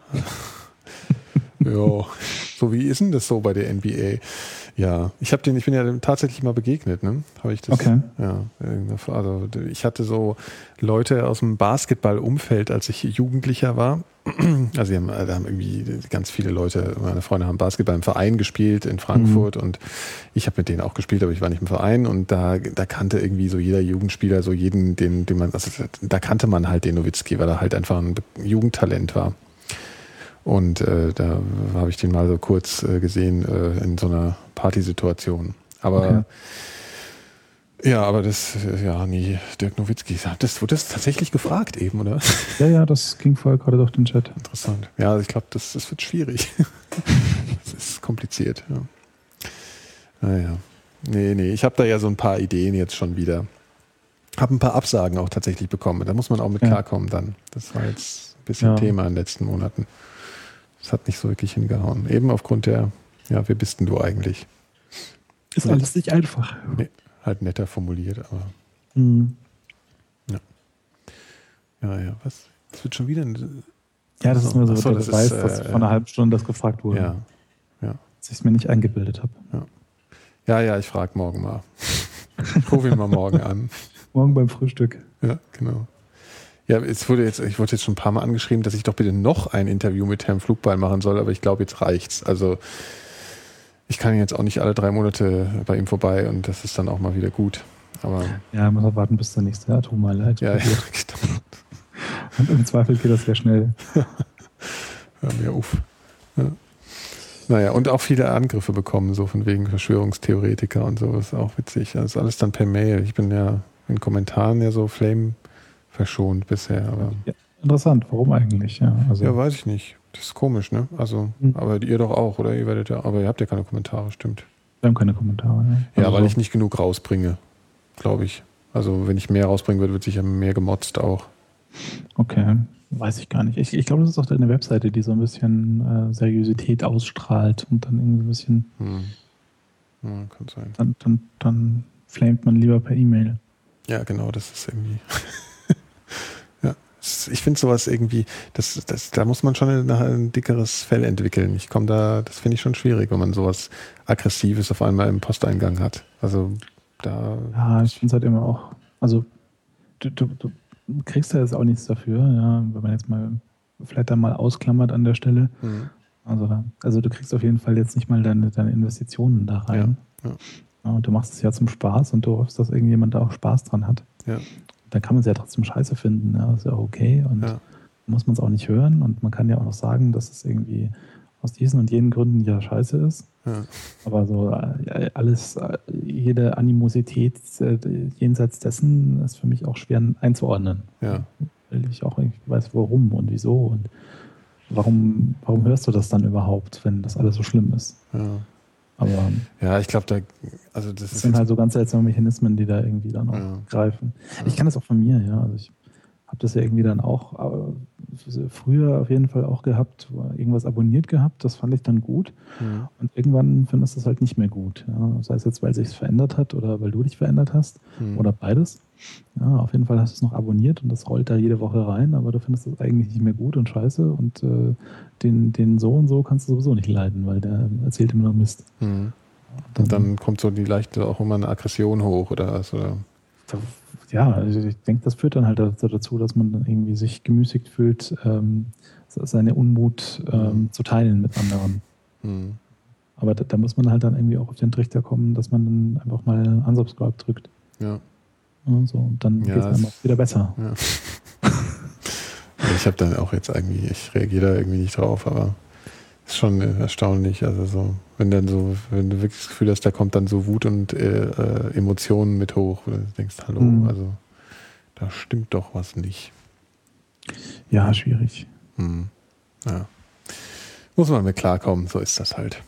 Ja, so wie ist denn das so bei der N B A? Ja, ich habe den, ich bin ja dem tatsächlich mal begegnet, ne? Habe ich das? Okay. Ja, also ich hatte so Leute aus dem Basketball-Umfeld, als ich Jugendlicher war. Also die haben, da haben irgendwie ganz viele Leute, meine Freunde haben Basketball im Verein gespielt in Frankfurt, mhm. und ich habe mit denen auch gespielt, aber ich war nicht im Verein, und da, da kannte irgendwie so jeder Jugendspieler so jeden, den, den man, also da kannte man halt den Nowitzki, weil er halt einfach ein Jugendtalent war. Und äh, da habe ich den mal so kurz äh, gesehen äh, in so einer Partysituation. Aber Okay. ja, aber das, äh, ja, nee, Dirk Nowitzki, das wurde das tatsächlich gefragt eben, oder? Ja, ja, das ging vorher gerade durch den Chat. Interessant. Ja, ich glaube, das, das wird schwierig. Das ist kompliziert, ja. Naja. Nee, nee, ich habe da ja so ein paar Ideen jetzt schon wieder. Habe ein paar Absagen auch tatsächlich bekommen. Da muss man auch mit Ja. klarkommen dann. Das war jetzt ein bisschen Ja. Thema in den letzten Monaten. Das hat nicht so wirklich hingehauen. Eben aufgrund der, ja, wer bist denn du eigentlich? Ist alles nicht einfach. Nee, halt netter formuliert, aber Mhm. ja, ja, was? Das wird schon wieder ein, Ja, das ist nur so Achso, der das Beweis, ist, dass äh, vor einer halben Stunde das gefragt wurde. ja, Dass ich es mir nicht eingebildet habe. ja, ja, ich frage morgen mal. Ich rufe ihn mal morgen an. Morgen beim Frühstück. Ja, genau. Ja, es wurde jetzt, ich wurde jetzt schon ein paar Mal angeschrieben, dass ich doch bitte noch ein Interview mit Herrn Flugbeil machen soll, aber ich glaube, jetzt reicht's. Also ich kann jetzt auch nicht alle drei Monate bei ihm vorbei, und das ist dann auch mal wieder gut. Aber Ja, muss man warten, bis der nächste Atommeiler ja, ja, explodiert. genau. Und im Zweifel geht das sehr schnell. Hör mir auf. Ja. Naja, und auch viele Angriffe bekommen, so von wegen Verschwörungstheoretiker und so, ist auch witzig. Das ist alles dann per Mail. Ich bin ja in Kommentaren ja so Flame verschont bisher, aber Ja, interessant, warum eigentlich? Ja, also, ja, weiß ich nicht. Das ist komisch, ne? Also, Mhm. aber ihr doch auch, oder? Ihr werdet ja, aber ihr habt ja keine Kommentare, stimmt. wir haben keine Kommentare. Ja, Ja, also weil so. ich nicht genug rausbringe, glaube ich. Also, wenn ich mehr rausbringen würde, wird sicher mehr gemotzt auch. Okay, weiß ich gar nicht. Ich, ich glaube, das ist auch eine Webseite, die so ein bisschen äh, Seriosität ausstrahlt und dann irgendwie so ein bisschen, Hm. Ja, kann sein. dann, dann, dann flamet man lieber per E-Mail. Ja, genau, das ist irgendwie. Ja, es- ich finde sowas irgendwie, das, das, da muss man schon ein, ein dickeres Fell entwickeln. Ich komme da, das finde ich schon schwierig, wenn man sowas Aggressives auf einmal im Posteingang hat. Also da. Ja, ich finde es halt immer auch, also du, du, du kriegst ja jetzt auch nichts dafür, ja, wenn man jetzt mal Flatter mal ausklammert an der Stelle. Mhm. Also, da, also du kriegst auf jeden Fall jetzt nicht mal deine, deine Investitionen da rein. Ja, ja. Ja, du machst es ja zum Spaß und du hoffst, dass irgendjemand da auch Spaß dran hat. Ja. Dann kann man es ja trotzdem scheiße finden. Ja, das ist ja okay und Ja. muss man es auch nicht hören. Und man kann ja auch noch sagen, dass es irgendwie aus diesen und jenen Gründen ja scheiße ist. Ja. Aber so äh, alles, äh, jede Animosität äh, jenseits dessen ist für mich auch schwer einzuordnen. Ja. Weil ich auch irgendwie weiß, warum und wieso und warum, warum hörst du das dann überhaupt, wenn das alles so schlimm ist. Ja. Aber ja, ich glaube, da, also das, das ist sind halt so ganz seltsame Mechanismen, die da irgendwie dann auch ja. greifen. Ja. Ich kann das auch von mir, ja. Also ich habe das ja irgendwie dann auch äh, früher auf jeden Fall auch gehabt, irgendwas abonniert gehabt, das fand ich dann gut. Mhm. Und irgendwann findest du es halt nicht mehr gut. Ja. Sei es jetzt, weil es sich verändert hat oder weil du dich verändert hast Mhm. oder beides. Ja, auf jeden Fall hast du es noch abonniert und das rollt da jede Woche rein, aber du findest es eigentlich nicht mehr gut und scheiße und äh, den, den so und so kannst du sowieso nicht leiden, weil der erzählt immer noch Mist. Mhm. Dann, Und dann kommt so die leichte auch immer eine Aggression hoch oder was? Oder? Ja, also ich denke, das führt dann halt dazu, dass man dann irgendwie sich gemüßigt fühlt, ähm, seine Unmut ähm, Mhm. zu teilen mit anderen. Mhm. Aber da, da muss man halt dann irgendwie auch auf den Trichter kommen, dass man dann einfach mal Unsubscribe drückt. Ja. Ja, so, und dann Ja, geht es einem es- auch wieder besser. Ja. Ich habe dann auch jetzt irgendwie, ich reagiere da irgendwie nicht drauf, aber ist schon erstaunlich. Also so, wenn dann so, wenn du wirklich das Gefühl hast, da kommt dann so Wut und äh, äh, Emotionen mit hoch, wo du denkst, hallo, Mhm. also da stimmt doch was nicht. Ja, schwierig. Hm. Ja. Muss man mit klarkommen, so ist das halt.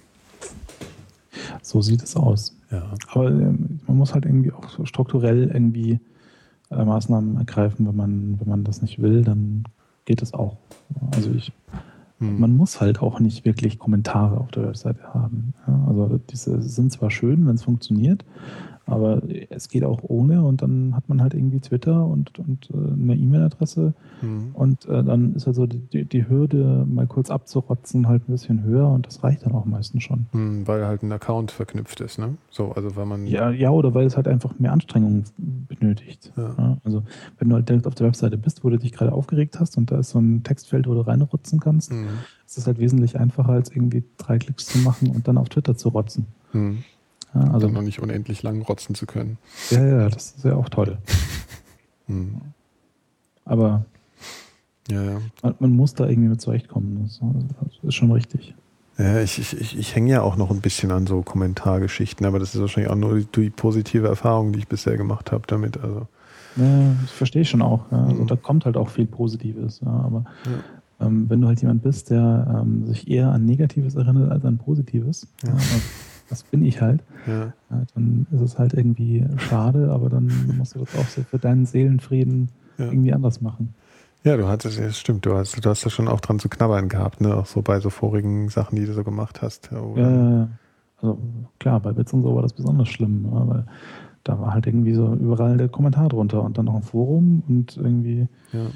So sieht es aus. Ja. Aber ähm, man muss halt irgendwie auch so strukturell irgendwie äh, Maßnahmen ergreifen, wenn man, wenn man das nicht will, dann geht es auch. Also ich, Hm. man muss halt auch nicht wirklich Kommentare auf der Webseite haben. Ja, also diese sind zwar schön, wenn es funktioniert, aber es geht auch ohne und dann hat man halt irgendwie Twitter und, und äh, eine E-Mail-Adresse Hm. und äh, dann ist also die, die Hürde, mal kurz abzurotzen, halt ein bisschen höher und das reicht dann auch meistens schon. Hm, weil halt ein Account verknüpft ist, ne? So, also weil man. Ja, ja, oder weil es halt einfach mehr Anstrengung benötigt. Ja. Ja, also wenn du halt direkt auf der Webseite bist, wo du dich gerade aufgeregt hast und da ist so ein Textfeld, wo du reinrotzen kannst, Hm. ist es halt wesentlich einfacher, als irgendwie drei Klicks zu machen und dann auf Twitter zu rotzen. Hm. Ja, also, Dann noch nicht unendlich lang rotzen zu können. ja, ja, das ist ja auch toll. Hm. Aber Ja, ja. man, man muss da irgendwie mit zurechtkommen. Das, das ist schon richtig. Ja, ich, ich, ich, ich hänge ja auch noch ein bisschen an so Kommentargeschichten, aber das ist wahrscheinlich auch nur die, die positive Erfahrung, die ich bisher gemacht habe damit. Also. Ja, das verstehe ich schon auch. Ja. Also Mhm. da kommt halt auch viel Positives. Ja. Aber Ja. ähm, wenn du halt jemand bist, der ähm, sich eher an Negatives erinnert als an Positives, Ja. ja, und das bin ich halt, Ja. ja, dann ist es halt irgendwie schade, aber dann musst du das auch so für deinen Seelenfrieden Ja. irgendwie anders machen. Ja, du hattest, ja, stimmt, du hast, du hast ja schon auch dran zu knabbern gehabt, ne? Auch so bei so vorigen Sachen, die du so gemacht hast. Ja, oder? Ja, also klar, bei Bits und so war das besonders schlimm, ja, weil da war halt irgendwie so überall der Kommentar drunter und dann noch ein Forum und irgendwie, Ja.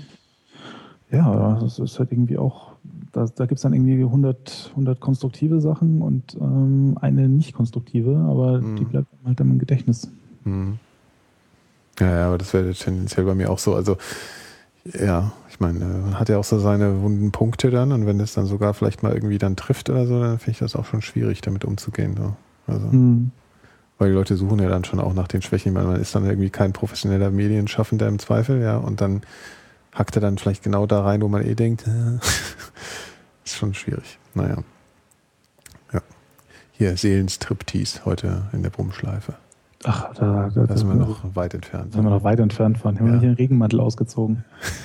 ja, das ist halt irgendwie auch, da, da gibt es dann irgendwie hundert, hundert konstruktive Sachen und ähm, eine nicht konstruktive, aber Mhm. die bleibt halt dann im Gedächtnis. Mhm. Ja, ja, aber das wäre tendenziell bei mir auch so. Also, ja, ich meine, man hat ja auch so seine wunden Punkte dann und wenn das dann sogar vielleicht mal irgendwie dann trifft oder so, dann finde ich das auch schon schwierig, damit umzugehen. So. Also, Mhm. weil die Leute suchen ja dann schon auch nach den Schwächen, weil man ist dann irgendwie kein professioneller Medienschaffender im Zweifel, ja, und dann hackt er dann vielleicht genau da rein, wo man eh denkt, äh, ist schon schwierig. Naja. Ja. Hier, Seelenstriptease heute in der Brummschleife. Ach, da, da, Da sind wir da- noch weit entfernt. Da sind wir noch weit entfernt von. Haben wir Ja. nicht den Regenmantel ausgezogen?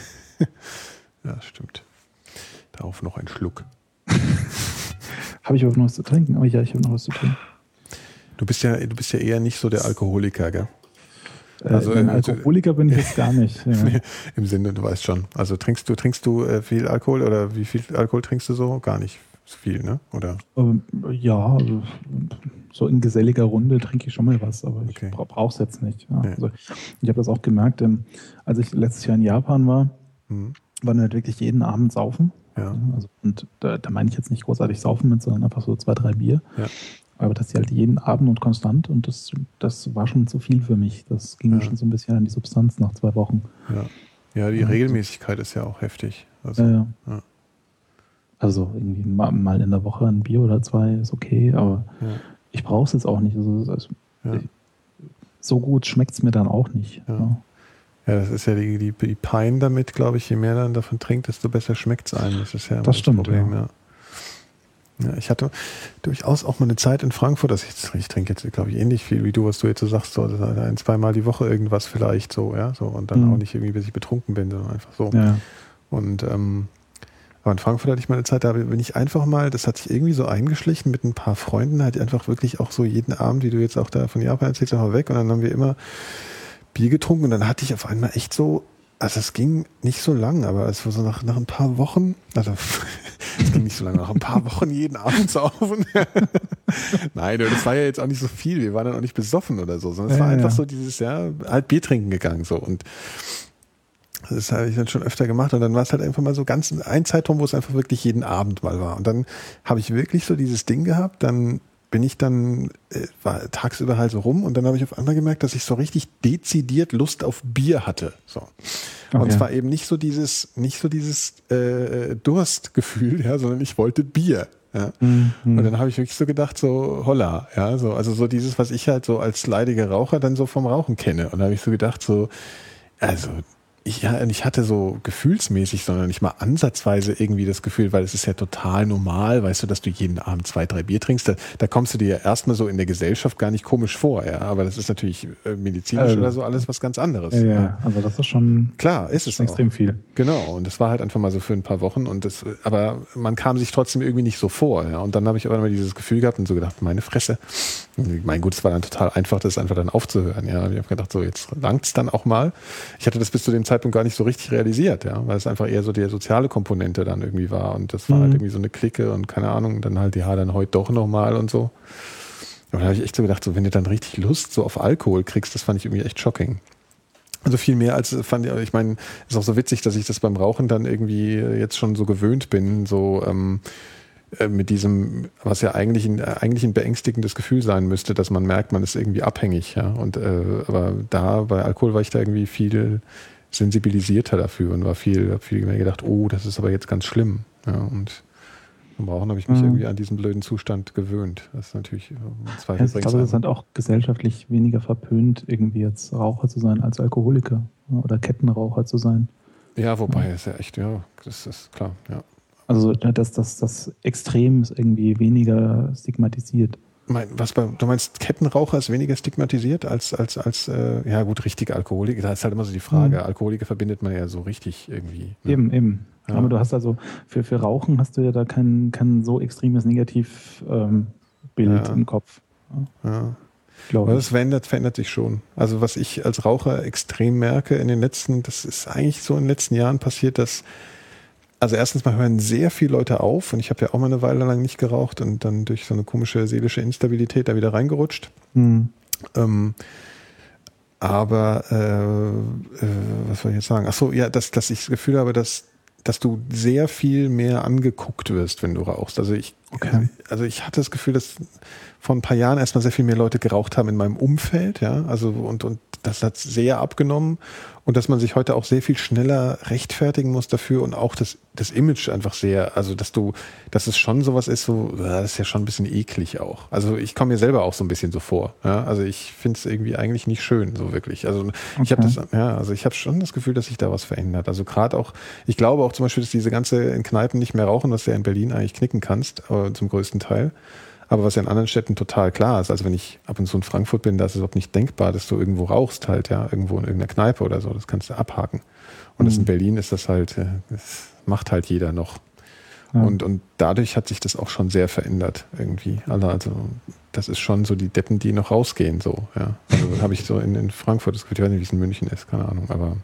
Ja, stimmt. Darauf noch ein Schluck. Habe ich überhaupt noch was zu trinken? Oh ja, ich habe noch was zu trinken. Du bist ja, du bist ja eher nicht so der Alkoholiker, gell? Also, Also, ein äh, Alkoholiker bin ich jetzt gar nicht. Ja. Nee, im Sinne, du weißt schon. Also trinkst du, trinkst du äh, viel Alkohol oder wie viel Alkohol trinkst du so? Gar nicht so viel, ne? Oder? Ähm, ja, also, so in geselliger Runde trinke ich schon mal was, aber ich Okay. bra brauche es jetzt nicht. Ja. Nee. Also, ich habe das auch gemerkt, ähm, als ich letztes Jahr in Japan war, Hm. waren wir halt wirklich jeden Abend saufen. Ja. Also, und da, da meine ich jetzt nicht großartig saufen mit, sondern einfach so zwei, drei Bier. Ja. Aber das halt jeden Abend und konstant und das, das war schon zu viel für mich. Das ging mir Ja. schon so ein bisschen an die Substanz nach zwei Wochen. Ja. Ja, die Ja. Regelmäßigkeit ist ja auch heftig. Also, Ja, ja. ja. Also irgendwie mal, mal in der Woche ein Bier oder zwei ist okay, aber Ja. ich brauche es jetzt auch nicht. Also, also Ja. ich, so gut schmeckt es mir dann auch nicht. Ja. Ja. Ja, das ist ja die, die, die Pein damit, glaube ich, je mehr man davon trinkt, desto besser schmeckt es einem. Das ist ja immer Das das stimmt, Problem, ja. ja. Ja, ich hatte durchaus auch mal eine Zeit in Frankfurt, dass ich, ich trinke jetzt, glaube ich, ähnlich viel wie du, was du jetzt so sagst, so ein, zweimal die Woche irgendwas vielleicht so, ja, so und dann Mhm. auch nicht irgendwie, bis ich betrunken bin, sondern einfach so. Ja. Und ähm, aber in Frankfurt hatte ich mal eine Zeit, da bin ich einfach mal, das hat sich irgendwie so eingeschlichen mit ein paar Freunden, halt einfach wirklich auch so jeden Abend, wie du jetzt auch da von Japan erzählst, einfach weg und dann haben wir immer Bier getrunken und dann hatte ich auf einmal echt so, also es ging nicht so lang, aber es war so nach, nach ein paar Wochen, also es ging nicht so lange, nach ein paar Wochen jeden Abend saufen. Nein, das war ja jetzt auch nicht so viel, wir waren dann auch nicht besoffen oder so, sondern es Ja, war einfach ja. so dieses, ja, halt Bier trinken gegangen so und das habe ich dann schon öfter gemacht und dann war es halt einfach mal so ganz ein Zeitraum, wo es einfach wirklich jeden Abend mal war und dann habe ich wirklich so dieses Ding gehabt, dann bin ich dann, äh, war tagsüber halt so rum und dann habe ich auf einmal gemerkt, dass ich so richtig dezidiert Lust auf Bier hatte. So. Okay. Und zwar eben nicht so dieses, nicht so dieses äh, Durstgefühl, ja, sondern ich wollte Bier. Ja. Mhm. Und dann habe ich wirklich so gedacht, so holla, ja, so, also so dieses, was ich halt so als leidiger Raucher dann so vom Rauchen kenne. Und da habe ich so gedacht, so, also ich, ja, ich hatte so gefühlsmäßig, sondern nicht mal ansatzweise irgendwie das Gefühl, weil es ist ja total normal, weißt du, dass du jeden Abend zwei, drei Bier trinkst. Da, da kommst du dir ja erstmal so in der Gesellschaft gar nicht komisch vor, ja. Aber das ist natürlich äh, medizinisch Also, oder so alles was ganz anderes. Ja, ja, Ja. also das ist schon, Klar, ist es schon auch. extrem viel. Genau, und das war halt einfach mal so für ein paar Wochen und das, aber man kam sich trotzdem irgendwie nicht so vor, ja. Und dann habe ich aber immer dieses Gefühl gehabt und so gedacht, meine Fresse. Und mein Gut, es war dann total einfach, das einfach dann aufzuhören, ja. Und ich habe gedacht, so jetzt langt's dann auch mal. Ich hatte das bis zu dem Zeitpunkt gar nicht so richtig realisiert, ja, weil es einfach eher so die soziale Komponente dann irgendwie war und das war Mhm. halt irgendwie so eine Clique und keine Ahnung, dann halt, ja, dann heute doch nochmal und so. Aber da habe ich echt so gedacht, so wenn du dann richtig Lust so auf Alkohol kriegst, das fand ich irgendwie echt shocking. Also viel mehr als fand ich, ich meine, ist auch so witzig, dass ich das beim Rauchen dann irgendwie jetzt schon so gewöhnt bin, so ähm, äh, mit diesem, was ja eigentlich ein, eigentlich ein beängstigendes Gefühl sein müsste, dass man merkt, man ist irgendwie abhängig, ja. Und äh, aber da bei Alkohol war ich da irgendwie viel sensibilisierter dafür und war viel, hab viel mehr gedacht, oh, das ist aber jetzt ganz schlimm, ja. Und beim Rauchen habe ich mich Mhm. irgendwie an diesen blöden Zustand gewöhnt. Das ist natürlich äh, zwei Ja, ich glaube, es ist halt auch gesellschaftlich weniger verpönt, irgendwie jetzt Raucher zu sein als Alkoholiker, ja, oder Kettenraucher zu sein. Ja, wobei ist ja echt, ja, das ist klar, ja. Also ja, dass das, das Extrem ist irgendwie weniger stigmatisiert. Mein, was bei, du meinst, Kettenraucher ist weniger stigmatisiert als, als, als äh, ja gut, richtige Alkoholiker? Da ist halt immer so die Frage, Mhm. Alkoholiker verbindet man ja so richtig irgendwie. Ne? Eben, eben. Ja. Aber du hast also, für, für Rauchen hast du ja da kein, kein so extremes Negativbild ähm, Bild Ja. im Kopf. Ja. Glaube Aber ich. das verändert, verändert sich schon. Also was ich als Raucher extrem merke in den letzten, das ist eigentlich so in den letzten Jahren passiert, dass also erstens mal hören sehr viele Leute auf und ich habe ja auch mal eine Weile lang nicht geraucht und dann durch so eine komische seelische Instabilität da wieder reingerutscht. Hm. Ähm, aber äh, äh, was soll ich jetzt sagen? Ach so, ja, dass, dass ich das Gefühl habe, dass, dass du sehr viel mehr angeguckt wirst, wenn du rauchst. Also ich, Okay. also ich hatte das Gefühl, dass vor ein paar Jahren erstmal sehr viel mehr Leute geraucht haben in meinem Umfeld, ja, also und, und das hat sehr abgenommen und dass man sich heute auch sehr viel schneller rechtfertigen muss dafür und auch das, das Image einfach sehr, also dass du, dass es schon sowas ist, so, das ist ja schon ein bisschen eklig auch. Also ich komme mir selber auch so ein bisschen so vor, ja, also ich finde es irgendwie eigentlich nicht schön, so wirklich. Also ich habe das, ja, also ich habe schon das Gefühl, dass sich da was verändert. Also gerade auch, ich glaube auch zum Beispiel, dass diese ganze in Kneipen nicht mehr rauchen, was du ja in Berlin eigentlich knicken kannst, äh, zum größten Teil. Aber was ja in anderen Städten total klar ist, also wenn ich ab und zu in Frankfurt bin, da ist es überhaupt nicht denkbar, dass du irgendwo rauchst halt, ja, irgendwo in irgendeiner Kneipe oder so, das kannst du abhaken. Und das in Berlin ist das halt, das macht halt jeder noch. Ja. Und, und dadurch hat sich das auch schon sehr verändert irgendwie. Also, also das ist schon so die Deppen, die noch rausgehen, so, ja. Also habe ich so in, in Frankfurt, das ich weiß nicht, wie es in München ist, keine Ahnung, aber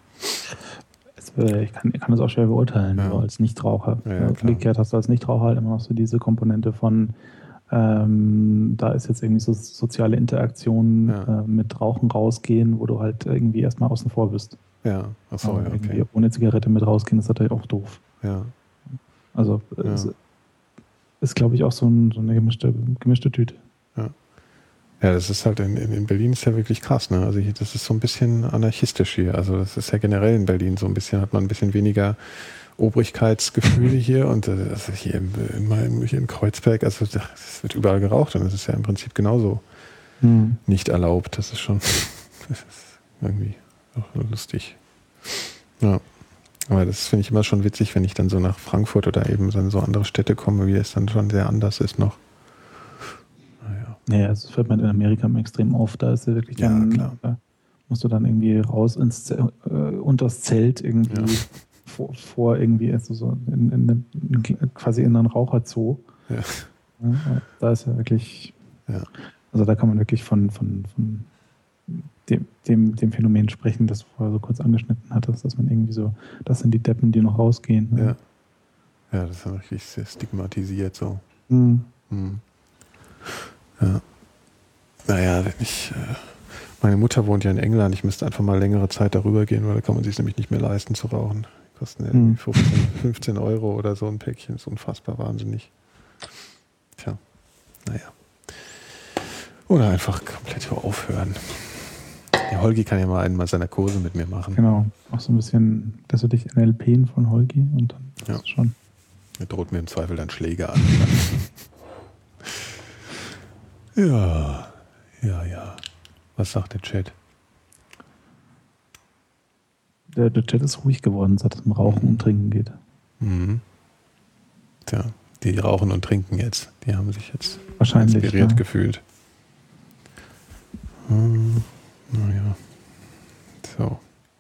ich kann, ich kann das auch schwer beurteilen, ja. So als Nichtraucher. Ja, Umgekehrt hast du als Nichtraucher halt immer noch so diese Komponente von Ähm, da ist jetzt irgendwie so soziale Interaktion ja. äh, mit Rauchen rausgehen, wo du halt irgendwie erstmal außen vor bist. Ja, achso, ja, okay. Ohne Zigarette mit rausgehen, ist natürlich auch doof. Ja. Also ja. es ist, glaube ich, auch so, ein, so eine gemischte, gemischte Tüte. Ja. Ja, das ist halt in, in Berlin ist ja wirklich krass, ne? Also hier, das ist so ein bisschen anarchistisch hier. Also das ist ja generell in Berlin so ein bisschen, hat man ein bisschen weniger Obrigkeitsgefühle hier und äh, also hier, in, in, meinem, hier in Kreuzberg, also es wird überall geraucht und das ist ja im Prinzip genauso hm. nicht erlaubt. Das ist schon das ist irgendwie auch lustig. Ja. Aber das finde ich immer schon witzig, wenn ich dann so nach Frankfurt oder eben so andere Städte komme, wie es dann schon sehr anders ist noch. Naja, naja das fällt mir in Amerika extrem auf. Da ist ja wirklich dann, ja, klar. musst du dann irgendwie raus ins Zelt, äh, unter das Zelt irgendwie ja. vor, vor irgendwie also so in, in, in, quasi in einen Raucherzoo. Ja. Ja, da ist ja wirklich, ja. also da kann man wirklich von, von, von dem, dem, dem Phänomen sprechen, das du vorher so kurz angeschnitten hattest, dass man irgendwie so, das sind die Deppen, die noch rausgehen. Ne? Ja. ja, das ist ja richtig sehr stigmatisiert so. Mhm. Mhm. Ja. Naja, wenn ich, äh, meine Mutter wohnt ja in England, ich müsste einfach mal längere Zeit darüber gehen, weil da kann man sich nämlich nicht mehr leisten zu rauchen. Die kosten ja mhm. fünfzehn, fünfzehn Euro oder so ein Päckchen, ist unfassbar wahnsinnig. Tja, naja. Oder einfach komplett aufhören. Der Holgi kann ja mal einen mal seiner Kurse mit mir machen. Genau, auch so ein bisschen, dass du dich N L P'n von Holgi und dann ja. ist es schon. Er droht mir im Zweifel dann Schläge an. ja, ja, ja. Was sagt der Chat? Der, der Chat ist ruhig geworden, seit es um Rauchen mhm. und Trinken geht. Mhm. Tja, die rauchen und trinken jetzt. Die haben sich jetzt wahrscheinlich inspiriert ja. gefühlt. Hm. Naja. So.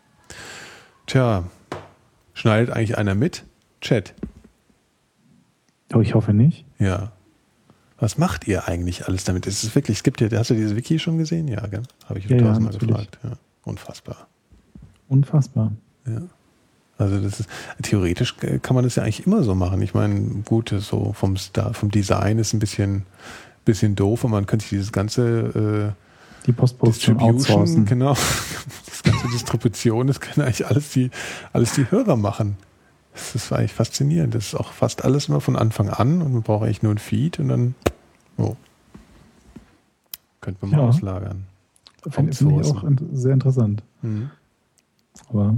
Tja, schneidet eigentlich einer mit? Chat. Oh, ich hoffe nicht. Ja. Was macht ihr eigentlich alles damit? Es ist wirklich, es gibt ja, hast du dieses Wiki schon gesehen? Ja, gell? Habe ich ja, tausendmal ja, gefragt. Ja. Unfassbar. Unfassbar. Ja. Also das ist, theoretisch kann man das ja eigentlich immer so machen. Ich meine, gut, so vom, Star, vom Design ist ein bisschen, bisschen doof und man könnte sich dieses ganze äh, die Postproduktion outsourcen. Genau. Das ganze Distribution, das können eigentlich alles die, alles die Hörer machen. Das ist eigentlich faszinierend. Das ist auch fast alles immer von Anfang an und man braucht eigentlich nur ein Feed und dann oh, könnte man mal ja. auslagern. Finde find ich auch sehr interessant. Mhm. Aber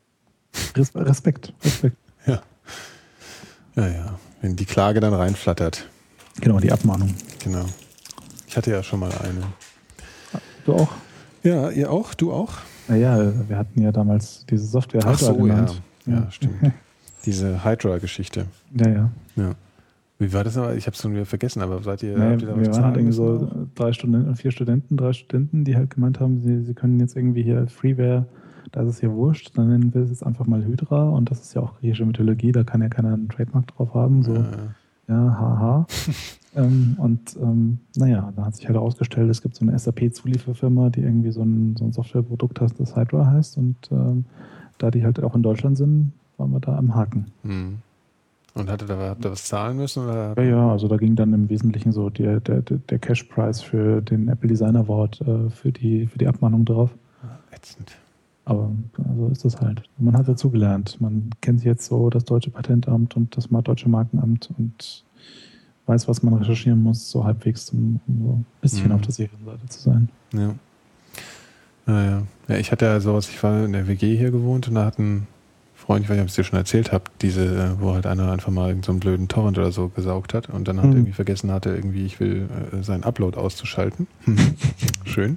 Respekt, Respekt. Ja. Ja, ja. Wenn die Klage dann reinflattert. Genau, die Abmahnung. Genau. Ich hatte ja schon mal eine. Du auch? Ja, ihr auch? Du auch? Naja, wir hatten ja damals diese Software Hydra so, genannt. Ja, ja stimmt. Diese Hydra-Geschichte. Ja, ja. Ja. Wie war das aber? Ich habe es schon wieder vergessen, aber seid ihr, naja, habt ihr da wir was waren halt irgendwie so auch? drei Studenten, vier Studenten, drei Studenten, die halt gemeint haben, sie, sie können jetzt irgendwie hier Freeware, da ist es ja wurscht, dann nennen wir es jetzt einfach mal Hydra und das ist ja auch griechische Mythologie, da kann ja keiner einen Trademark drauf haben, so, ja, ja haha. ähm, und ähm, naja, da hat sich halt herausgestellt, es gibt so eine S A P-Zulieferfirma, die irgendwie so ein, so ein Softwareprodukt hat, das Hydra heißt und ähm, da die halt auch in Deutschland sind, waren wir da am Haken. Hm. Und hatte da, habt ihr was zahlen müssen? Oder? Ja, ja, also da ging dann im Wesentlichen so der, der, der Cash-Preis für den Apple Design Award äh, für, die, für die Abmahnung drauf. Ätzend. Aber so ist das halt. Man hat dazugelernt. Man kennt jetzt so das deutsche Patentamt und das deutsche Markenamt und weiß, was man recherchieren muss, so halbwegs, um, um so ein bisschen mhm. auf der sicheren Seite zu sein. Ja. Naja. Ja, ich hatte ja sowas, ich war in der W G hier gewohnt und da hatten Freund, ich weiß nicht, ob ich es dir schon erzählt habe, diese, wo halt einer einfach mal so einen blöden Torrent oder so gesaugt hat und dann halt mhm. irgendwie vergessen hatte, irgendwie, ich will äh, seinen Upload auszuschalten. Schön.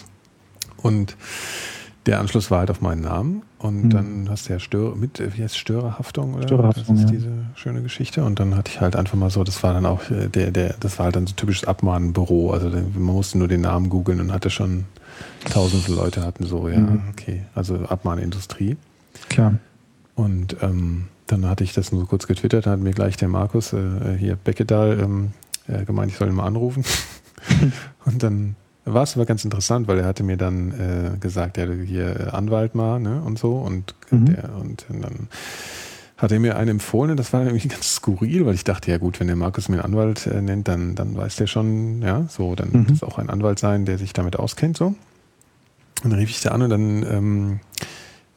Und der Anschluss war halt auf meinen Namen und mhm. dann hast du ja Stör mit, wie heißt Störerhaftung oder? Störerhaftung, das ist ja. diese schöne Geschichte und dann hatte ich halt einfach mal so, das war dann auch der, der, das war halt dann so typisches Abmahnbüro, also man musste nur den Namen googeln und hatte schon tausende Leute hatten so, ja, mhm. okay, also Abmahnindustrie. Klar. Und ähm, dann hatte ich das nur kurz getwittert, da hat mir gleich der Markus äh, hier Beckedahl ähm, äh, gemeint, ich soll ihn mal anrufen. Und dann war es aber ganz interessant, weil er hatte mir dann äh, gesagt, er hatte hier Anwalt mal, ne, und so. Und, mhm. der, und dann hat er mir einen empfohlen und das war irgendwie ganz skurril, weil ich dachte, ja gut, wenn der Markus mir einen Anwalt äh, nennt, dann, dann weiß der schon, ja, so, dann mhm. wird es auch ein Anwalt sein, der sich damit auskennt, so. Und dann rief ich da an und dann ähm,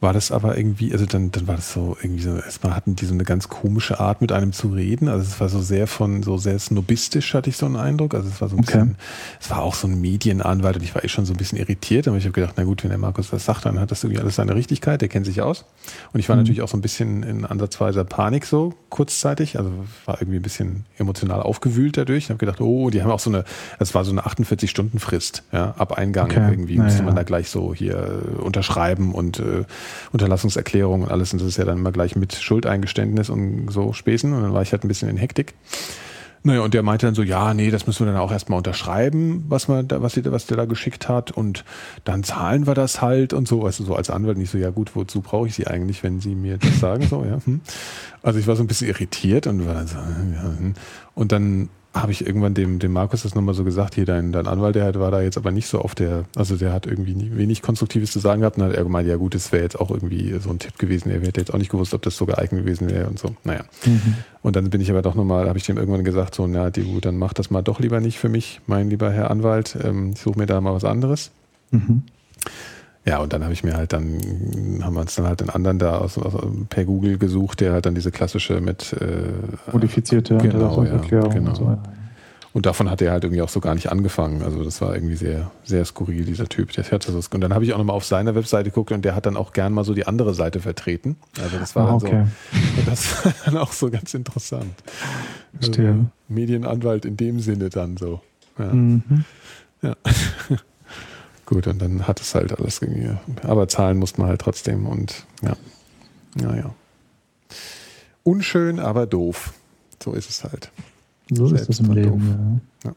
war das aber irgendwie, also dann, dann war das so irgendwie so, erstmal hatten die so eine ganz komische Art, mit einem zu reden. Also es war so sehr von, so sehr snobistisch, hatte ich so einen Eindruck. Also es war so ein Okay. bisschen, es war auch so ein Medienanwalt und ich war eh schon so ein bisschen irritiert, aber ich habe gedacht, na gut, wenn der Markus das sagt, dann hat das irgendwie alles seine Richtigkeit, der kennt sich aus. Und ich war Mhm. natürlich auch so ein bisschen in ansatzweiser Panik so kurzzeitig, also war irgendwie ein bisschen emotional aufgewühlt dadurch. Ich habe gedacht, oh, die haben auch so eine, es war so eine achtundvierzig-Stunden-Frist, ja, ab Eingang Okay. irgendwie Na musste ja. man da gleich so hier äh, unterschreiben und äh, Unterlassungserklärung und alles und das ist ja dann immer gleich mit Schuldeingeständnis und so Späßen und dann war ich halt ein bisschen in Hektik. Naja, und der meinte dann so, ja, nee, das müssen wir dann auch erstmal unterschreiben, was man da, was, die, was der da geschickt hat und dann zahlen wir das halt und so. Also so als Anwalt nicht so, ja gut, wozu brauche ich Sie eigentlich, wenn Sie mir das sagen? So, ja. Hm. Also ich war so ein bisschen irritiert und war dann so, ja, hm. Und dann habe ich irgendwann dem, dem Markus das nochmal so gesagt, hier dein, dein Anwalt, der war da jetzt aber nicht so auf der, also der hat irgendwie nie, wenig Konstruktives zu sagen gehabt und dann hat er gemeint, ja gut, das wäre jetzt auch irgendwie so ein Tipp gewesen, er hätte jetzt auch nicht gewusst, ob das so geeignet gewesen wäre und so, naja. Mhm. Und dann bin ich aber doch nochmal, habe ich dem irgendwann gesagt, so, na die, gut, dann mach das mal doch lieber nicht für mich, mein lieber Herr Anwalt, ähm, ich suche mir da mal was anderes. Mhm. Ja, und dann habe ich mir halt dann, haben wir uns dann halt einen anderen da aus, aus, per Google gesucht, der halt dann diese klassische mit äh, Modifizierte genau, Unterlassungserklärung ja, genau. und so. Und davon hat er halt irgendwie auch so gar nicht angefangen. Also das war irgendwie sehr, sehr skurril, dieser Typ. Der hatte das. Und dann habe ich auch nochmal auf seiner Webseite geguckt und der hat dann auch gern mal so die andere Seite vertreten. Also das war Ah, dann okay. so, und das war dann auch so ganz interessant. Verstehe. Also Medienanwalt in dem Sinne dann so. Ja. Mhm. Ja. Gut, und dann hat es halt alles irgendwie. Aber zahlen musste man halt trotzdem und ja. Naja. Unschön, aber doof. So ist es halt. So ist das im Selbst Leben, ja.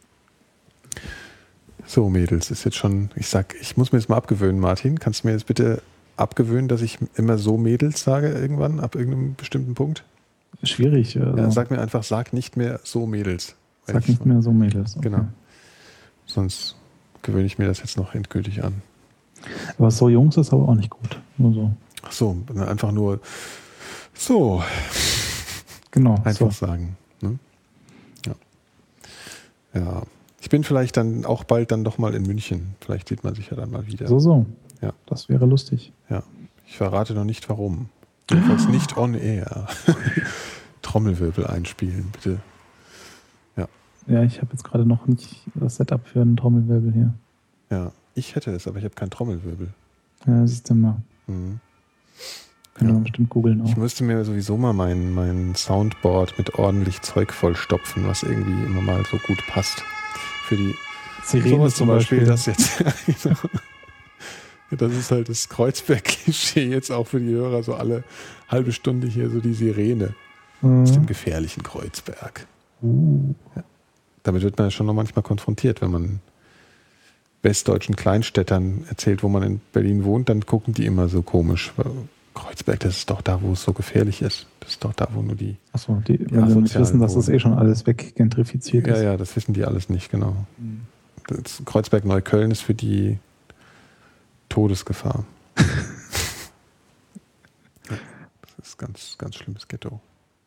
So, Mädels, ist jetzt schon, ich sag, ich muss mir das mal abgewöhnen, Martin. Kannst du mir jetzt bitte abgewöhnen, dass ich immer so Mädels sage irgendwann, ab irgendeinem bestimmten Punkt? Schwierig. Also. Ja, sag mir einfach, sag nicht mehr so Mädels. Weil Sag ich, nicht mehr so Mädels. Okay. Genau. Sonst gewöhne ich mir das jetzt noch endgültig an. Aber so Jungs ist aber auch nicht gut. Nur so. Ach so, einfach nur so Genau. einfach so. sagen. Ne? Ja. Ja. Ich bin vielleicht dann auch bald dann doch mal in München. Vielleicht sieht man sich ja dann mal wieder. So, so. Ja. Das wäre lustig. Ja. Ich verrate noch nicht warum. Jedenfalls nicht on air. Trommelwirbel einspielen, bitte. Ja. Ja, ich habe jetzt gerade noch nicht das Setup für einen Trommelwirbel hier. Ja. Ich hätte es, aber ich habe keinen Trommelwirbel. Ja, siehst du mal. Mhm. Können Ja. wir bestimmt googeln Ich auch. müsste mir sowieso mal mein, mein Soundboard mit ordentlich Zeug vollstopfen, was irgendwie immer mal so gut passt. Für die Sirene sowas zum Beispiel. das jetzt. Genau. Das ist halt das Kreuzberg-Klischee jetzt auch für die Hörer, so alle halbe Stunde hier so die Sirene aus dem Mhm. gefährlichen Kreuzberg. Uh. Damit wird man ja schon noch manchmal konfrontiert, wenn man westdeutschen Kleinstädtern erzählt, wo man in Berlin wohnt, dann gucken die immer so komisch. Kreuzberg, das ist doch da, wo es so gefährlich ist. Das ist doch da, wo nur die... Achso, die, Ja, wenn sie nicht sozial wissen, dass das wohl. eh schon alles weggentrifiziert Ja, ist. ja, das wissen die alles nicht, genau. Mhm. Das Kreuzberg-Neukölln ist für die Todesgefahr. Ja, das ist ganz, ganz schlimmes Ghetto.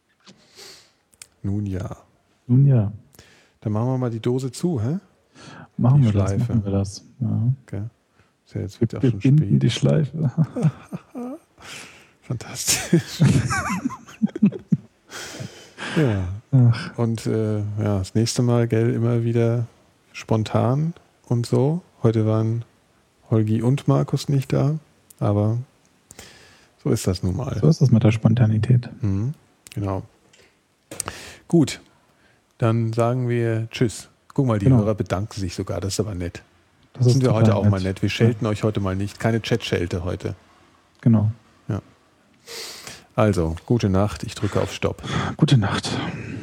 Nun ja. Nun ja, Dann machen wir mal die Dose zu, hä? machen Die wir das, Schleife. machen wir das. Ja. Okay. Ist ja jetzt wird auch Wir schon binden spät. die Schleife. Fantastisch. Ja. Ach, Und äh, ja, das nächste Mal, gell, immer wieder spontan und so. Heute waren Holgi und Markus nicht da, aber so ist das nun mal. so ist das mit der Spontanität. Mhm, genau. Gut, dann sagen wir Tschüss. Guck mal, die Genau. Hörer bedanken sich sogar, das ist aber nett. Das Sind wir total heute auch mal nett. Wir schelten euch heute mal nicht. Keine Chat-Schelte heute. Genau. Also, gute Nacht. Ich drücke auf Stopp. Gute Nacht.